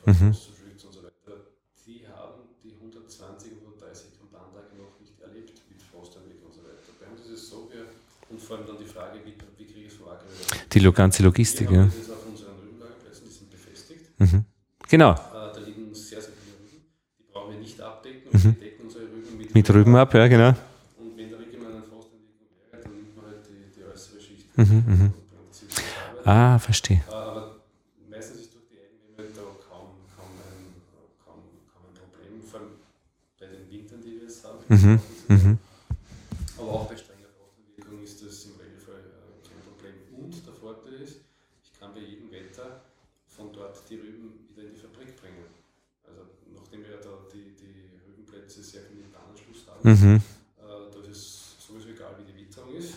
Pflanzenschutz und so weiter, die haben die 120, 130 Gramm Plantage noch nicht erlebt mit Frostanlegung und so weiter. Bei uns ist es so, und vor allem dann die Frage, wie kriege ich es vom Acker wieder? Die ganze Logistik, ja. Wir haben das auf unseren Rübenlagerplätzen, die sind befestigt. Genau. Da liegen sehr, sehr viele Rüben. Die brauchen wir nicht abdecken, wir decken unsere Rüben mit Rüben ab, ja, genau. Und wenn der Rüben eine Frostanlegung wäre, dann nimmt man halt die äußere Schicht. Verstehe. Aber meistens ist durch die Eigenwärme da kaum ein Problem, vor allem bei den Wintern, die wir jetzt haben. Aber auch bei strenger Frostanlegung ist das im Regelfall kein Problem. Und der Vorteil ist, ich kann bei jedem Wetter von dort die Rüben wieder in die Fabrik bringen. Also nachdem wir da die Rübenplätze sehr viel mit Bahnanschluss haben, da ist es sowieso egal, wie die Witterung ist.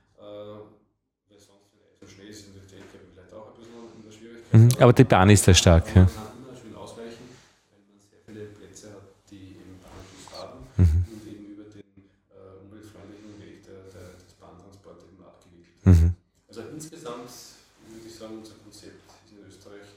Weil sonst, wenn Schnee ist, sind die LKW vielleicht auch ein bisschen in der Schwierigkeit. Aber die Bahn ist sehr stark. Man kann immer schön ausweichen, weil man sehr viele Plätze hat, die eben Bahnanschluss haben und eben über den umweltfreundlichen Weg des Bahntransports eben abgewickelt werden. Also insgesamt würde ich sagen, unser Konzept ist in Österreich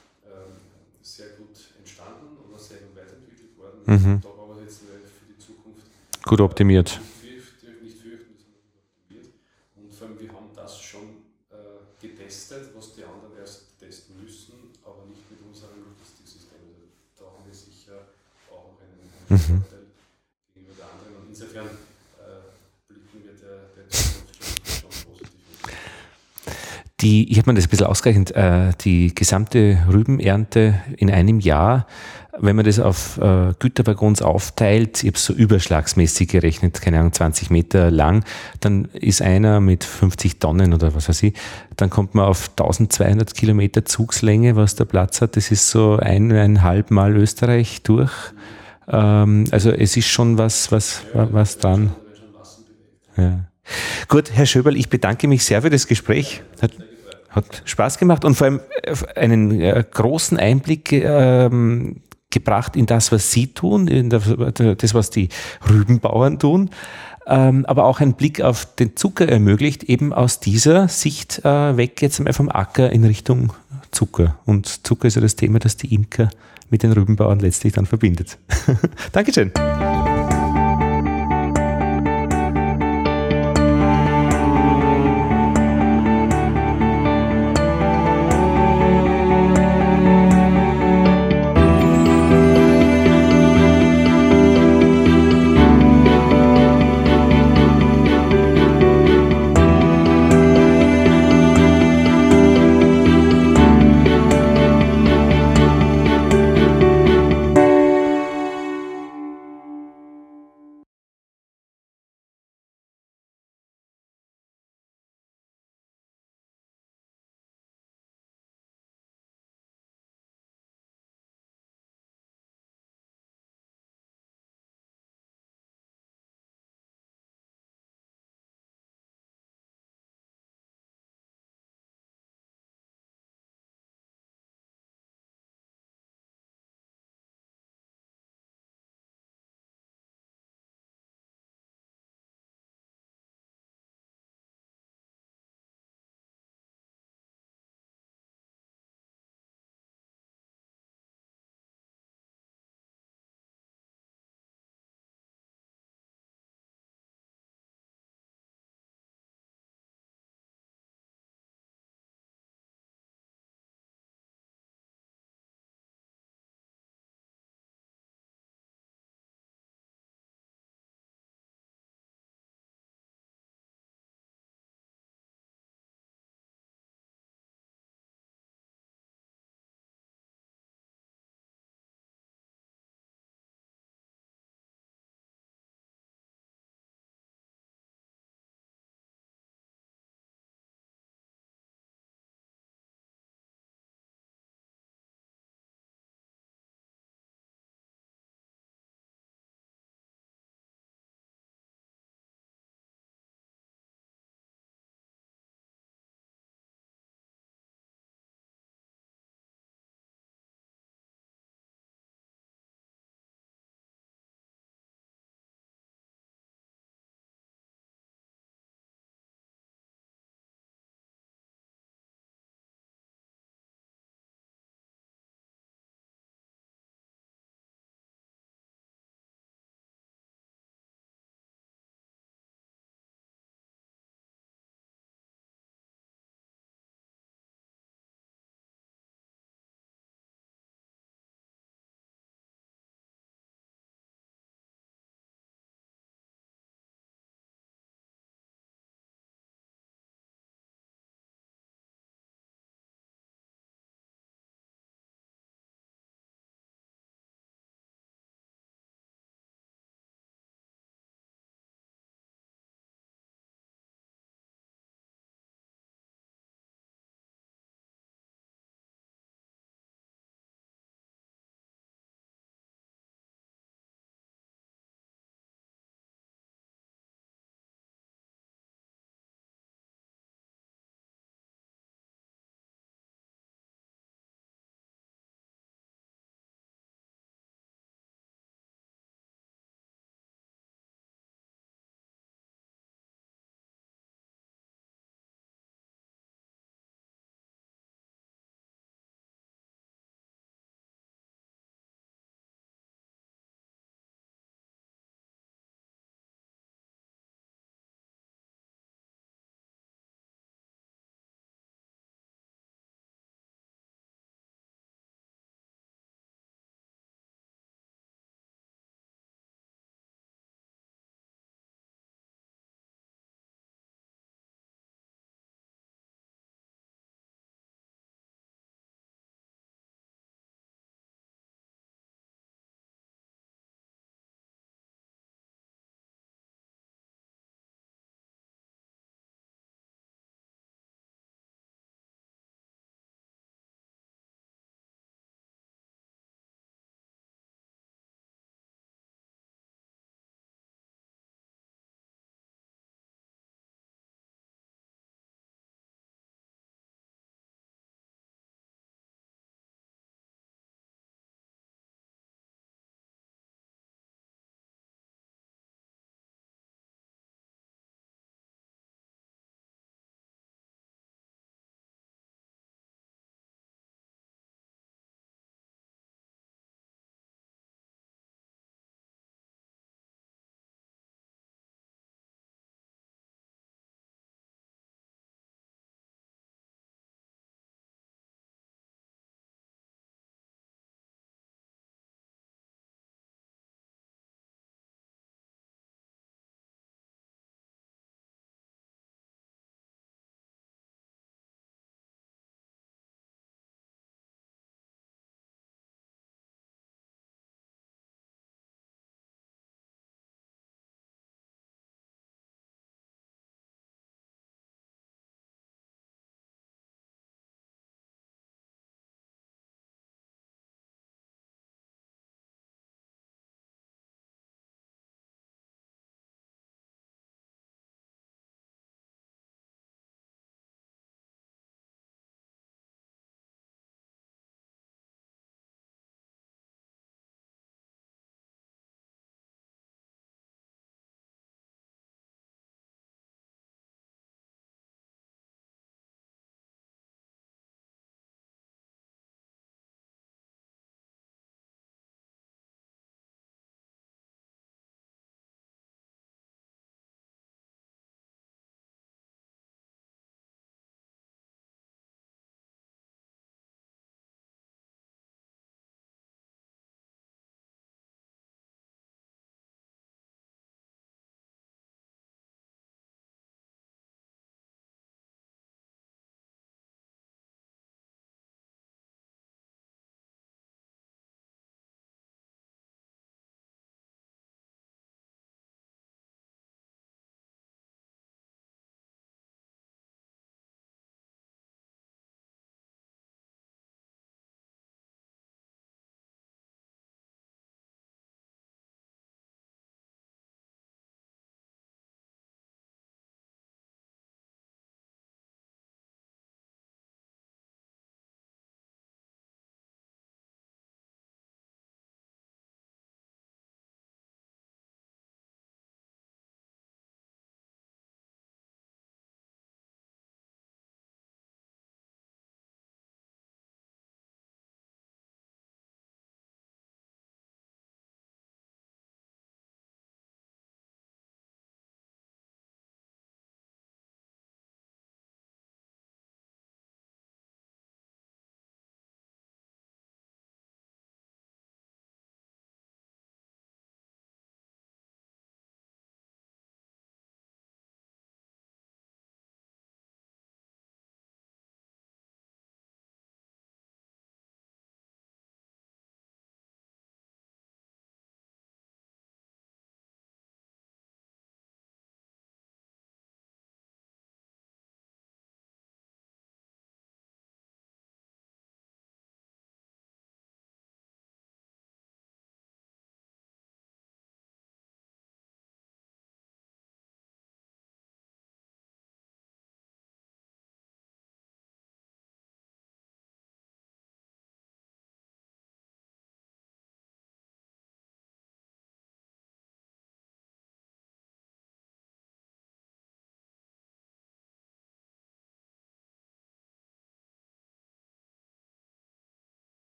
sehr gut entstanden und auch sehr gut weiterentwickelt worden. Da aber jetzt für die Zukunft gut optimiert. Nicht fürchten, dass man gut optimiert. Und vor allem, wir haben das schon getestet, was die anderen erst testen müssen, aber nicht mit unserem Logistiksystem. Also da haben wir sicher auch noch einen Vorteil gegenüber der anderen. Und insofern blicken wir der Zukunft schon positiv. Ich habe mir das ein bisschen ausgerechnet, die gesamte Rübenernte in einem Jahr, wenn man das auf Güterwaggons aufteilt, ich habe es so überschlagsmäßig gerechnet, keine Ahnung, 20 Meter lang, dann ist einer mit 50 Tonnen oder was weiß ich, dann kommt man auf 1200 Kilometer Zugslänge, was der Platz hat. Das ist so 1,5 Mal Österreich durch. Also es ist schon was dran. Ja. Gut, Herr Schöberl, ich bedanke mich sehr für das Gespräch. Hat Spaß gemacht und vor allem einen großen Einblick gebracht in das, was Sie tun, in das, was die Rübenbauern tun, aber auch einen Blick auf den Zucker ermöglicht, eben aus dieser Sicht weg jetzt einmal vom Acker in Richtung Zucker. Und Zucker ist ja das Thema, das die Imker mit den Rübenbauern letztlich dann verbindet. Dankeschön.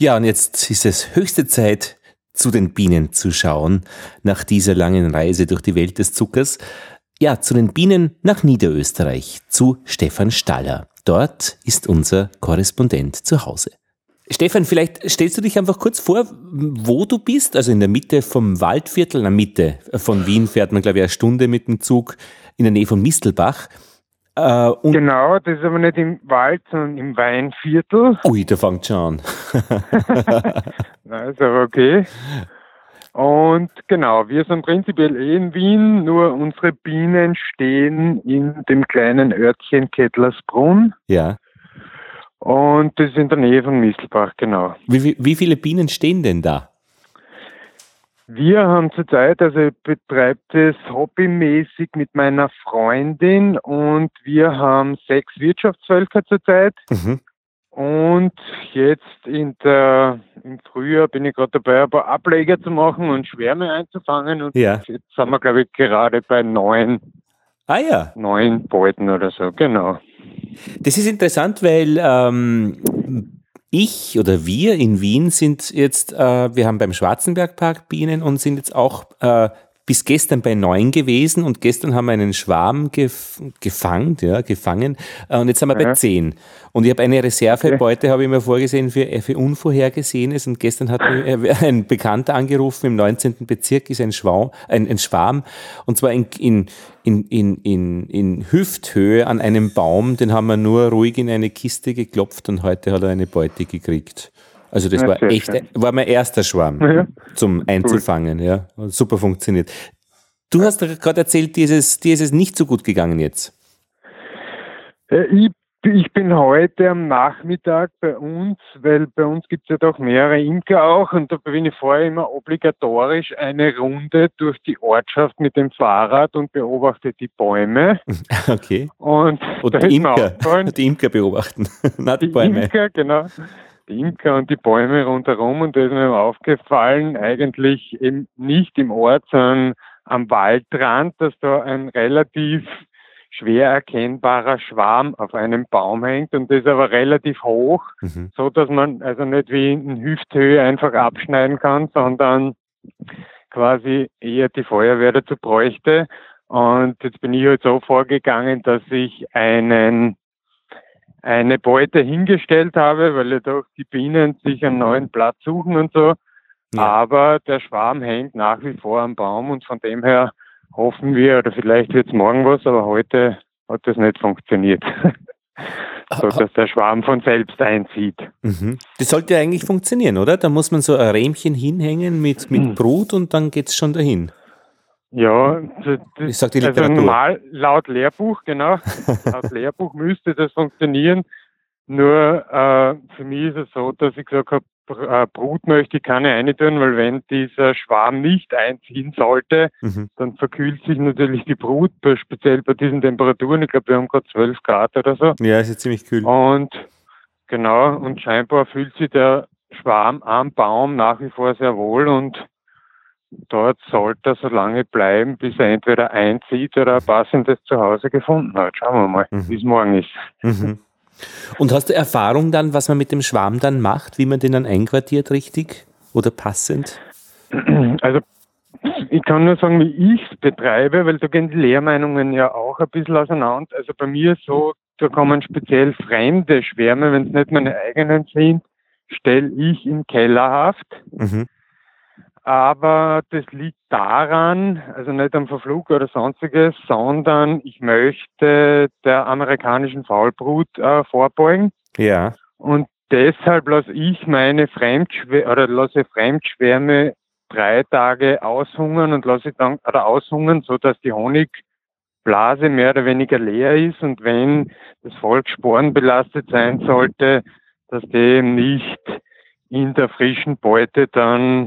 Ja, und jetzt ist es höchste Zeit, zu den Bienen zu schauen, nach dieser langen Reise durch die Welt des Zuckers. Ja, zu den Bienen nach Niederösterreich, zu Stefan Staller. Dort ist unser Korrespondent zu Hause. Stefan, vielleicht stellst du dich einfach kurz vor, wo du bist, also in der Mitte vom Waldviertel, in der Mitte von Wien fährt man, glaube ich, eine Stunde mit dem Zug in der Nähe von Mistelbach. Genau, das ist aber nicht im Wald, sondern im Weinviertel. Ui, da fängt schon an. Nein, ist aber okay. Und genau, wir sind prinzipiell in Wien, nur unsere Bienen stehen in dem kleinen Örtchen Kettlersbrunn. Ja. Und das ist in der Nähe von Mistelbach, genau. Wie viele Bienen stehen denn da? Wir haben zurzeit, also ich betreibe das hobbymäßig mit meiner Freundin und wir haben 6 Wirtschaftsvölker zurzeit. Mhm. Und jetzt im Frühjahr bin ich gerade dabei, ein paar Ableger zu machen und Schwärme einzufangen. Und jetzt sind wir, glaube ich, gerade bei 9 Beuten oder so, genau. Das ist interessant, weil ich oder wir in Wien sind jetzt, wir haben beim Schwarzenbergpark Bienen und sind jetzt auch bis gestern bei 9 gewesen und gestern haben wir einen Schwarm gefangen und jetzt sind wir bei 10. Und ich habe eine Reservebeute, habe ich mir vorgesehen für Unvorhergesehenes und gestern hat mir ein Bekannter angerufen, im 19. Bezirk ist ein Schwarm und zwar in Hüfthöhe an einem Baum, den haben wir nur ruhig in eine Kiste geklopft und heute hat er eine Beute gekriegt. Also das war echt, war mein erster Schwarm zum Einzufangen, ja. Super funktioniert. Du hast gerade erzählt, dir ist es nicht so gut gegangen jetzt. Ich bin heute am Nachmittag bei uns, weil bei uns gibt es ja doch mehrere Imker auch und da bin ich vorher immer obligatorisch eine Runde durch die Ortschaft mit dem Fahrrad und beobachte die Bäume. Okay. Und die Imker beobachten, nicht die Bäume. Die Imker, genau. Die Imker und die Bäume rundherum und da ist mir aufgefallen, eigentlich eben nicht im Ort, sondern am Waldrand, dass da ein relativ schwer erkennbarer Schwarm auf einem Baum hängt und das ist aber relativ hoch, so dass man also nicht wie in Hüfthöhe einfach abschneiden kann, sondern quasi eher die Feuerwehr dazu bräuchte. Und jetzt bin ich halt so vorgegangen, dass ich eine Beute hingestellt habe, weil ja doch die Bienen sich einen neuen Platz suchen und so. Ja. Aber der Schwarm hängt nach wie vor am Baum und von dem her hoffen wir, oder vielleicht wird es morgen was, aber heute hat das nicht funktioniert. So, dass der Schwarm von selbst einzieht. Das sollte ja eigentlich funktionieren, oder? Da muss man so ein Rähmchen hinhängen mit Brut und dann geht's schon dahin. Ja, ich sag die Literatur. Also normal, laut Lehrbuch, genau. Laut Lehrbuch müsste das funktionieren. Nur für mich ist es so, dass ich gesagt habe, Brut möchte ich keine reintun, weil wenn dieser Schwarm nicht einziehen sollte, dann verkühlt sich natürlich die Brut, speziell bei diesen Temperaturen. Ich glaube, wir haben gerade 12 Grad oder so. Ja, ist ja ziemlich kühl. Und genau, und scheinbar fühlt sich der Schwarm am Baum nach wie vor sehr wohl und dort sollte er so lange bleiben, bis er entweder einzieht oder ein passendes Zuhause gefunden hat. Schauen wir mal, wie es morgen ist. Und hast du Erfahrung dann, was man mit dem Schwarm dann macht, wie man den dann einquartiert richtig oder passend? Also ich kann nur sagen, wie ich es betreibe, weil da gehen die Lehrmeinungen ja auch ein bisschen auseinander. Also bei mir ist so, da kommen speziell fremde Schwärme, wenn es nicht meine eigenen sind, stelle ich in Kellerhaft. Aber das liegt daran, also nicht am Verflug oder sonstiges, sondern ich möchte der amerikanischen Faulbrut vorbeugen. Ja. Und deshalb lasse ich meine Fremdschwärme 3 Tage aushungern und lasse dann aushungern, so dass die Honigblase mehr oder weniger leer ist und wenn das Volk sporenbelastet sein sollte, dass die eben nicht in der frischen Beute dann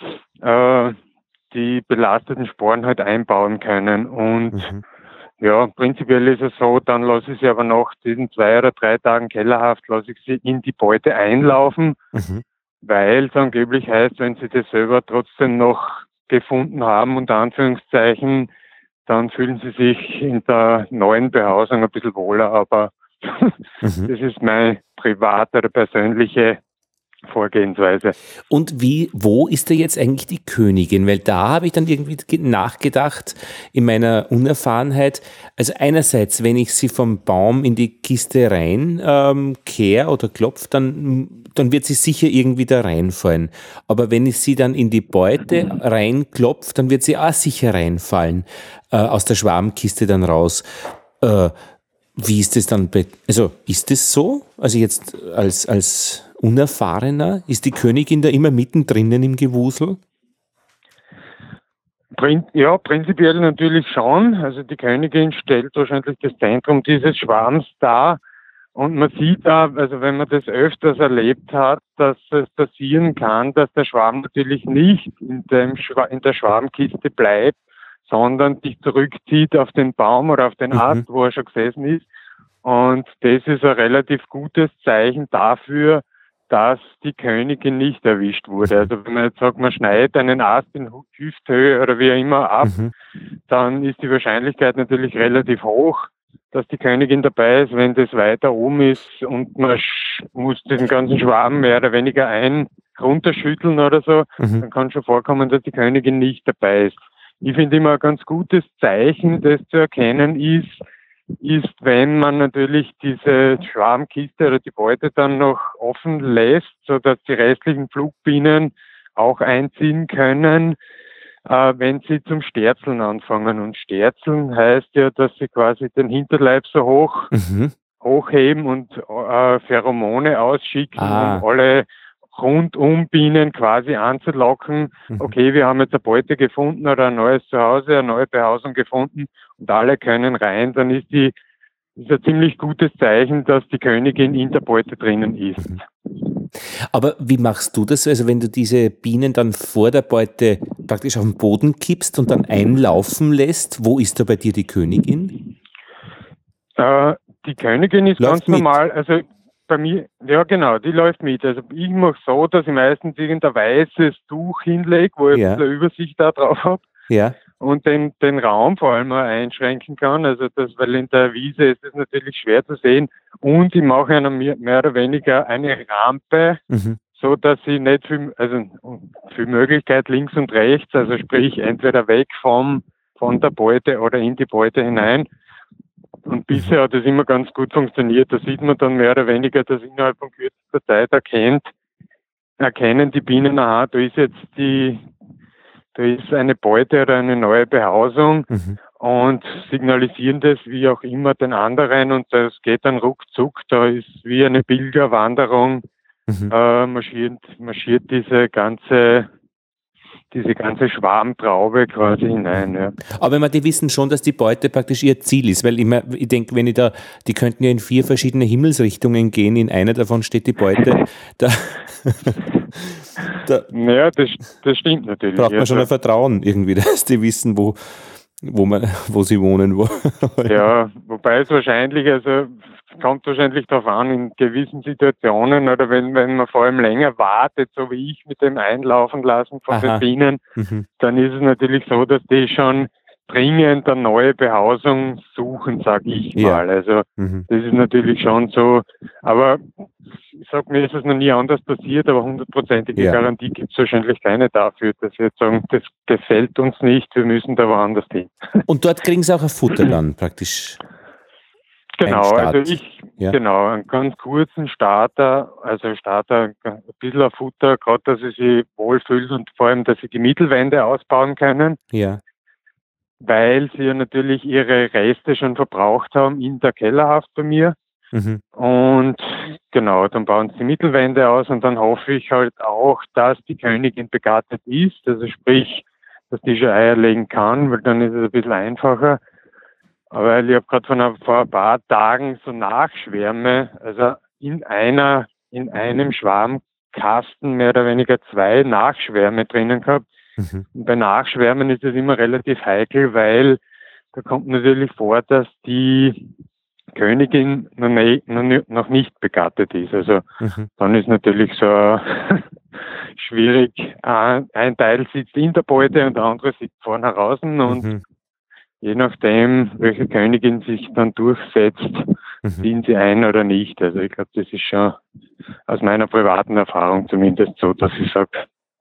die belasteten Sporen halt einbauen können. Und ja, prinzipiell ist es so, dann lasse ich sie aber nach diesen 2 oder 3 Tagen Kellerhaft, lasse ich sie in die Beute einlaufen, weil es angeblich heißt, wenn sie das selber trotzdem noch gefunden haben, unter Anführungszeichen, dann fühlen sie sich in der neuen Behausung ein bisschen wohler, aber das ist meine private oder persönliche Vorgehensweise. Und wo ist da jetzt eigentlich die Königin? Weil da habe ich dann irgendwie nachgedacht in meiner Unerfahrenheit. Also einerseits, wenn ich sie vom Baum in die Kiste rein kehre oder klopfe, dann wird sie sicher irgendwie da reinfallen. Aber wenn ich sie dann in die Beute reinklopfe, dann wird sie auch sicher reinfallen, aus der Schwarmkiste dann raus. Wie ist das dann? Also ist das so? Also jetzt als Unerfahrener, ist die Königin da immer mittendrin im Gewusel? Ja, prinzipiell natürlich schon. Also die Königin stellt wahrscheinlich das Zentrum dieses Schwarms dar. Und man sieht da, also wenn man das öfters erlebt hat, dass es passieren kann, dass der Schwarm natürlich nicht in der Schwarmkiste bleibt, sondern sich zurückzieht auf den Baum oder auf den Ast, wo er schon gesessen ist. Und das ist ein relativ gutes Zeichen dafür, dass die Königin nicht erwischt wurde. Also wenn man jetzt sagt, man schneidet einen Ast in Hüfthöhe oder wie auch immer ab, dann ist die Wahrscheinlichkeit natürlich relativ hoch, dass die Königin dabei ist. Wenn das weiter oben ist und man muss diesen ganzen Schwarm mehr oder weniger runterschütteln oder so, dann kann schon vorkommen, dass die Königin nicht dabei ist. Ich finde immer ein ganz gutes Zeichen, das zu erkennen ist, wenn man natürlich diese Schwarmkiste oder die Beute dann noch offen lässt, sodass die restlichen Flugbienen auch einziehen können, wenn sie zum Sterzeln anfangen. Und Sterzeln heißt ja, dass sie quasi den Hinterleib so hochheben und Pheromone ausschicken, um alle rundum Bienen quasi anzulocken. Okay, wir haben jetzt eine Beute gefunden oder ein neues Zuhause, eine neue Behausung gefunden und alle können rein, dann ist ein ziemlich gutes Zeichen, dass die Königin in der Beute drinnen ist. Aber wie machst du das? Also wenn du diese Bienen dann vor der Beute praktisch auf den Boden kippst und dann einlaufen lässt, wo ist da bei dir die Königin? Die Königin ist läuft ganz normal, also bei mir, ja genau, die läuft mit. Also ich mache so, dass ich meistens irgendein weißes Tuch hinlege, wo ich ein bisschen Übersicht da drauf habe. Ja. Und den Raum vor allem auch einschränken kann. Also weil in der Wiese ist es natürlich schwer zu sehen. Und ich mache mehr oder weniger eine Rampe, so dass ich nicht viel Möglichkeit links und rechts, also sprich entweder weg von der Beute oder in die Beute hinein. Und bisher hat das immer ganz gut funktioniert. Da sieht man dann mehr oder weniger, dass innerhalb von kürzester Zeit erkennen die Bienen, aha, da ist eine Beute oder eine neue Behausung und signalisieren das wie auch immer den anderen und das geht dann ruckzuck. Da ist wie eine Pilgerwanderung, marschiert diese ganze Schwarmtraube quasi hinein. Ja. Aber die wissen schon, dass die Beute praktisch ihr Ziel ist, weil ich denke, die könnten ja in 4 verschiedene Himmelsrichtungen gehen, in einer davon steht die Beute. Ja, das stimmt natürlich. Braucht man schon ein Vertrauen irgendwie, dass die wissen, wo sie wohnen. Ja, wobei es wahrscheinlich, kommt wahrscheinlich darauf an, in gewissen Situationen oder wenn man vor allem länger wartet, so wie ich mit dem Einlaufen lassen von den Bienen, dann ist es natürlich so, dass die schon dringend eine neue Behausung suchen, sage ich mal. Also das ist natürlich schon so, aber ich sag mir, ist es noch nie anders passiert, aber 100%ige Garantie gibt es wahrscheinlich keine dafür, dass wir jetzt sagen, das gefällt uns nicht, wir müssen da woanders hin. Und dort kriegen sie auch ein Futter dann praktisch? Genau, einen ganz kurzen Starter, ein bisschen ein Futter, gerade dass sie sich wohlfühlen und vor allem, dass sie die Mittelwände ausbauen können. Ja. Weil sie ja natürlich ihre Reste schon verbraucht haben in der Kellerhaft bei mir. Und genau, dann bauen sie die Mittelwände aus und dann hoffe ich halt auch, dass die Königin begattet ist, also sprich, dass die schon Eier legen kann, weil dann ist es ein bisschen einfacher. Aber ich habe gerade vor ein paar Tagen so Nachschwärme, also in einem Schwarmkasten mehr oder weniger 2 Nachschwärme drinnen gehabt. Und bei Nachschwärmen ist es immer relativ heikel, weil da kommt natürlich vor, dass die Königin noch nicht begattet ist. Also dann ist natürlich so schwierig. Ein Teil sitzt in der Beute und der andere sitzt vorne draußen und je nachdem, welche Königin sich dann durchsetzt, ziehen sie ein oder nicht. Also ich glaube, das ist schon aus meiner privaten Erfahrung zumindest so, dass ich sage,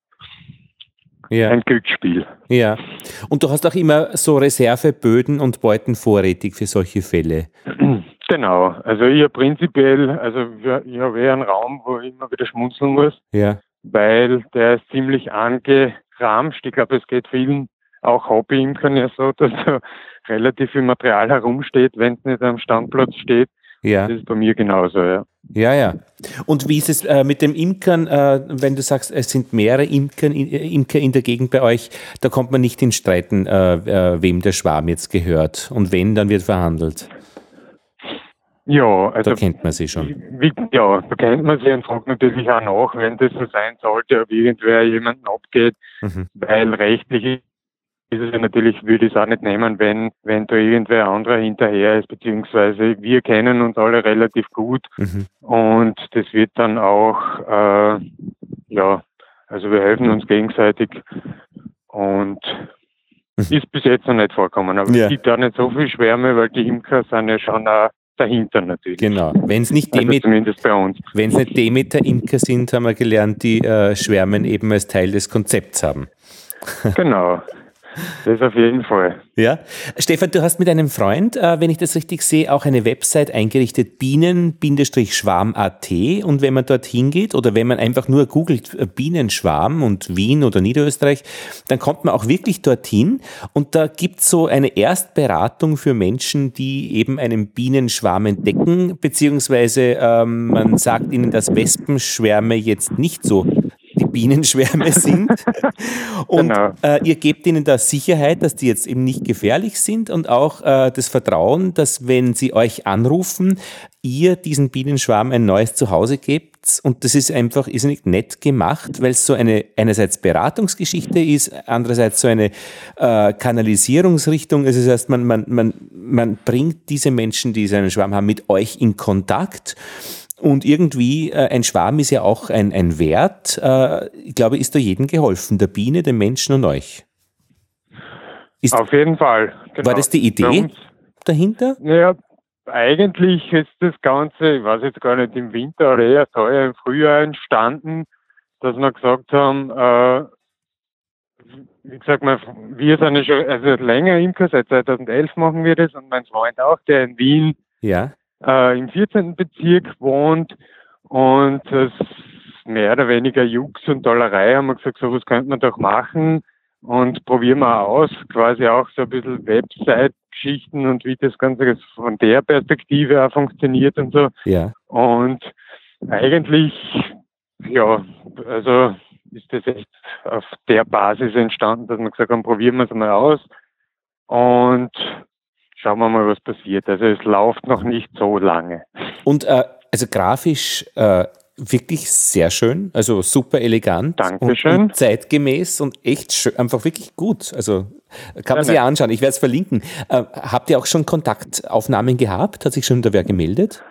ein Glücksspiel. Ja. Und du hast auch immer so Reserveböden und Beuten vorrätig für solche Fälle. Genau. Also ich habe prinzipiell, ich habe einen Raum, wo ich immer wieder schmunzeln muss, weil der ist ziemlich angeramscht. Ich glaube, es geht vielen auch Hobbyimkern ja so, dass da relativ viel Material herumsteht, wenn es nicht am Standplatz steht. Ja. Das ist bei mir genauso, ja. Ja. Und wie ist es mit dem Imkern, wenn du sagst, es sind mehrere Imker in der Gegend bei euch, da kommt man nicht in Streiten, wem der Schwarm jetzt gehört. Und wenn, dann wird verhandelt. Ja, also. Da kennt man sie schon. Da kennt man sie und fragt natürlich auch nach, wenn das so sein sollte, ob irgendwer jemanden abgeht, weil rechtlich ist es ja natürlich, würde ich es auch nicht nehmen, wenn da irgendwer anderer hinterher ist, beziehungsweise wir kennen uns alle relativ gut und das wird dann auch, also wir helfen uns gegenseitig und ist bis jetzt noch nicht vorgekommen. Aber es gibt auch nicht so viel Schwärme, weil die Imker sind ja schon auch dahinter natürlich. Genau. Wenn es nicht zumindest bei uns. Wenn es nicht Demeter-Imker sind, haben wir gelernt, die Schwärmen eben als Teil des Konzepts haben. Genau. Das auf jeden Fall. Ja. Stefan, du hast mit einem Freund, wenn ich das richtig sehe, auch eine Website eingerichtet, bienen-schwarm.at, und wenn man dort hingeht oder wenn man einfach nur googelt Bienenschwarm und Wien oder Niederösterreich, dann kommt man auch wirklich dorthin und da gibt es so eine Erstberatung für Menschen, die eben einen Bienenschwarm entdecken, beziehungsweise man sagt ihnen, dass Wespenschwärme jetzt nicht so die Bienenschwärme sind. Und ihr gebt ihnen da Sicherheit, dass die jetzt eben nicht gefährlich sind und auch das Vertrauen, dass wenn sie euch anrufen, ihr diesen Bienenschwarm ein neues Zuhause gebt. Und das ist einfach irrsinnig nett gemacht, weil es so eine einerseits Beratungsgeschichte ist, andererseits so eine Kanalisierungsrichtung. Also das heißt, man bringt diese Menschen, die so einen Schwarm haben, mit euch in Kontakt. Und irgendwie, ein Schwarm ist ja auch ein Wert. Ich glaube, ist da jedem geholfen, der Biene, den Menschen und euch. Auf jeden Fall. Genau. War das die Idee dahinter? Naja, eigentlich ist das Ganze, ich weiß jetzt gar nicht, im Winter oder eher heuer im Frühjahr entstanden, dass wir gesagt haben, wie gesagt, wir sind ja schon länger Imker, seit 2011 machen wir das und mein Freund auch, der in Wien im 14. Bezirk wohnt und das mehr oder weniger Jux und Dollerei, haben wir gesagt, so was könnte man doch machen und probieren wir aus, quasi auch so ein bisschen Website-Geschichten und wie das Ganze von der Perspektive auch funktioniert und so. Ja. Und eigentlich, also ist das echt auf der Basis entstanden, dass wir gesagt haben, probieren wir es mal aus und schauen wir mal, was passiert. Also es läuft noch nicht so lange. Und also grafisch wirklich sehr schön, also super elegant. Dankeschön. Und zeitgemäß und echt schön, einfach wirklich gut. Also kann man sich anschauen. Ich werde es verlinken. Habt ihr auch schon Kontaktaufnahmen gehabt? Hat sich schon da wer gemeldet?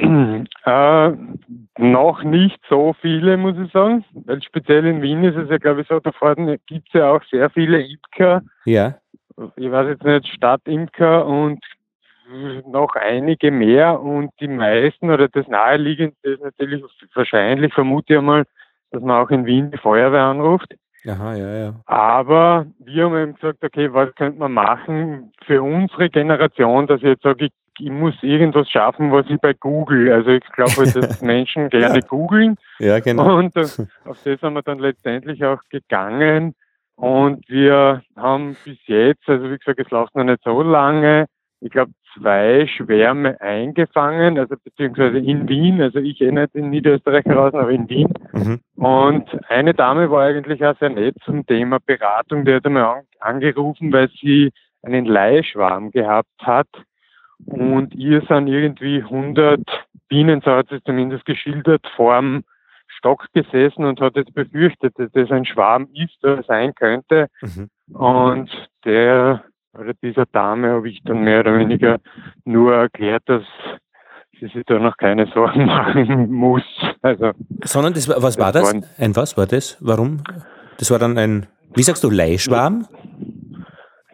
Noch nicht so viele, muss ich sagen. Weil speziell in Wien ist es ja, glaube ich, so, da vorne gibt es ja auch sehr viele Imker. Ja. Ich weiß jetzt nicht, Stadtimker und noch einige mehr und die meisten oder das Naheliegendste ist natürlich wahrscheinlich, vermute ich einmal, dass man auch in Wien die Feuerwehr anruft. Aha, ja. Aber wir haben eben gesagt, okay, was könnte man machen für unsere Generation, dass ich jetzt sage, ich muss irgendwas schaffen, was ich bei Google, also ich glaube, dass Menschen gerne googeln. Ja, genau. Und auf das sind wir dann letztendlich auch gegangen. Und wir haben bis jetzt, also wie gesagt, es läuft noch nicht so lange, ich glaube 2 Schwärme eingefangen, also beziehungsweise in Wien, also ich nicht in Niederösterreich heraus, aber in Wien. Und eine Dame war eigentlich auch sehr nett zum Thema Beratung, die hat einmal angerufen, weil sie einen Leihschwarm gehabt hat und ihr sind irgendwie 100 Bienen, so hat sie es zumindest geschildert, vorm Stock gesessen und hat jetzt befürchtet, dass das ein Schwarm ist oder sein könnte. Und dieser Dame habe ich dann mehr oder weniger nur erklärt, dass sie sich da noch keine Sorgen machen muss. Also, sondern was war das? Was war das? Warum? Das war dann wie sagst du, Leihschwarm?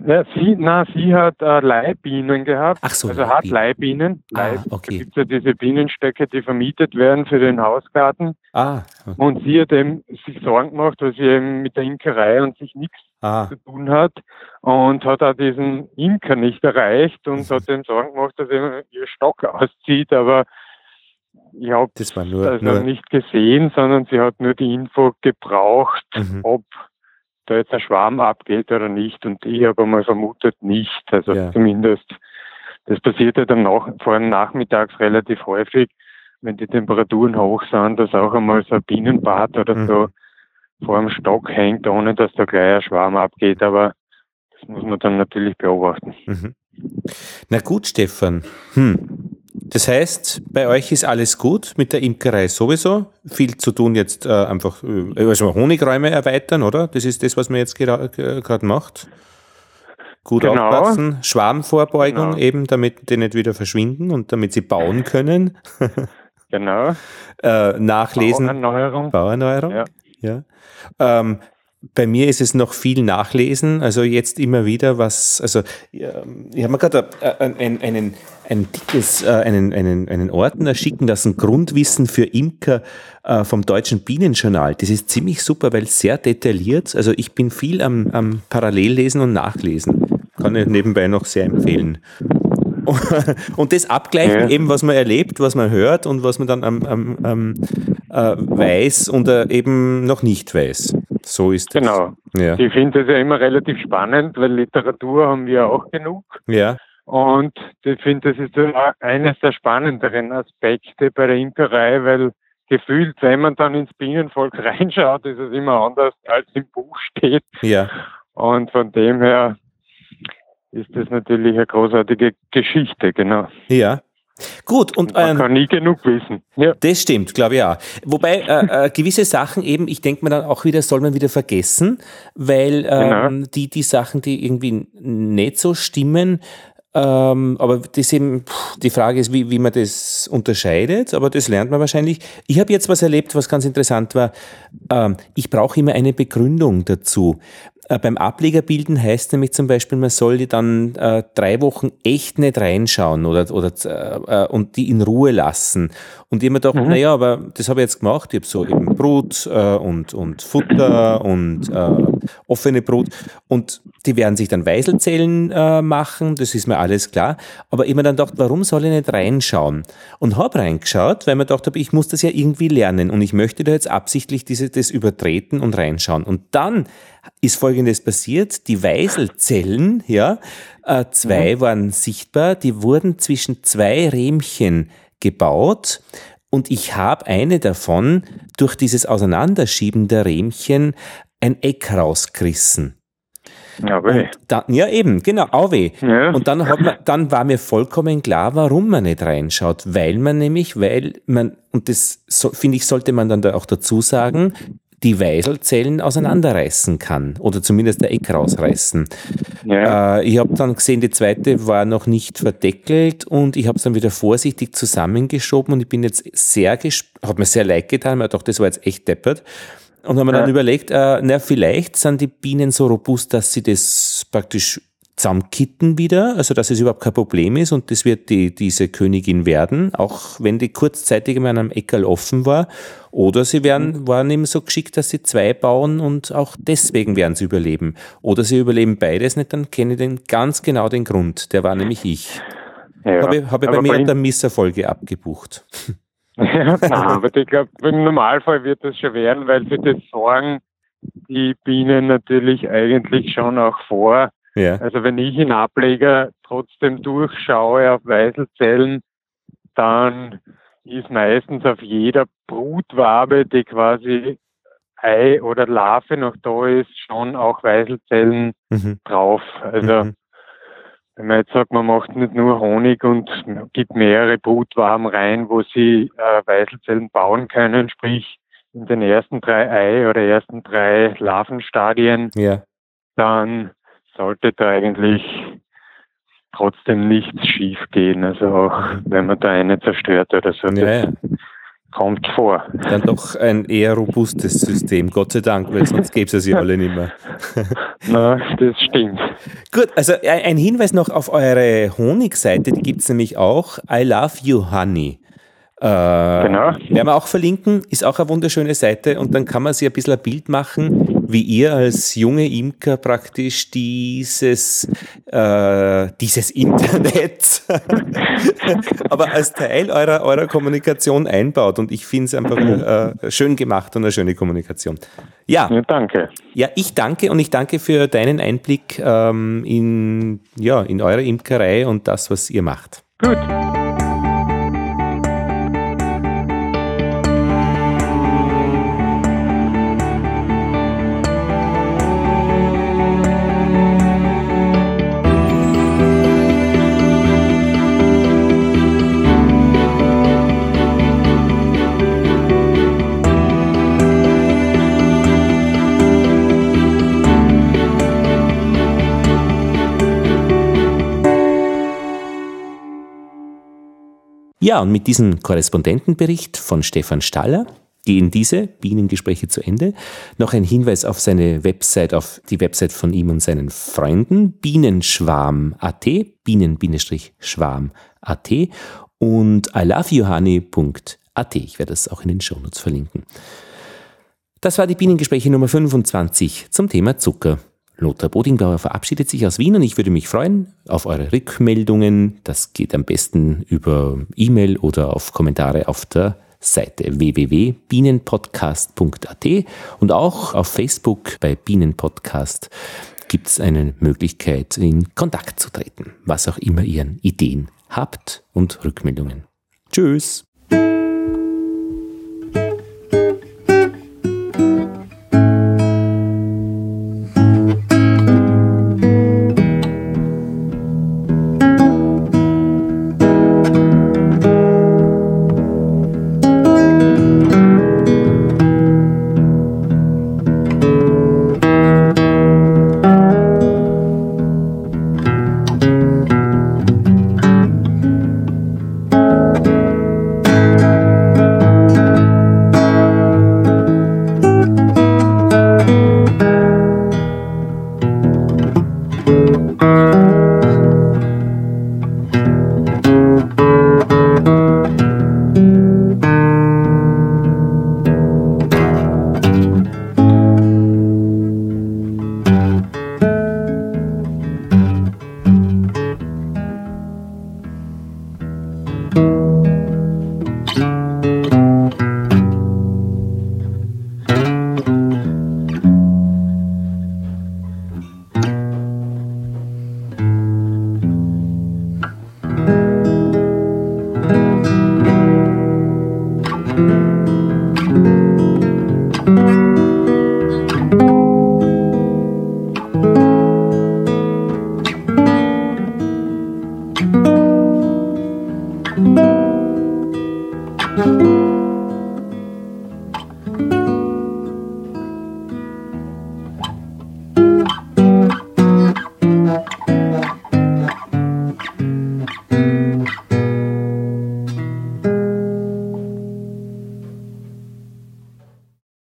Ja, sie hat Leihbienen gehabt. Ach so, also hat Leihbienen. Okay. Da gibt es ja diese Bienenstöcke, die vermietet werden für den Hausgarten. Okay. Und sie hat eben sich Sorgen gemacht, weil sie eben mit der Imkerei und sich nichts zu tun hat und hat auch diesen Imker nicht erreicht und hat ihm Sorgen gemacht, dass er ihr Stock auszieht, aber ich habe das nur nicht gesehen, sondern sie hat nur die Info gebraucht, ob da jetzt ein Schwarm abgeht oder nicht, und ich habe einmal vermutet nicht, also zumindest, das passiert ja dann vor allem nachmittags relativ häufig, wenn die Temperaturen hoch sind, dass auch einmal so ein Bienenbad oder so vor dem Stock hängt, ohne dass da gleich ein Schwarm abgeht, aber das muss man dann natürlich beobachten. Na gut, Stefan. Das heißt, bei euch ist alles gut mit der Imkerei sowieso. Viel zu tun jetzt einfach, also Honigräume erweitern, oder? Das ist das, was man jetzt gerade macht. Gut aufpassen, Schwarmvorbeugung eben, damit die nicht wieder verschwinden und damit sie bauen können. Genau. Nachlesen. Bauerneuerung. Ja. Bei mir ist es noch viel Nachlesen, also jetzt immer wieder ich habe mir gerade einen Ordner schicken lassen, Grundwissen für Imker vom Deutschen Bienenjournal. Das ist ziemlich super, weil sehr detailliert, also ich bin viel am Parallellesen und Nachlesen. Kann ich nebenbei noch sehr empfehlen. Und das abgleichen eben, was man erlebt, was man hört und was man dann weiß und eben noch nicht weiß. So ist es. Genau. Ja. Ich finde das ja immer relativ spannend, weil Literatur haben wir auch genug. Ja. Und ich finde, das ist eines der spannenderen Aspekte bei der Imkerei, weil gefühlt, wenn man dann ins Bienenvolk reinschaut, ist es immer anders, als im Buch steht. Ja. Und von dem her ist das natürlich eine großartige Geschichte, genau. Ja. Gut, und man kann nie genug wissen. Ja. Das stimmt, glaube ich auch. Wobei gewisse Sachen eben, ich denke mir dann auch wieder, soll man wieder vergessen, weil die Sachen, die irgendwie nicht so stimmen, aber das eben, die Frage ist, wie man das unterscheidet, aber das lernt man wahrscheinlich. Ich habe jetzt was erlebt, was ganz interessant war. Ich brauche immer eine Begründung dazu. Beim Ablegerbilden heißt nämlich zum Beispiel, man soll die dann 3 Wochen echt nicht reinschauen und die in Ruhe lassen. Und ich mir gedacht, naja, aber das habe ich jetzt gemacht. Ich habe so eben Brut und Futter und offene Brut. Und die werden sich dann Weiselzellen machen, das ist mir alles klar. Aber ich mir dann gedacht, warum soll ich nicht reinschauen? Und habe reingeschaut, weil mir gedacht habe, ich muss das ja irgendwie lernen und ich möchte da jetzt absichtlich das übertreten und reinschauen. Und dann ist Folgendes passiert, die Weiselzellen, 2 waren sichtbar, die wurden zwischen 2 Rähmchen gebaut und ich habe eine davon durch dieses Auseinanderschieben der Rähmchen ein Eck rausgerissen. Ja, eben, genau, auweh. Ja. Und dann war mir vollkommen klar, warum man nicht reinschaut, weil man, und das finde ich, sollte man dann auch dazu sagen, die Weiselzellen auseinanderreißen kann oder zumindest der Eck rausreißen. Ja. Ich habe dann gesehen, die zweite war noch nicht verdeckelt und ich habe es dann wieder vorsichtig zusammengeschoben und ich bin jetzt hat mir sehr leid getan, weil ich dachte, das war jetzt echt deppert. Und haben wir dann überlegt, vielleicht sind die Bienen so robust, dass sie das praktisch zusammenkitten wieder, also dass es überhaupt kein Problem ist und das wird diese Königin werden, auch wenn die kurzzeitig in einem Eckerl offen war. Oder sie waren eben so geschickt, dass sie 2 bauen und auch deswegen werden sie überleben. Oder sie überleben beides nicht, dann kenne ich ganz genau den Grund. Der war nämlich ich. Ja, habe bei mir der Misserfolge abgebucht. Ja, aber ich glaube, im Normalfall wird das schon werden, weil für das sorgen die Bienen natürlich eigentlich schon auch vor. Ja. Also wenn ich in Ableger trotzdem durchschaue auf Weiselzellen, dann ist meistens auf jeder Brutwabe, die quasi Ei oder Larve noch da ist, schon auch Weiselzellen drauf. Also wenn man jetzt sagt, man macht nicht nur Honig und gibt mehrere Brutwaben rein, wo sie Weiselzellen bauen können, sprich in den ersten 3 Ei oder ersten 3 Larvenstadien, dann sollte da eigentlich trotzdem nichts schief gehen, also auch wenn man da eine zerstört oder so. Das Kommt vor. Dann doch ein eher robustes System, Gott sei Dank, weil sonst gäbe es ja alle nicht mehr. Na, das stimmt. Gut, also ein Hinweis noch auf eure Honigseite, die gibt es nämlich auch, I Love You Honey. Genau. Werden wir auch verlinken, ist auch eine wunderschöne Seite und dann kann man sich ein bisschen ein Bild machen, wie ihr als junge Imker praktisch dieses Internet aber als Teil eurer Kommunikation einbaut und ich finde es einfach schön gemacht und eine schöne Kommunikation. Ja, danke. Ja, ich danke und ich danke für deinen Einblick in eure Imkerei und das, was ihr macht. Gut. Ja, und mit diesem Korrespondentenbericht von Stefan Staller gehen diese Bienengespräche zu Ende. Noch ein Hinweis auf seine Website, auf die Website von ihm und seinen Freunden, bienenschwarm.at, bienen-schwarm.at und iloveyouhoney.at. Ich werde das auch in den Shownotes verlinken. Das war die Bienengespräche Nummer 25 zum Thema Zucker. Lothar Bodingbauer verabschiedet sich aus Wien und ich würde mich freuen auf eure Rückmeldungen. Das geht am besten über E-Mail oder auf Kommentare auf der Seite www.bienenpodcast.at und auch auf Facebook bei Bienenpodcast gibt es eine Möglichkeit, in Kontakt zu treten, was auch immer ihr an Ideen habt und Rückmeldungen. Tschüss! Thank you.